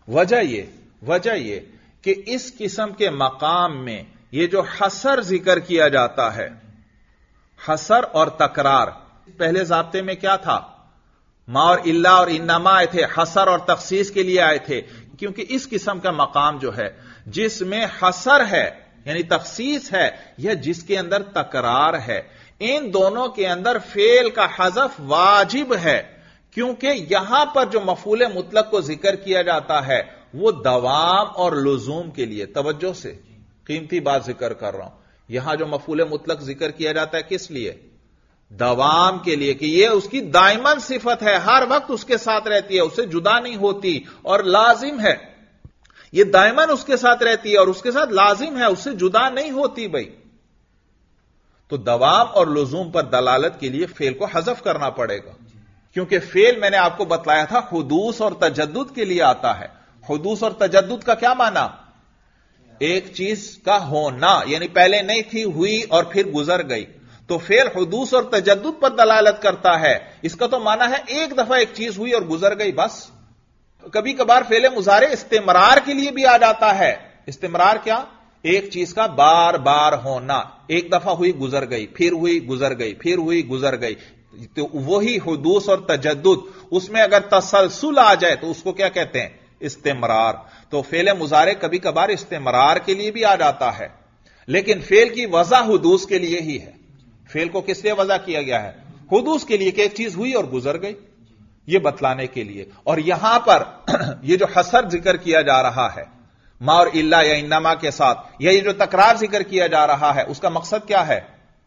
وجہ یہ کہ اس قسم کے مقام میں یہ جو حصر ذکر کیا جاتا ہے، حصر اور تکرار، پہلے ضابطے میں کیا تھا؟ ما اور الا اور انما آئے تھے، حصر اور تخصیص کے لیے آئے تھے، کیونکہ اس قسم کا مقام جو ہے جس میں حصر ہے یعنی تخصیص ہے یا جس کے اندر تکرار ہے، ان دونوں کے اندر فعل کا حذف واجب ہے، کیونکہ یہاں پر جو مفعول مطلق کو ذکر کیا جاتا ہے وہ دوام اور لزوم کے لیے، توجہ سے قیمتی بات ذکر کر رہا ہوں، یہاں جو مفعول مطلق ذکر کیا جاتا ہے کس لیے؟ دوام کے لیے، کہ یہ اس کی دائمن صفت ہے، ہر وقت اس کے ساتھ رہتی ہے، اس سے جدا نہیں ہوتی اور لازم ہے، یہ دائمن اس کے ساتھ رہتی ہے اور اس کے ساتھ لازم ہے، اس سے جدا نہیں ہوتی بھائی۔ تو دوام اور لزوم پر دلالت کے لیے فعل کو حذف کرنا پڑے گا، کیونکہ فعل میں نے آپ کو بتلایا تھا حدوث اور تجدد کے لیے آتا ہے۔ حدوث اور تجدد کا کیا معنی؟ ایک چیز کا ہونا، یعنی پہلے نہیں تھی، ہوئی اور پھر گزر گئی، تو فعل حدوث اور تجدد پر دلالت کرتا ہے۔ اس کا تو معنی ہے ایک دفعہ ایک چیز ہوئی اور گزر گئی بس۔ کبھی کبھار فعل مضارع استمرار کے لیے بھی آ جاتا ہے۔ استمرار کیا؟ ایک چیز کا بار بار ہونا، ایک دفعہ ہوئی گزر گئی، پھر ہوئی گزر گئی، پھر ہوئی گزر گئی، تو وہی حدوث اور تجدد، اس میں اگر تسلسل آ جائے تو اس کو کیا کہتے ہیں؟ استمرار۔ تو فعل مضارع کبھی کبھار استمرار کے لیے بھی آ جاتا ہے، لیکن فعل کی وضع حدوث کے لیے ہی ہے۔ فعل کو کس لیے وضع کیا گیا ہے؟ حدوث کے لیے، کہ ایک چیز ہوئی اور گزر گئی، یہ بتلانے کے لیے۔ اور یہاں پر یہ جو حصر ذکر کیا جا رہا ہے ما اور الا یا انما کے ساتھ، یا یہ جو تکرار ذکر کیا جا رہا ہے، اس کا مقصد کیا ہے؟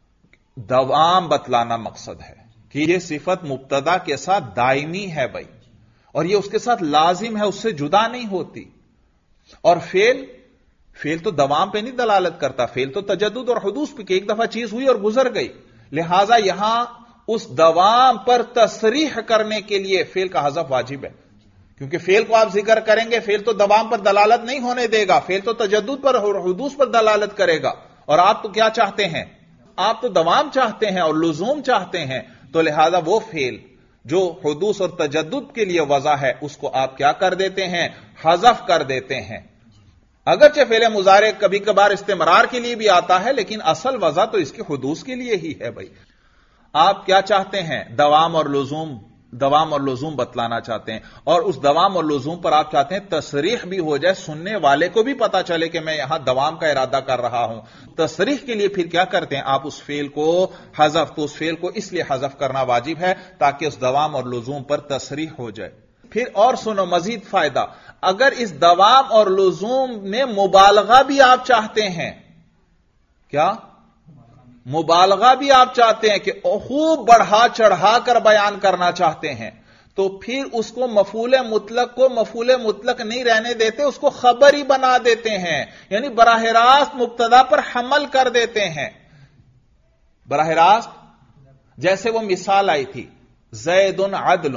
دوام بتلانا مقصد ہے کہ یہ صفت مبتدا کے ساتھ دائمی ہے بھائی، اور یہ اس کے ساتھ لازم ہے، اس سے جدا نہیں ہوتی۔ اور فعل تو دوام پہ نہیں دلالت کرتا، فعل تو تجدد اور حدوث پہ، کہ ایک دفعہ چیز ہوئی اور گزر گئی۔ لہذا یہاں اس دوام پر تصریح کرنے کے لیے فعل کا حذف واجب ہے، کیونکہ فعل کو آپ ذکر کریں گے، فعل تو دوام پر دلالت نہیں ہونے دے گا، فعل تو تجدد پر اور حدوث پر دلالت کرے گا۔ اور آپ تو کیا چاہتے ہیں؟ آپ تو دوام چاہتے ہیں اور لزوم چاہتے ہیں، تو لہذا وہ فعل جو حدوث اور تجدد کے لیے وضع ہے، اس کو آپ کیا کر دیتے ہیں؟ حذف کر دیتے ہیں۔ اگرچہ فعل مضارع کبھی کبھار استمرار کے لیے بھی آتا ہے، لیکن اصل وضع تو اس کی حدوث کے لیے ہی ہے بھائی۔ آپ کیا چاہتے ہیں؟ دوام اور لزوم بتلانا چاہتے ہیں، اور اس دوام اور لزوم پر آپ چاہتے ہیں تصریح بھی ہو جائے، سننے والے کو بھی پتا چلے کہ میں یہاں دوام کا ارادہ کر رہا ہوں۔ تصریح کے لیے پھر کیا کرتے ہیں آپ؟ اس فعل کو حذف، تو اس فعل کو اس لیے حذف کرنا واجب ہے تاکہ اس دوام اور لزوم پر تصریح ہو جائے۔ پھر اور سنو مزید فائدہ، اگر اس دوام اور لزوم میں مبالغہ بھی آپ چاہتے ہیں، کیا مبالغہ بھی آپ چاہتے ہیں کہ خوب بڑھا چڑھا کر بیان کرنا چاہتے ہیں، تو پھر اس کو مفعول مطلق کو مفعول مطلق نہیں رہنے دیتے، اس کو خبر ہی بنا دیتے ہیں، یعنی براہ راست مبتدا پر حمل کر دیتے ہیں۔ براہ راست، جیسے وہ مثال آئی تھی زید عدل،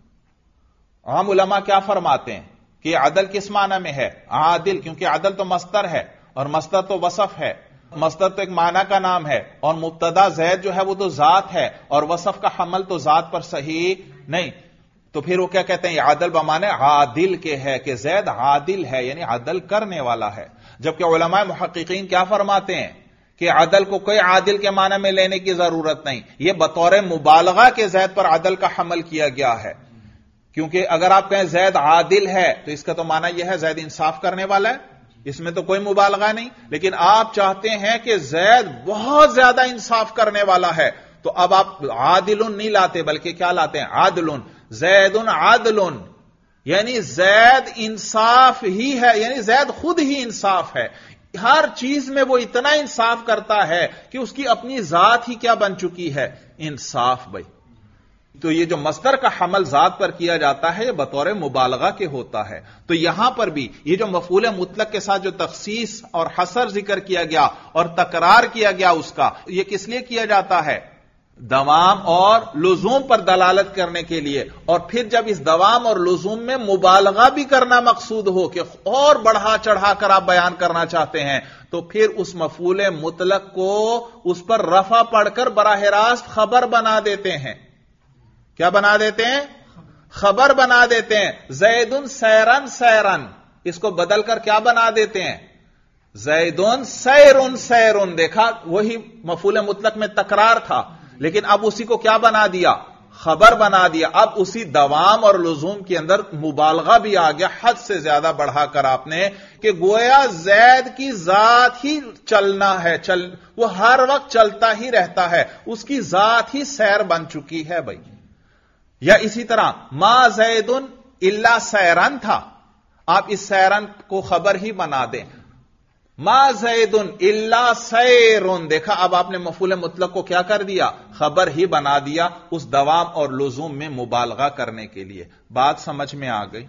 عام علماء کیا فرماتے ہیں کہ عدل کس معنی میں ہے؟ عادل، کیونکہ عدل تو مصدر ہے اور مصدر تو وصف ہے، مصدر تو ایک معنی کا نام ہے، اور مبتدا زید جو ہے وہ تو ذات ہے، اور وصف کا حمل تو ذات پر صحیح نہیں، تو پھر وہ کیا کہتے ہیں؟ یہ عدل بمعنی عادل کے ہے، کہ زید عادل ہے، یعنی عدل کرنے والا ہے۔ جبکہ علماء محققین کیا فرماتے ہیں کہ عدل کو کوئی عادل کے معنی میں لینے کی ضرورت نہیں، یہ بطور مبالغہ کے زید پر عدل کا حمل کیا گیا ہے، کیونکہ اگر آپ کہیں زید عادل ہے تو اس کا تو معنی یہ ہے زید انصاف کرنے والا ہے، اس میں تو کوئی مبالغہ نہیں، لیکن آپ چاہتے ہیں کہ زید بہت زیادہ انصاف کرنے والا ہے، تو اب آپ عادل نہیں لاتے بلکہ کیا لاتے ہیں؟ عادل، زید عادل، یعنی زید انصاف ہی ہے، یعنی زید خود ہی انصاف ہے، ہر چیز میں وہ اتنا انصاف کرتا ہے کہ اس کی اپنی ذات ہی کیا بن چکی ہے؟ انصاف بھائی۔ تو یہ جو مصدر کا حمل ذات پر کیا جاتا ہے یہ بطور مبالغہ کے ہوتا ہے۔ تو یہاں پر بھی یہ جو مفعول مطلق کے ساتھ جو تخصیص اور حصر ذکر کیا گیا اور تکرار کیا گیا اس کا، یہ کس لیے کیا جاتا ہے؟ دوام اور لزوم پر دلالت کرنے کے لیے۔ اور پھر جب اس دوام اور لزوم میں مبالغہ بھی کرنا مقصود ہو کہ اور بڑھا چڑھا کر آپ بیان کرنا چاہتے ہیں، تو پھر اس مفعول مطلق کو اس پر رفع پڑھ کر براہ راست خبر بنا دیتے ہیں۔ کیا بنا دیتے ہیں؟ خبر بنا دیتے ہیں۔ زیدن سیرن سیرن، اس کو بدل کر کیا بنا دیتے ہیں؟ زیدن سیرن سیرن۔ دیکھا وہی مفعول مطلق میں تکرار تھا، لیکن اب اسی کو کیا بنا دیا؟ خبر بنا دیا۔ اب اسی دوام اور لزوم کے اندر مبالغہ بھی آ گیا، حد سے زیادہ بڑھا کر آپ نے، کہ گویا زید کی ذات ہی چلنا ہے، وہ ہر وقت چلتا ہی رہتا ہے، اس کی ذات ہی سیر بن چکی ہے بھائی۔ یا اسی طرح ما زیدن الا سیرن تھا، آپ اس سیرن کو خبر ہی بنا دیں، ما زیدن الا سیرن۔ دیکھا اب آپ نے مفعول مطلق کو کیا کر دیا؟ خبر ہی بنا دیا، اس دوام اور لزوم میں مبالغہ کرنے کے لیے۔ بات سمجھ میں آ گئی؟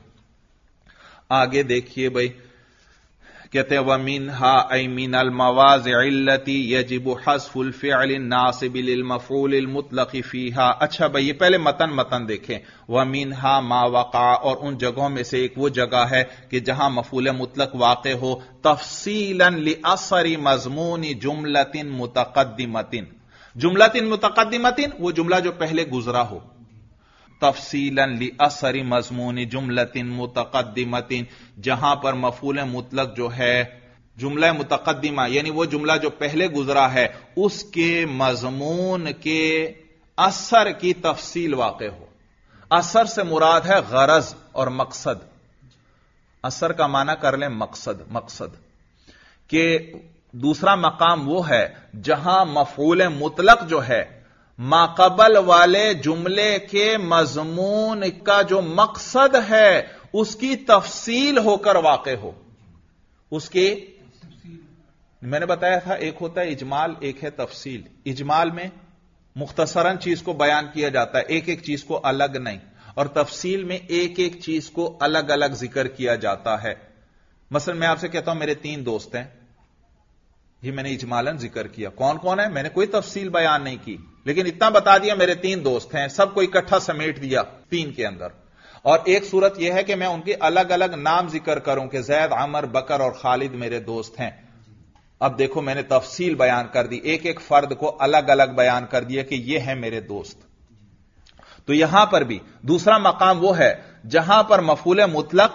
آگے دیکھیے بھائی، کہتے ہیں وَمِنْهَا أَيْ مِنَ الْمَوَاضِعِ الَّتِي يَجِبُ حَذْفُ الْفِعْلِ النَّاصِبِ لِلْمَفْعُولِ الْمُطْلَقِ فِيهَا۔ اچھا بھئی یہ پہلے متن دیکھیں۔ وَمِنْهَا مَا وَقَعَ، اور ان جگہوں میں سے ایک وہ جگہ ہے کہ جہاں مفعول مطلق واقع ہو تفصیلاً لِأَثَرِ مَضْمُونِ جُمْلَةٍ مُتَقَدِّمَةٍ۔ جملۃ متقدمۃ وہ جملہ جو پہلے گزرا ہو، تفصیلاً لأثر مضمون جملۃ متقدمۃ، جہاں پر مفعول مطلق جو ہے جملہ متقدمہ یعنی وہ جملہ جو پہلے گزرا ہے اس کے مضمون کے اثر کی تفصیل واقع ہو. اثر سے مراد ہے غرض اور مقصد. اثر کا معنی کر لیں مقصد کہ دوسرا مقام وہ ہے جہاں مفعول مطلق جو ہے ماقبل والے جملے کے مضمون کا جو مقصد ہے اس کی تفصیل ہو کر واقع ہو. اس کی میں نے بتایا تھا ایک ہوتا ہے اجمال، ایک ہے تفصیل. اجمال میں مختصراً چیز کو بیان کیا جاتا ہے، ایک ایک چیز کو الگ نہیں، اور تفصیل میں ایک ایک چیز کو الگ الگ ذکر کیا جاتا ہے. مثلا میں آپ سے کہتا ہوں میرے 3 دوست ہیں، یہ میں نے اجمالاً ذکر کیا. کون کون ہے؟ میں نے کوئی تفصیل بیان نہیں کی، لیکن اتنا بتا دیا میرے 3 دوست ہیں، سب کو اکٹھا سمیٹ دیا 3 کے اندر. اور ایک صورت یہ ہے کہ میں ان کے الگ الگ نام ذکر کروں کہ زید، عمر، بکر اور خالد میرے دوست ہیں. اب دیکھو میں نے تفصیل بیان کر دی، ایک ایک فرد کو الگ الگ بیان کر دیا کہ یہ ہیں میرے دوست. تو یہاں پر بھی دوسرا مقام وہ ہے جہاں پر مفعول مطلق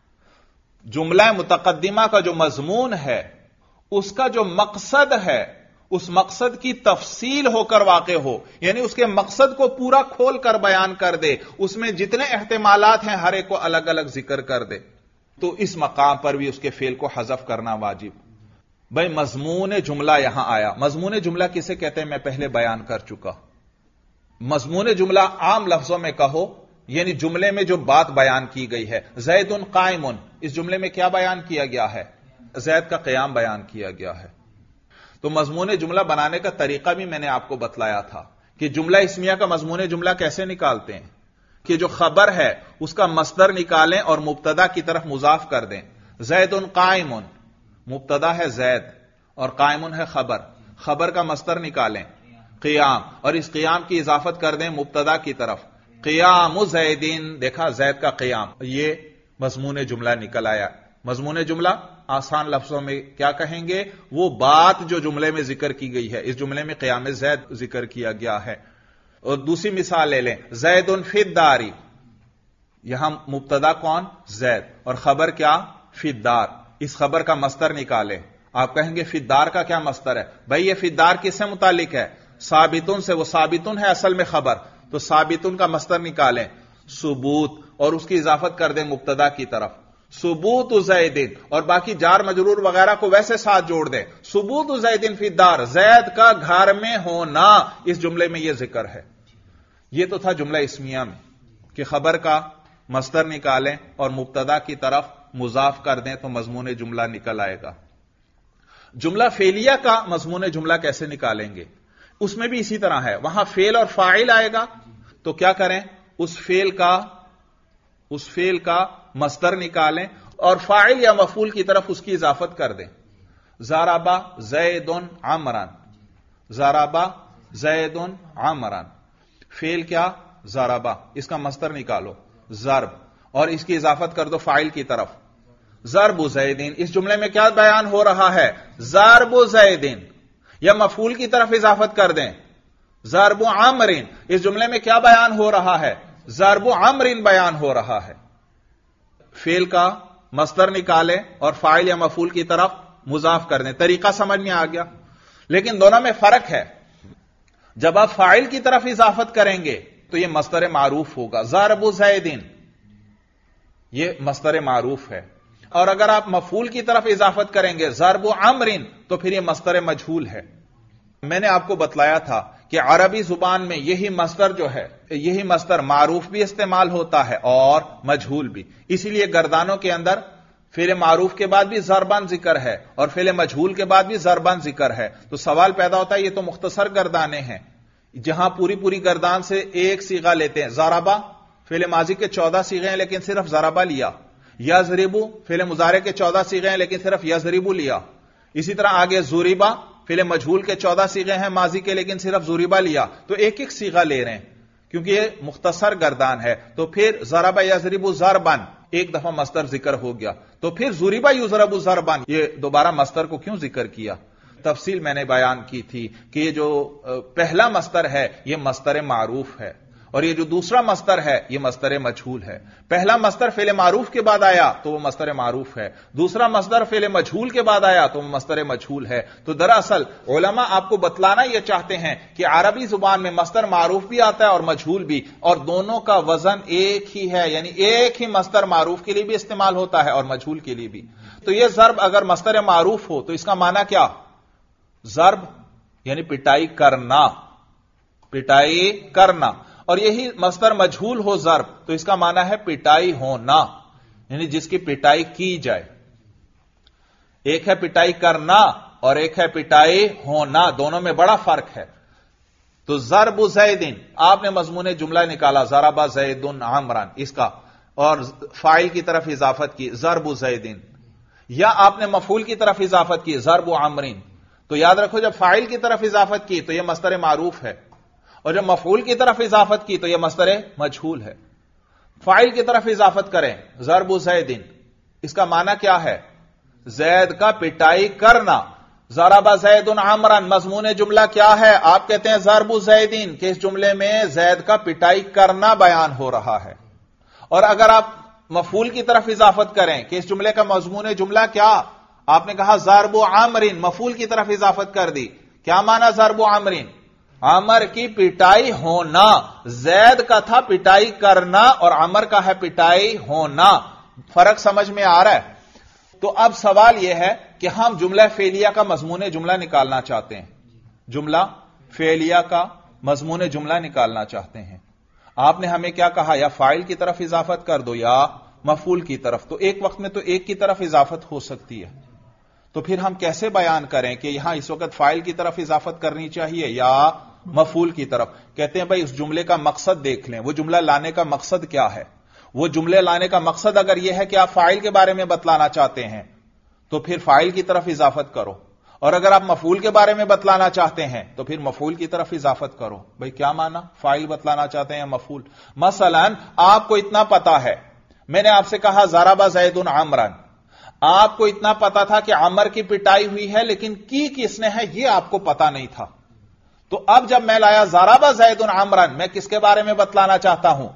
جملہ متقدمہ کا جو مضمون ہے اس کا جو مقصد ہے اس مقصد کی تفصیل ہو کر واقع ہو، یعنی اس کے مقصد کو پورا کھول کر بیان کر دے، اس میں جتنے احتمالات ہیں ہر ایک کو الگ الگ ذکر کر دے. تو اس مقام پر بھی اس کے فعل کو حذف کرنا واجب. بھائی مضمون جملہ یہاں آیا. مضمون جملہ کسے کہتے ہیں میں پہلے بیان کر چکا. مضمون جملہ عام لفظوں میں کہو یعنی جملے میں جو بات بیان کی گئی ہے. زید قائم، اس جملے میں کیا بیان کیا گیا ہے؟ زید کا قیام بیان کیا گیا ہے. تو مضمون جملہ بنانے کا طریقہ بھی میں نے آپ کو بتلایا تھا کہ جملہ اسمیہ کا مضمون جملہ کیسے نکالتے ہیں کہ جو خبر ہے اس کا مصدر نکالیں اور مبتدا کی طرف مضاف کر دیں. زید قائم، مبتدا ہے زید اور قائم ہے خبر. خبر کا مصدر نکالیں قیام، اور اس قیام کی اضافت کر دیں مبتدا کی طرف. قیام زیدین، دیکھا زید کا قیام، یہ مضمون جملہ نکل آیا. مضمون جملہ آسان لفظوں میں کیا کہیں گے؟ وہ بات جو جملے میں ذکر کی گئی ہے. اس جملے میں قیام زید ذکر کیا گیا ہے. اور دوسری مثال لے لیں، زید فی الدار. یہاں مبتدا کون؟ زید، اور خبر کیا؟ فی الدار. اس خبر کا مصدر نکالیں. آپ کہیں گے فی الدار کا کیا مصدر ہے؟ بھائی یہ فی الدار کس سے متعلق ہے؟ ثابتن سے. وہ ثابتن ہے اصل میں خبر، تو ثابتن کا مصدر نکالیں ثبوت، اور اس کی اضافت کر دیں مبتدا کی طرف ثبوت زیدن، اور باقی جار مجرور وغیرہ کو ویسے ساتھ جوڑ دیں. ثبوت زیدن فی الدار، زید کا گھر میں ہونا اس جملے میں یہ ذکر ہے. یہ تو تھا جملہ اسمیہ میں کہ خبر کا مصدر نکالیں اور مبتدا کی طرف مضاف کر دیں تو مضمون جملہ نکل آئے گا. جملہ فعلیہ کا مضمون جملہ کیسے نکالیں گے؟ اس میں بھی اسی طرح ہے. وہاں فعل اور فاعل آئے گا تو کیا کریں؟ اس فعل کا مصدر نکالیں اور فاعل یا مفعول کی طرف اس کی اضافت کر دیں. ضرب زید عمرا، ضرب زید عمرا. فعل کیا؟ ضرب، اس کا مصدر نکالو ضرب، اور اس کی اضافت کر دو فاعل کی طرف ضرب زیدین. اس جملے میں کیا بیان ہو رہا ہے؟ ضرب زیدین. یا مفعول کی طرف اضافت کر دیں ضرب عمرین. اس جملے میں کیا بیان ہو رہا ہے؟ ضرب عمرین بیان ہو رہا ہے. فعل کا مصدر نکالیں اور فاعل یا مفعول کی طرف مضاف کر دیں. طریقہ سمجھ میں آ گیا. لیکن دونوں میں فرق ہے. جب آپ فاعل کی طرف اضافت کریں گے تو یہ مصدر معروف ہوگا. ضرب زیدین یہ مصدر معروف ہے، اور اگر آپ مفعول کی طرف اضافت کریں گے ضرب عمرین تو پھر یہ مصدر مجہول ہے. میں نے آپ کو بتلایا تھا کہ عربی زبان میں یہی مصدر جو ہے، یہی مصدر معروف بھی استعمال ہوتا ہے اور مجہول بھی. اسی لیے گردانوں کے اندر فعل معروف کے بعد بھی ضربان ذکر ہے اور فعل مجہول کے بعد بھی ضربان ذکر ہے. تو سوال پیدا ہوتا ہے یہ تو مختصر گردانے ہیں، جہاں پوری گردان سے ایک صیغہ لیتے ہیں. ضربا فعل ماضی کے 14 صیغے ہیں لیکن صرف ضربا لیا. یضربو فعل مضارع کے 14 صیغے ہیں لیکن صرف یضربو لیا. اسی طرح آگے ضربا فعل مجہول کے 14 صیغے ہیں ماضی کے لیکن صرف ضربا لیا. تو ایک ایک صیغہ لے رہے ہیں کیونکہ یہ مختصر گردان ہے. تو پھر ضرب یضرب ضربن ایک دفعہ مصدر ذکر ہو گیا، تو پھر ضرب یضرب ضربن یہ دوبارہ مصدر کو کیوں ذکر کیا؟ تفصیل میں نے بیان کی تھی کہ یہ جو پہلا مصدر ہے یہ مصدر معروف ہے، اور یہ جو دوسرا مصدر ہے یہ مصدر مجہول ہے. پہلا مصدر فعل معروف کے بعد آیا تو وہ مصدر معروف ہے، دوسرا مصدر فعل مجہول کے بعد آیا تو وہ مصدر مجہول ہے. تو دراصل علماء آپ کو بتلانا یہ چاہتے ہیں کہ عربی زبان میں مصدر معروف بھی آتا ہے اور مجہول بھی، اور دونوں کا وزن ایک ہی ہے، یعنی ایک ہی مصدر معروف کے لیے بھی استعمال ہوتا ہے اور مجہول کے لیے بھی. تو یہ ضرب اگر مصدر معروف ہو تو اس کا معنی کیا؟ ضرب یعنی پٹائی کرنا، پٹائی کرنا. اور یہی مصدر مجہول ہو ضرب تو اس کا معنی ہے پٹائی ہونا، یعنی جس کی پٹائی کی جائے. ایک ہے پٹائی کرنا اور ایک ہے پٹائی ہونا، دونوں میں بڑا فرق ہے. تو ضرب زید، آپ نے مضمون جملہ نکالا ضرب زید عمرا اس کا، اور فاعل کی طرف اضافت کی ضرب زید، یا آپ نے مفعول کی طرف اضافت کی ضرب عمر. تو یاد رکھو جب فاعل کی طرف اضافت کی تو یہ مصدر معروف ہے، اور جب مفعول کی طرف اضافت کی تو یہ مصدر مجہول ہے. فاعل کی طرف اضافت کریں ضرب زید، اس کا معنی کیا ہے؟ زید کا پٹائی کرنا. ضرب زید عمرا مضمون جملہ کیا ہے؟ آپ کہتے ہیں ضرب زید، کہ اس جملے میں زید کا پٹائی کرنا بیان ہو رہا ہے. اور اگر آپ مفعول کی طرف اضافت کریں کہ اس جملے کا مضمون جملہ کیا، آپ نے کہا ضرب عمر، مفعول کی طرف اضافت کر دی. کیا معنی ضرب عمر؟ عمر کی پٹائی ہونا. زید کا تھا پٹائی کرنا اور عمر کا ہے پٹائی ہونا. فرق سمجھ میں آ رہا ہے؟ تو اب سوال یہ ہے کہ ہم جملہ فعلیہ کا مضمون جملہ نکالنا چاہتے ہیں، جملہ فعلیہ کا مضمون جملہ نکالنا چاہتے ہیں. آپ نے ہمیں کیا کہا؟ یا فاعل کی طرف اضافت کر دو یا مفعول کی طرف. تو ایک وقت میں تو ایک کی طرف اضافت ہو سکتی ہے، تو پھر ہم کیسے بیان کریں کہ یہاں اس وقت فاعل کی طرف اضافت کرنی چاہیے یا مفعول کی طرف؟ کہتے ہیں بھائی اس جملے کا مقصد دیکھ لیں، وہ جملہ لانے کا مقصد کیا ہے. وہ جملے لانے کا مقصد اگر یہ ہے کہ آپ فاعل کے بارے میں بتلانا چاہتے ہیں تو پھر فاعل کی طرف اضافت کرو، اور اگر آپ مفعول کے بارے میں بتلانا چاہتے ہیں تو پھر مفعول کی طرف اضافت کرو. بھائی کیا معنی؟ فاعل بتلانا چاہتے ہیں یا مفعول؟ مثلا آپ کو اتنا پتا ہے، میں نے آپ سے کہا ضرب زید عمرا، آپ کو اتنا پتا تھا کہ عمر کی پٹائی ہوئی ہے، لیکن کی کس نے ہے یہ آپ کو پتا نہیں تھا. تو اب جب میں لایا ضرب زید عمرا، میں کس کے بارے میں بتلانا چاہتا ہوں؟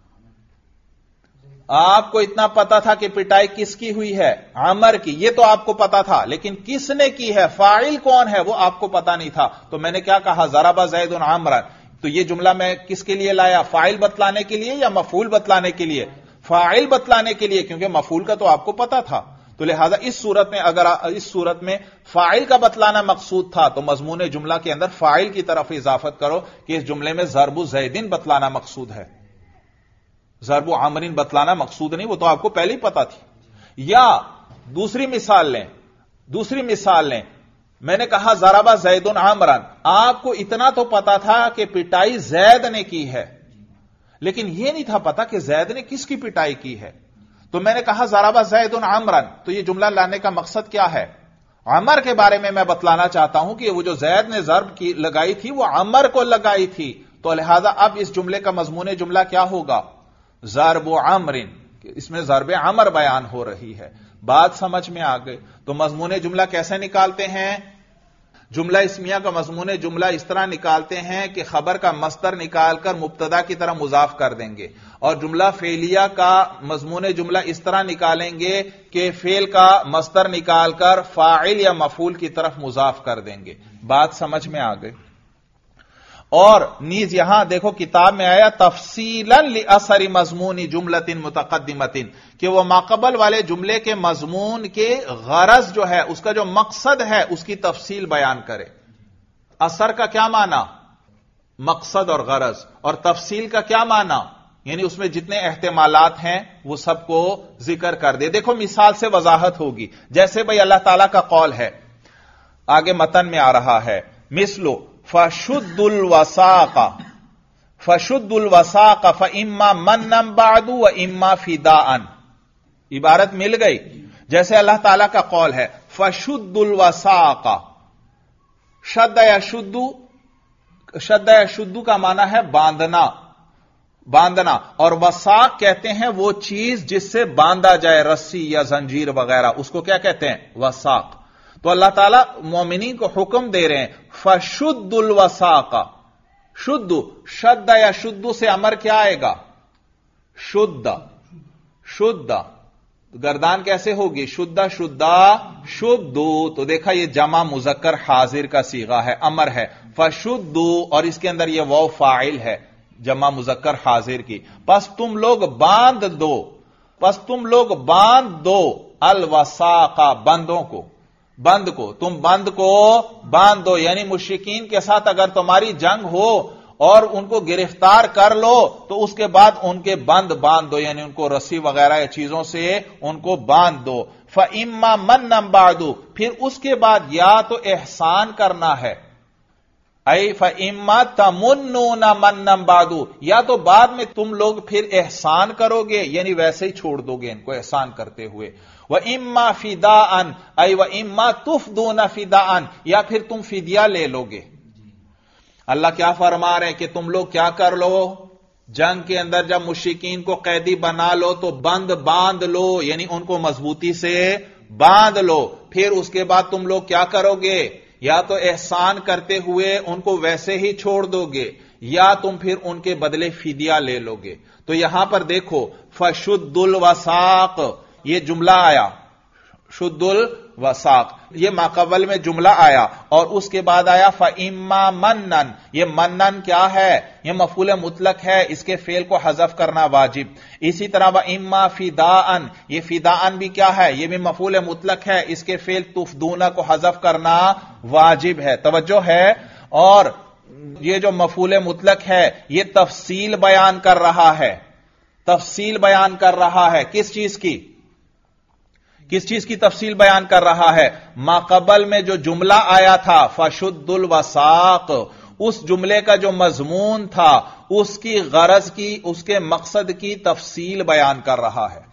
آپ کو اتنا پتا تھا کہ پٹائی کس کی ہوئی ہے؟ عمر کی. یہ تو آپ کو پتا تھا، لیکن کس نے کی ہے، فاعل کون ہے، وہ آپ کو پتا نہیں تھا. تو میں نے کیا کہا؟ ضرب زید عمرا. تو یہ جملہ میں کس کے لیے لایا؟ فاعل بتلانے کے لیے یا مفعول بتلانے کے لیے؟ فاعل بتلانے کے لیے، کیونکہ مفعول کا تو آپ کو پتا تھا. تو لہذا اس صورت میں اگر اس صورت میں فاعل کا بتلانا مقصود تھا تو مضمون جملہ کے اندر فاعل کی طرف اضافت کرو کہ اس جملے میں ضرب زیدن بتلانا مقصود ہے، ضرب عمرین بتلانا مقصود نہیں، وہ تو آپ کو پہلے ہی پتا تھی. یا دوسری مثال لیں، میں نے کہا ضرب زید عمرا، آپ کو اتنا تو پتا تھا کہ پٹائی زید نے کی ہے، لیکن یہ نہیں تھا پتا کہ زید نے کس کی پٹائی کی ہے. تو میں نے کہا ضرب زید عمرا، تو یہ جملہ لانے کا مقصد کیا ہے؟ عمر کے بارے میں بتلانا چاہتا ہوں کہ وہ جو زید نے ضرب کی لگائی تھی وہ عمر کو لگائی تھی. تو لہذا اب اس جملے کا مضمون جملہ کیا ہوگا؟ ضرب عمر. اس میں ضرب عمر بیان ہو رہی ہے. بات سمجھ میں آ گئی؟ تو مضمون جملہ کیسے نکالتے ہیں؟ جملہ اسمیہ کا مضمون جملہ اس طرح نکالتے ہیں کہ خبر کا مصدر نکال کر مبتدا کی طرح مضاف کر دیں گے، اور جملہ فعلیہ کا مضمون جملہ اس طرح نکالیں گے کہ فعل کا مصدر نکال کر فاعل یا مفعول کی طرف مضاف کر دیں گے. بات سمجھ میں آ گئی؟ اور نیز یہاں دیکھو کتاب میں آیا تفصیلا لاثر مضمون جملۃ متقدمۃ، کہ وہ ماقبل والے جملے کے مضمون کے غرض جو ہے، اس کا جو مقصد ہے، اس کی تفصیل بیان کرے. اثر کا کیا معنی؟ مقصد اور غرض. اور تفصیل کا کیا معنی؟ یعنی اس میں جتنے احتمالات ہیں وہ سب کو ذکر کر دے. دیکھو مثال سے وضاحت ہوگی. جیسے بھئی اللہ تعالیٰ کا قول ہے، آگے متن میں آ رہا ہے، مثلو فشد الوساق فإما منا بعد وإما فداء. عبارت مل گئی. جیسے اللہ تعالیٰ کا قول ہے فشد الوساق، شد یشد کا معنی ہے باندھنا، اور وساق کہتے ہیں وہ چیز جس سے باندھا جائے، رسی یا زنجیر وغیرہ، اس کو کیا کہتے ہیں؟ وساق. تو اللہ تعالیٰ مومنین کو حکم دے رہے ہیں فشد الوساق، शुद्ध, शद्द या शुद्ध से अमर क्या आएगा? शुद्ध, शुद्ध। गर्दान कैसे होगी? शुद्ध, शुद्धा, शुद्धू। तो देखा ये जमा मुजक्कर हाजिर का सीगा है, अमर है, फशुद्धू, और इसके अंदर ये वाव फाइल है जमा मुजक्कर हाजिर की। बस तुम लोग बांध दो, बस तुम लोग बांध दो अलवसाका, बंदों को, बंद को, तुम बंद को बांध दो। यानी मुश्रिकीन के साथ अगर तुम्हारी जंग हो और उनको गिरफ्तार कर लो तो उसके बाद उनके बंद बांध दो, यानी उनको रस्सी वगैरह या चीजों से उनको बांध दो। फइम्मा मन्नम बादू, फिर उसके बाद या तो एहसान करना है, ऐ फइम्मा तमुन्नूना मन्नम बादू, या तो बाद में तुम लोग फिर एहसान करोगे, यानी वैसे ही छोड़ दोगे इनको एहसान करते हुए। व इम्मा फिदाअन, ऐ व इम्मा तुफदूना फिदाअन, या फिर तुम फिदिया ले लोगे। अल्लाह क्या फरमा रहे हैं कि तुम लोग क्या कर लो, जंग के अंदर जब मुश्रिकीन को कैदी बना लो तो बंद बांध लो, यानी उनको मजबूती से बांध लो। फिर उसके बाद तुम लोग क्या करोगे, या तो एहसान करते हुए उनको वैसे ही छोड़ दोगे, या तुम फिर उनके बदले फिदिया ले लोगे। तो यहां पर देखो फशुद्दुल वसाक, ये जुमला आया, शुद्दुल वसाक, ये माकबल में जुमला आया, और उसके बाद आया फइम्मा मन्नन। ये मन्नन क्या है? ये मफूल मुतलक है, इसके फेल को हजफ करना वाजिब। इसी तरह व इम्मा फिदाअन, ये फिदाअन भी क्या है? ये भी मफूल मुतलक है, इसके फेल तुफदूना को हजफ करना वाजिब है। तवज्जो है। और ये जो मफूल मुतलक है ये तफसील बयान कर रहा है, तफसील बयान कर रहा है। किस चीज की? किस चीज की तफसील बयान कर रहा है? माकबल में जो जुमला आया था फशुद्दुल वसाक, उस जुमले का जो मजमून था उसकी गरज की, उसके मकसद की तफसील बयान कर रहा है।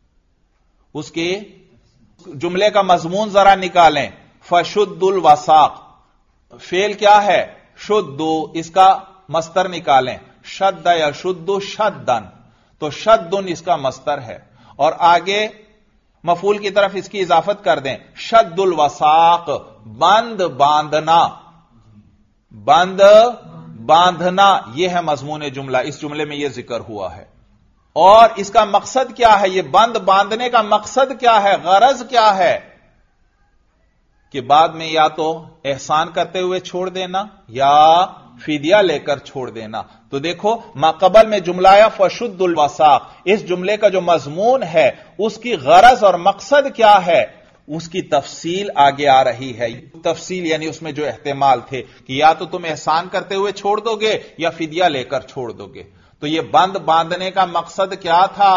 उसके जुमले का मजमून जरा निकालें। फशुद्दुल वसाक, फेल क्या है? शुद्धु, इसका मस्तर निकालें। शद्द या शुद्धु शद्दन, तो शद्दुन इसका मस्तर है, और आगे मफूल की तरफ इसकी इजाफत कर दें, शद्दुल वसाक, बंद बांधना, बंद बांधना, यह है मजमून जुमला, इस जुमले में यह जिक्र हुआ है। और इसका मकसद क्या है? यह बंद बांधने का मकसद क्या है, गरज क्या है? कि बाद में या तो एहसान करते हुए छोड़ देना या फिदिया लेकर छोड़ देना। तो देखो माकबल में जुमलाया फशुद्दुल वसाक, इस जुमले का जो मजमून है उसकी गरज और मकसद क्या है, उसकी तफसील आगे आ रही है। तफसील यानी उसमें जो एहतिमाल थे कि या तो तुम एहसान करते हुए छोड़ दोगे या फिदिया लेकर छोड़ दोगे। तो यह बंद बांधने का मकसद क्या था?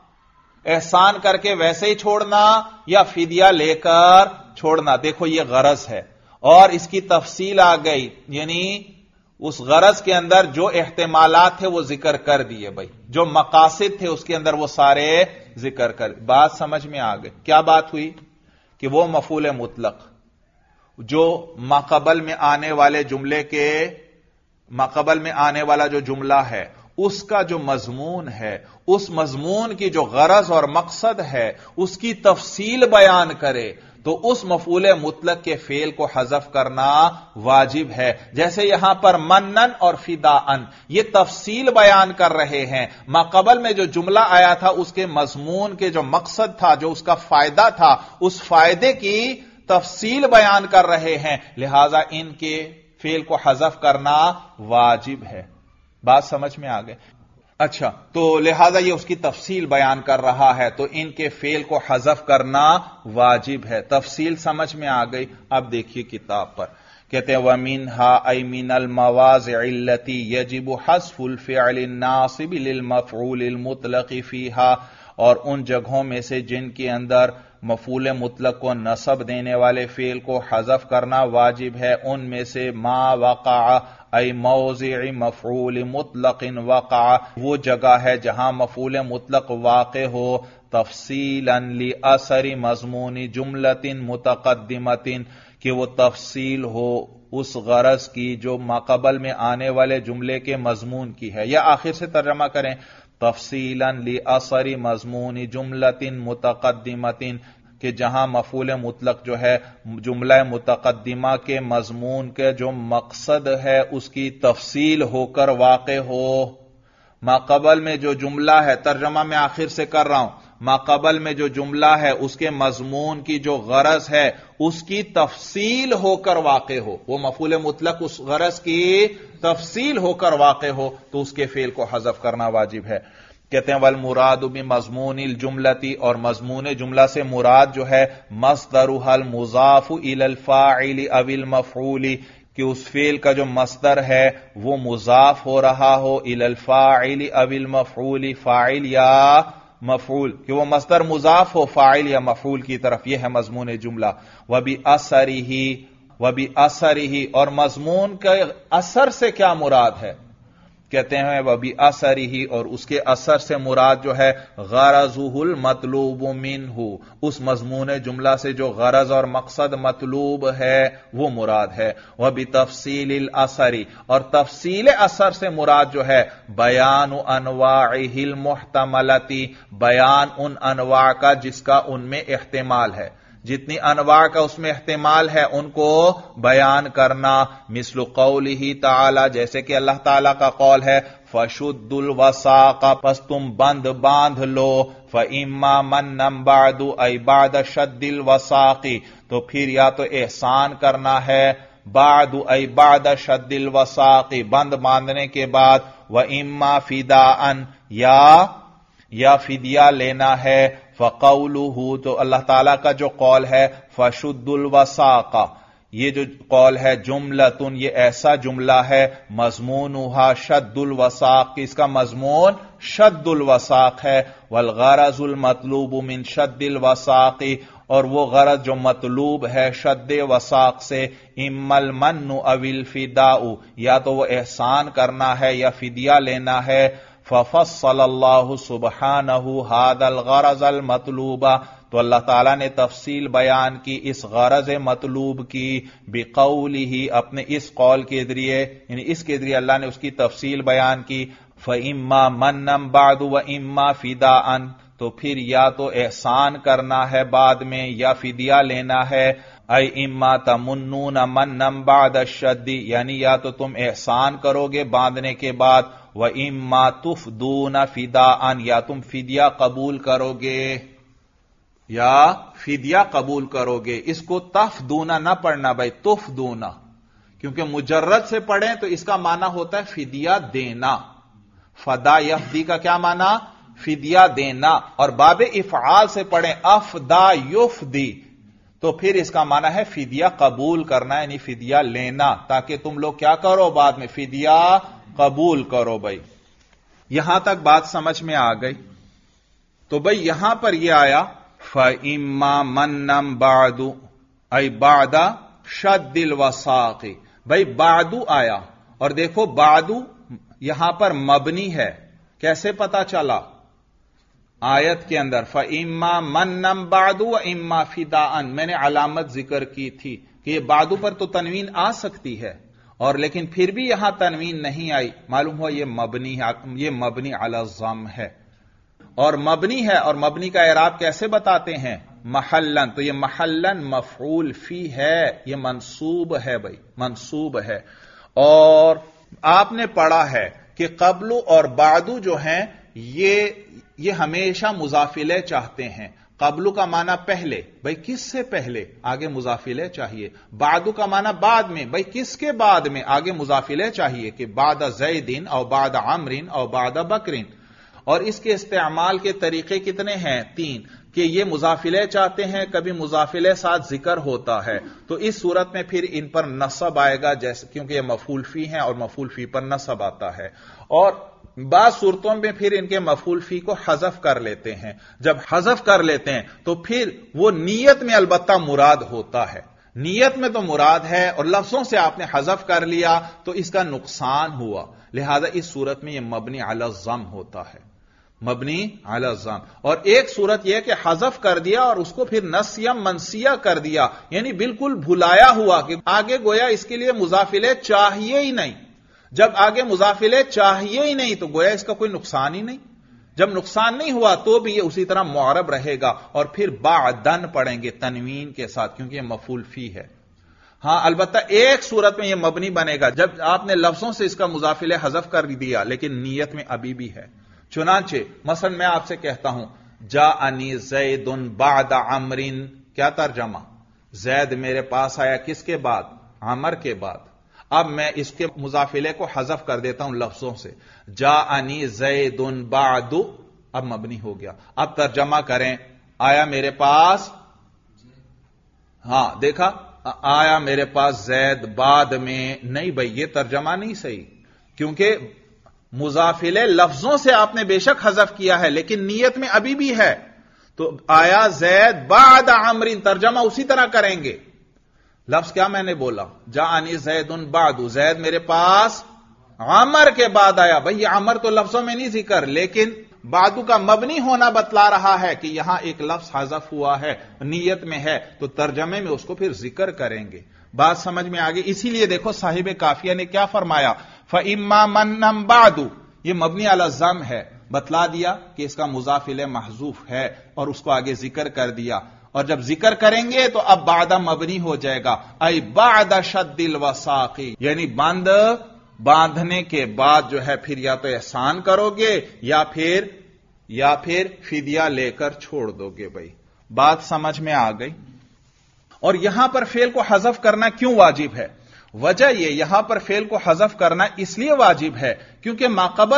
एहसान करके वैसे ही छोड़ना या फिदिया लेकर छोड़ना। देखो यह गरज है और इसकी तफसील आ गई, यानी उस गरज के अंदर जो एहतिमालात थे वो जिक्र कर दिए भाई, जो मकासिद थे उसके अंदर वो सारे जिक्र कर। बात समझ में आ गई? क्या बात हुई कि वो मफूल मुतलक जो माकबल में आने वाले जुमले के, माकबल में आने वाला जो जुमला है उसका जो मजमून है, उस मजमून की जो गरज और मकसद है उसकी तफसील बयान करे, तो उस मफूल मुतलक के फेल को हजफ करना वाजिब है। जैसे यहां पर मन्नन और फिदाअन ये तफसील बयान कर रहे हैं। माकबल में जो जुमला आया था उसके मजमून के जो मकसद था, जो उसका फायदा था, उस फायदे की तफसील बयान कर रहे हैं, लिहाजा इनके फेल को हजफ करना वाजिब है। बात समझ में आ गई? अच्छा, तो लिहाजा ये उसकी तफसील बयान कर रहा है, तो इनके फेल को हजफ करना वाजिब है। तफसील समझ में आ गई? अब देखिए किताब पर कहते हैं वमिनहा ऐ मिनल मवाज़िअल्लती यजिबु हज़्फ़ुल फ़िअलिन नासिब लिल मफ़ऊलिल मुतलक़ फ़ीहा, और उन जगहों में से जिनके अंदर मफूल मुतलक को नसब देने वाले फेल को हजफ करना वाजिब है, उनमें से मा वक़ा ऐ मौज़िअ मफ़ऊल मुतलक़िन वक़ा, वो जगह है जहां मफूल मुतलक वाक़े हो तफ़सीलन लि असरी मज़मूनी जुमलतिन मुतक़द्दिमतिन, कि वो तफसील हो उस गरज की जो माकबल में आने वाले जुमले के मजमून की है। या आखिर से तर्जमा करें, तफसीलन लि असरी मज़मूनी जुमलतिन मुतक़द्दिमतिन, کہ جہاں مفعول مطلق جو ہے جملہ متقدمہ کے مضمون کے جو مقصد ہے اس کی تفصیل ہو کر واقع ہو. ماقبل میں جو جملہ ہے، ترجمہ میں آخر سے کر رہا ہوں، ماقبل میں جو جملہ ہے اس کے مضمون کی جو غرض ہے اس کی تفصیل ہو کر واقع ہو. وہ مفعول مطلق اس غرض کی تفصیل ہو کر واقع ہو تو اس کے فعل کو حذف کرنا واجب ہے. کہتے ہیں والمراد بمضمون الجملتی، اور مضمون جملہ سے مراد جو ہے مصدرها المضاف الى الفاعل او المفعول، کہ اس فعل کا جو مصدر ہے وہ مضاف ہو رہا ہو الی الفاعل او المفعول، فاعل یا مفعول، کہ وہ مصدر مضاف ہو فاعل یا مفعول کی طرف، یہ ہے مضمون جملہ. وبأثرہ، اور مضمون کے اثر سے کیا مراد ہے؟ کہتے ہیں وبأثرہ، اور اس کے اثر سے مراد جو ہے غرضہ المطلوب منہ، اس مضمون جملہ سے جو غرض اور مقصد مطلوب ہے وہ مراد ہے. وبتفصیل الاثر، اور تفصیل اثر سے مراد جو ہے بیان انواعہ المحتملۃ، بیان ان انواع کا جس کا ان میں احتمال ہے، جتنی انواع کا اس میں احتمال ہے ان کو بیان کرنا. مثل قولہ تعالی، جیسے کہ اللہ تعالی کا قول ہے فَشُدُّ الْوَثَاقَ، پس تم بند باندھ لو، فَإِمَّا مَنًّا بَعْدُ، أَيْ بَعْدَ شَدِّ الْوَثَاقِ، تو پھر یا تو احسان کرنا ہے، بعد أي بعد شد الوثاق، بند باندھنے کے بعد، وَإِمَّا فِدَاءً، یا فدیہ لینا ہے. فَقَوْلُهُ، تو اللہ تعالیٰ کا جو قول ہے فَشُدُّ الْوَثَاقَ، یہ جو قول ہے جملتن، یہ ایسا جملہ ہے مضمونها شد الوثاق، کہ اس کا مضمون شد الوثاق ہے. والغرض المطلوب من شد الوثاق، اور وہ غرض جو مطلوب ہے شد وثاق سے، اما المن او الفداء، یا تو وہ احسان کرنا ہے یا فدیہ لینا ہے. ففصل اللہ سبحانہ هذا الغرض المطلوب، تو اللہ تعالیٰ نے تفصیل بیان کی اس غرض مطلوب کی، بقولہ، اپنے اس قول کے ذریعے، یعنی اس کے ذریعے اللہ نے اس کی تفصیل بیان کی. فَإِمَّا مَنًّا بَعْدُ وَإِمَّا فِدَاءً، تو پھر یا تو احسان کرنا ہے بعد میں یا فدیہ لینا ہے. اَيْ اِمَّا تَمُنُّونَ مَنًّا بَعْدَ الشَّدِّ، یعنی یا تو تم احسان کرو گے باندھنے کے بعد، وَإِمَّا تُفْدُونَ فِدَاءً، یا تم فدیہ قبول کرو گے، یا فدیہ قبول کرو گے. اس کو تفدونا نہ پڑھنا بھائی، تفدونا، کیونکہ مجرد سے پڑھیں تو اس کا معنی ہوتا ہے فدیہ دینا. فدا یفدی کا کیا معنی؟ فدیہ دینا. اور باب افعال سے پڑھیں افدا یفدی، تو پھر اس کا معنی ہے فدیہ قبول کرنا، یعنی فدیہ لینا، تاکہ تم لوگ کیا کرو بعد میں فدیہ قبول کرو. بھائی یہاں تک بات سمجھ میں آ گئی. تو بھائی یہاں پر یہ آیا فَإِمَّا مَنًّا بَعْدُ أَيْ بَعْدَ شَدِّ الْوَثَاقِ، بھائی بعدو آیا، اور دیکھو بعدو یہاں پر مبنی ہے، کیسے پتا چلا؟ آیت کے اندر فَإِمَّا مَنًّا بَعْدُ وَإِمَّا فِدَاءً، میں نے علامت ذکر کی تھی کہ یہ بعدو پر تو تنوین آ سکتی ہے، اور لیکن پھر بھی یہاں تنوین نہیں آئی، معلوم ہوا یہ مبنی علی الضم ہے، اور مبنی ہے، اور مبنی کا اعراب کیسے بتاتے ہیں؟ محلن، تو یہ محلن مفعول فی ہے، یہ منصوب ہے بھائی، منصوب ہے. اور آپ نے پڑھا ہے کہ قبلو اور بعدو جو ہیں یہ ہمیشہ مضافلے چاہتے ہیں. قبلو کا معنی پہلے، بھائی کس سے پہلے؟ آگے مضافلے چاہیے. بعدو کا معنی بعد میں، بھائی کس کے بعد میں؟ آگے مضافلے چاہیے، کہ بعد زیدن او بعد عمرن او بعد بکرن. اور اس کے استعمال کے طریقے کتنے ہیں؟ 3، کہ یہ مضافلے چاہتے ہیں، کبھی مضافلے ساتھ ذکر ہوتا ہے، تو اس صورت میں پھر ان پر نصب آئے گا، جیسے کیونکہ یہ مفعول فی ہیں اور مفعول فی پر نصب آتا ہے. اور بعض صورتوں میں پھر ان کے مفعول فی کو حذف کر لیتے ہیں. جب حذف کر لیتے ہیں تو پھر وہ نیت میں البتہ مراد ہوتا ہے، نیت میں تو مراد ہے، اور لفظوں سے آپ نے حذف کر لیا تو اس کا نقصان ہوا، لہذا اس صورت میں یہ مبنی علی الضم ہوتا ہے، مبنی علی الضم. اور ایک صورت یہ کہ حذف کر دیا اور اس کو پھر نسیہ منسیہ کر دیا، یعنی بالکل بھلایا ہوا کہ آگے گویا اس کے لیے مضافلے چاہیے ہی نہیں. جب آگے مضافلے چاہیے ہی نہیں تو گویا اس کا کوئی نقصان ہی نہیں، جب نقصان نہیں ہوا تو بھی یہ اسی طرح معرب رہے گا، اور پھر بعدن پڑھیں گے تنوین کے ساتھ، کیونکہ یہ مفعول فی ہے۔ ہاں البتہ ایک صورت میں یہ مبنی بنے گا، جب آپ نے لفظوں سے اس کا مضاف الیہ حذف کر دیا لیکن نیت میں ابھی بھی ہے۔ چنانچہ مثلا میں آپ سے کہتا ہوں جاءنی زید بعد عمر، کیا ترجمہ؟ زید میرے پاس آیا کس کے بعد؟ عمر کے بعد۔ اب میں اس کے مضاف الیہ کو حذف کر دیتا ہوں لفظوں سے، جاءنی زید بعد، اب مبنی ہو گیا۔ اب ترجمہ کریں، آیا میرے پاس، ہاں دیکھا، آیا میرے پاس زید بعد میں، نہیں بھائی یہ ترجمہ نہیں صحیح، کیونکہ مضاف الیہ لفظوں سے آپ نے بے شک حذف کیا ہے لیکن نیت میں ابھی بھی ہے، تو آیا زید بعد عمر، ترجمہ اسی طرح کریں گے۔ لفظ کیا میں نے بولا؟ جاءنی زید بعد، زید میرے پاس عمر کے بعد آیا۔ بھائی یہ عمر تو لفظوں میں نہیں ذکر، لیکن بعدو کا مبنی ہونا بتلا رہا ہے کہ یہاں ایک لفظ حذف ہوا ہے، نیت میں ہے، تو ترجمے میں اس کو پھر ذکر کریں گے۔ بات سمجھ میں آگئی؟ اسی لیے دیکھو صاحب کافیہ نے کیا فرمایا، فَإِمَّا مَنًّا بَعْدُ، یہ مبنی علی الضم ہے، بتلا دیا کہ اس کا مضاف الیہ محذوف ہے اور اس کو آگے ذکر کر دیا، اور جب ذکر کریں گے تو اب بعد مبنی ہو جائے گا، ای بعد شد الوثاق، یعنی باندھنے کے بعد جو ہے پھر یا تو احسان کرو گے یا پھر فدیہ لے کر چھوڑ دو گے۔ بھائی بات سمجھ میں آ گئی؟ اور یہاں پر فعل کو حذف کرنا کیوں واجب ہے؟ وجہ یہ، یہاں پر فعل کو حذف کرنا اس لیے واجب ہے کیونکہ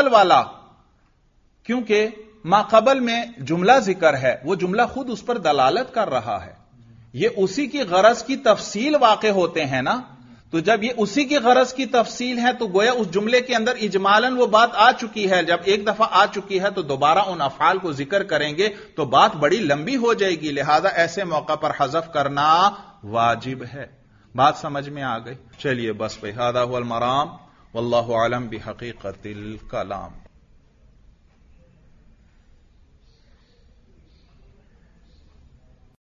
ماقبل میں جملہ ذکر ہے، وہ جملہ خود اس پر دلالت کر رہا ہے، یہ اسی کی غرض کی تفصیل واقع ہوتے ہیں نا، تو جب یہ اسی کی غرض کی تفصیل ہے تو گویا اس جملے کے اندر اجمالاً وہ بات آ چکی ہے، جب ایک دفعہ آ چکی ہے تو دوبارہ ان افعال کو ذکر کریں گے تو بات بڑی لمبی ہو جائے گی، لہذا ایسے موقع پر حذف کرنا واجب ہے۔ بات سمجھ میں آ گئی؟ چلیے بس بھائی، ھذا ھو المرام واللہ اعلم بحقیقت الکلام۔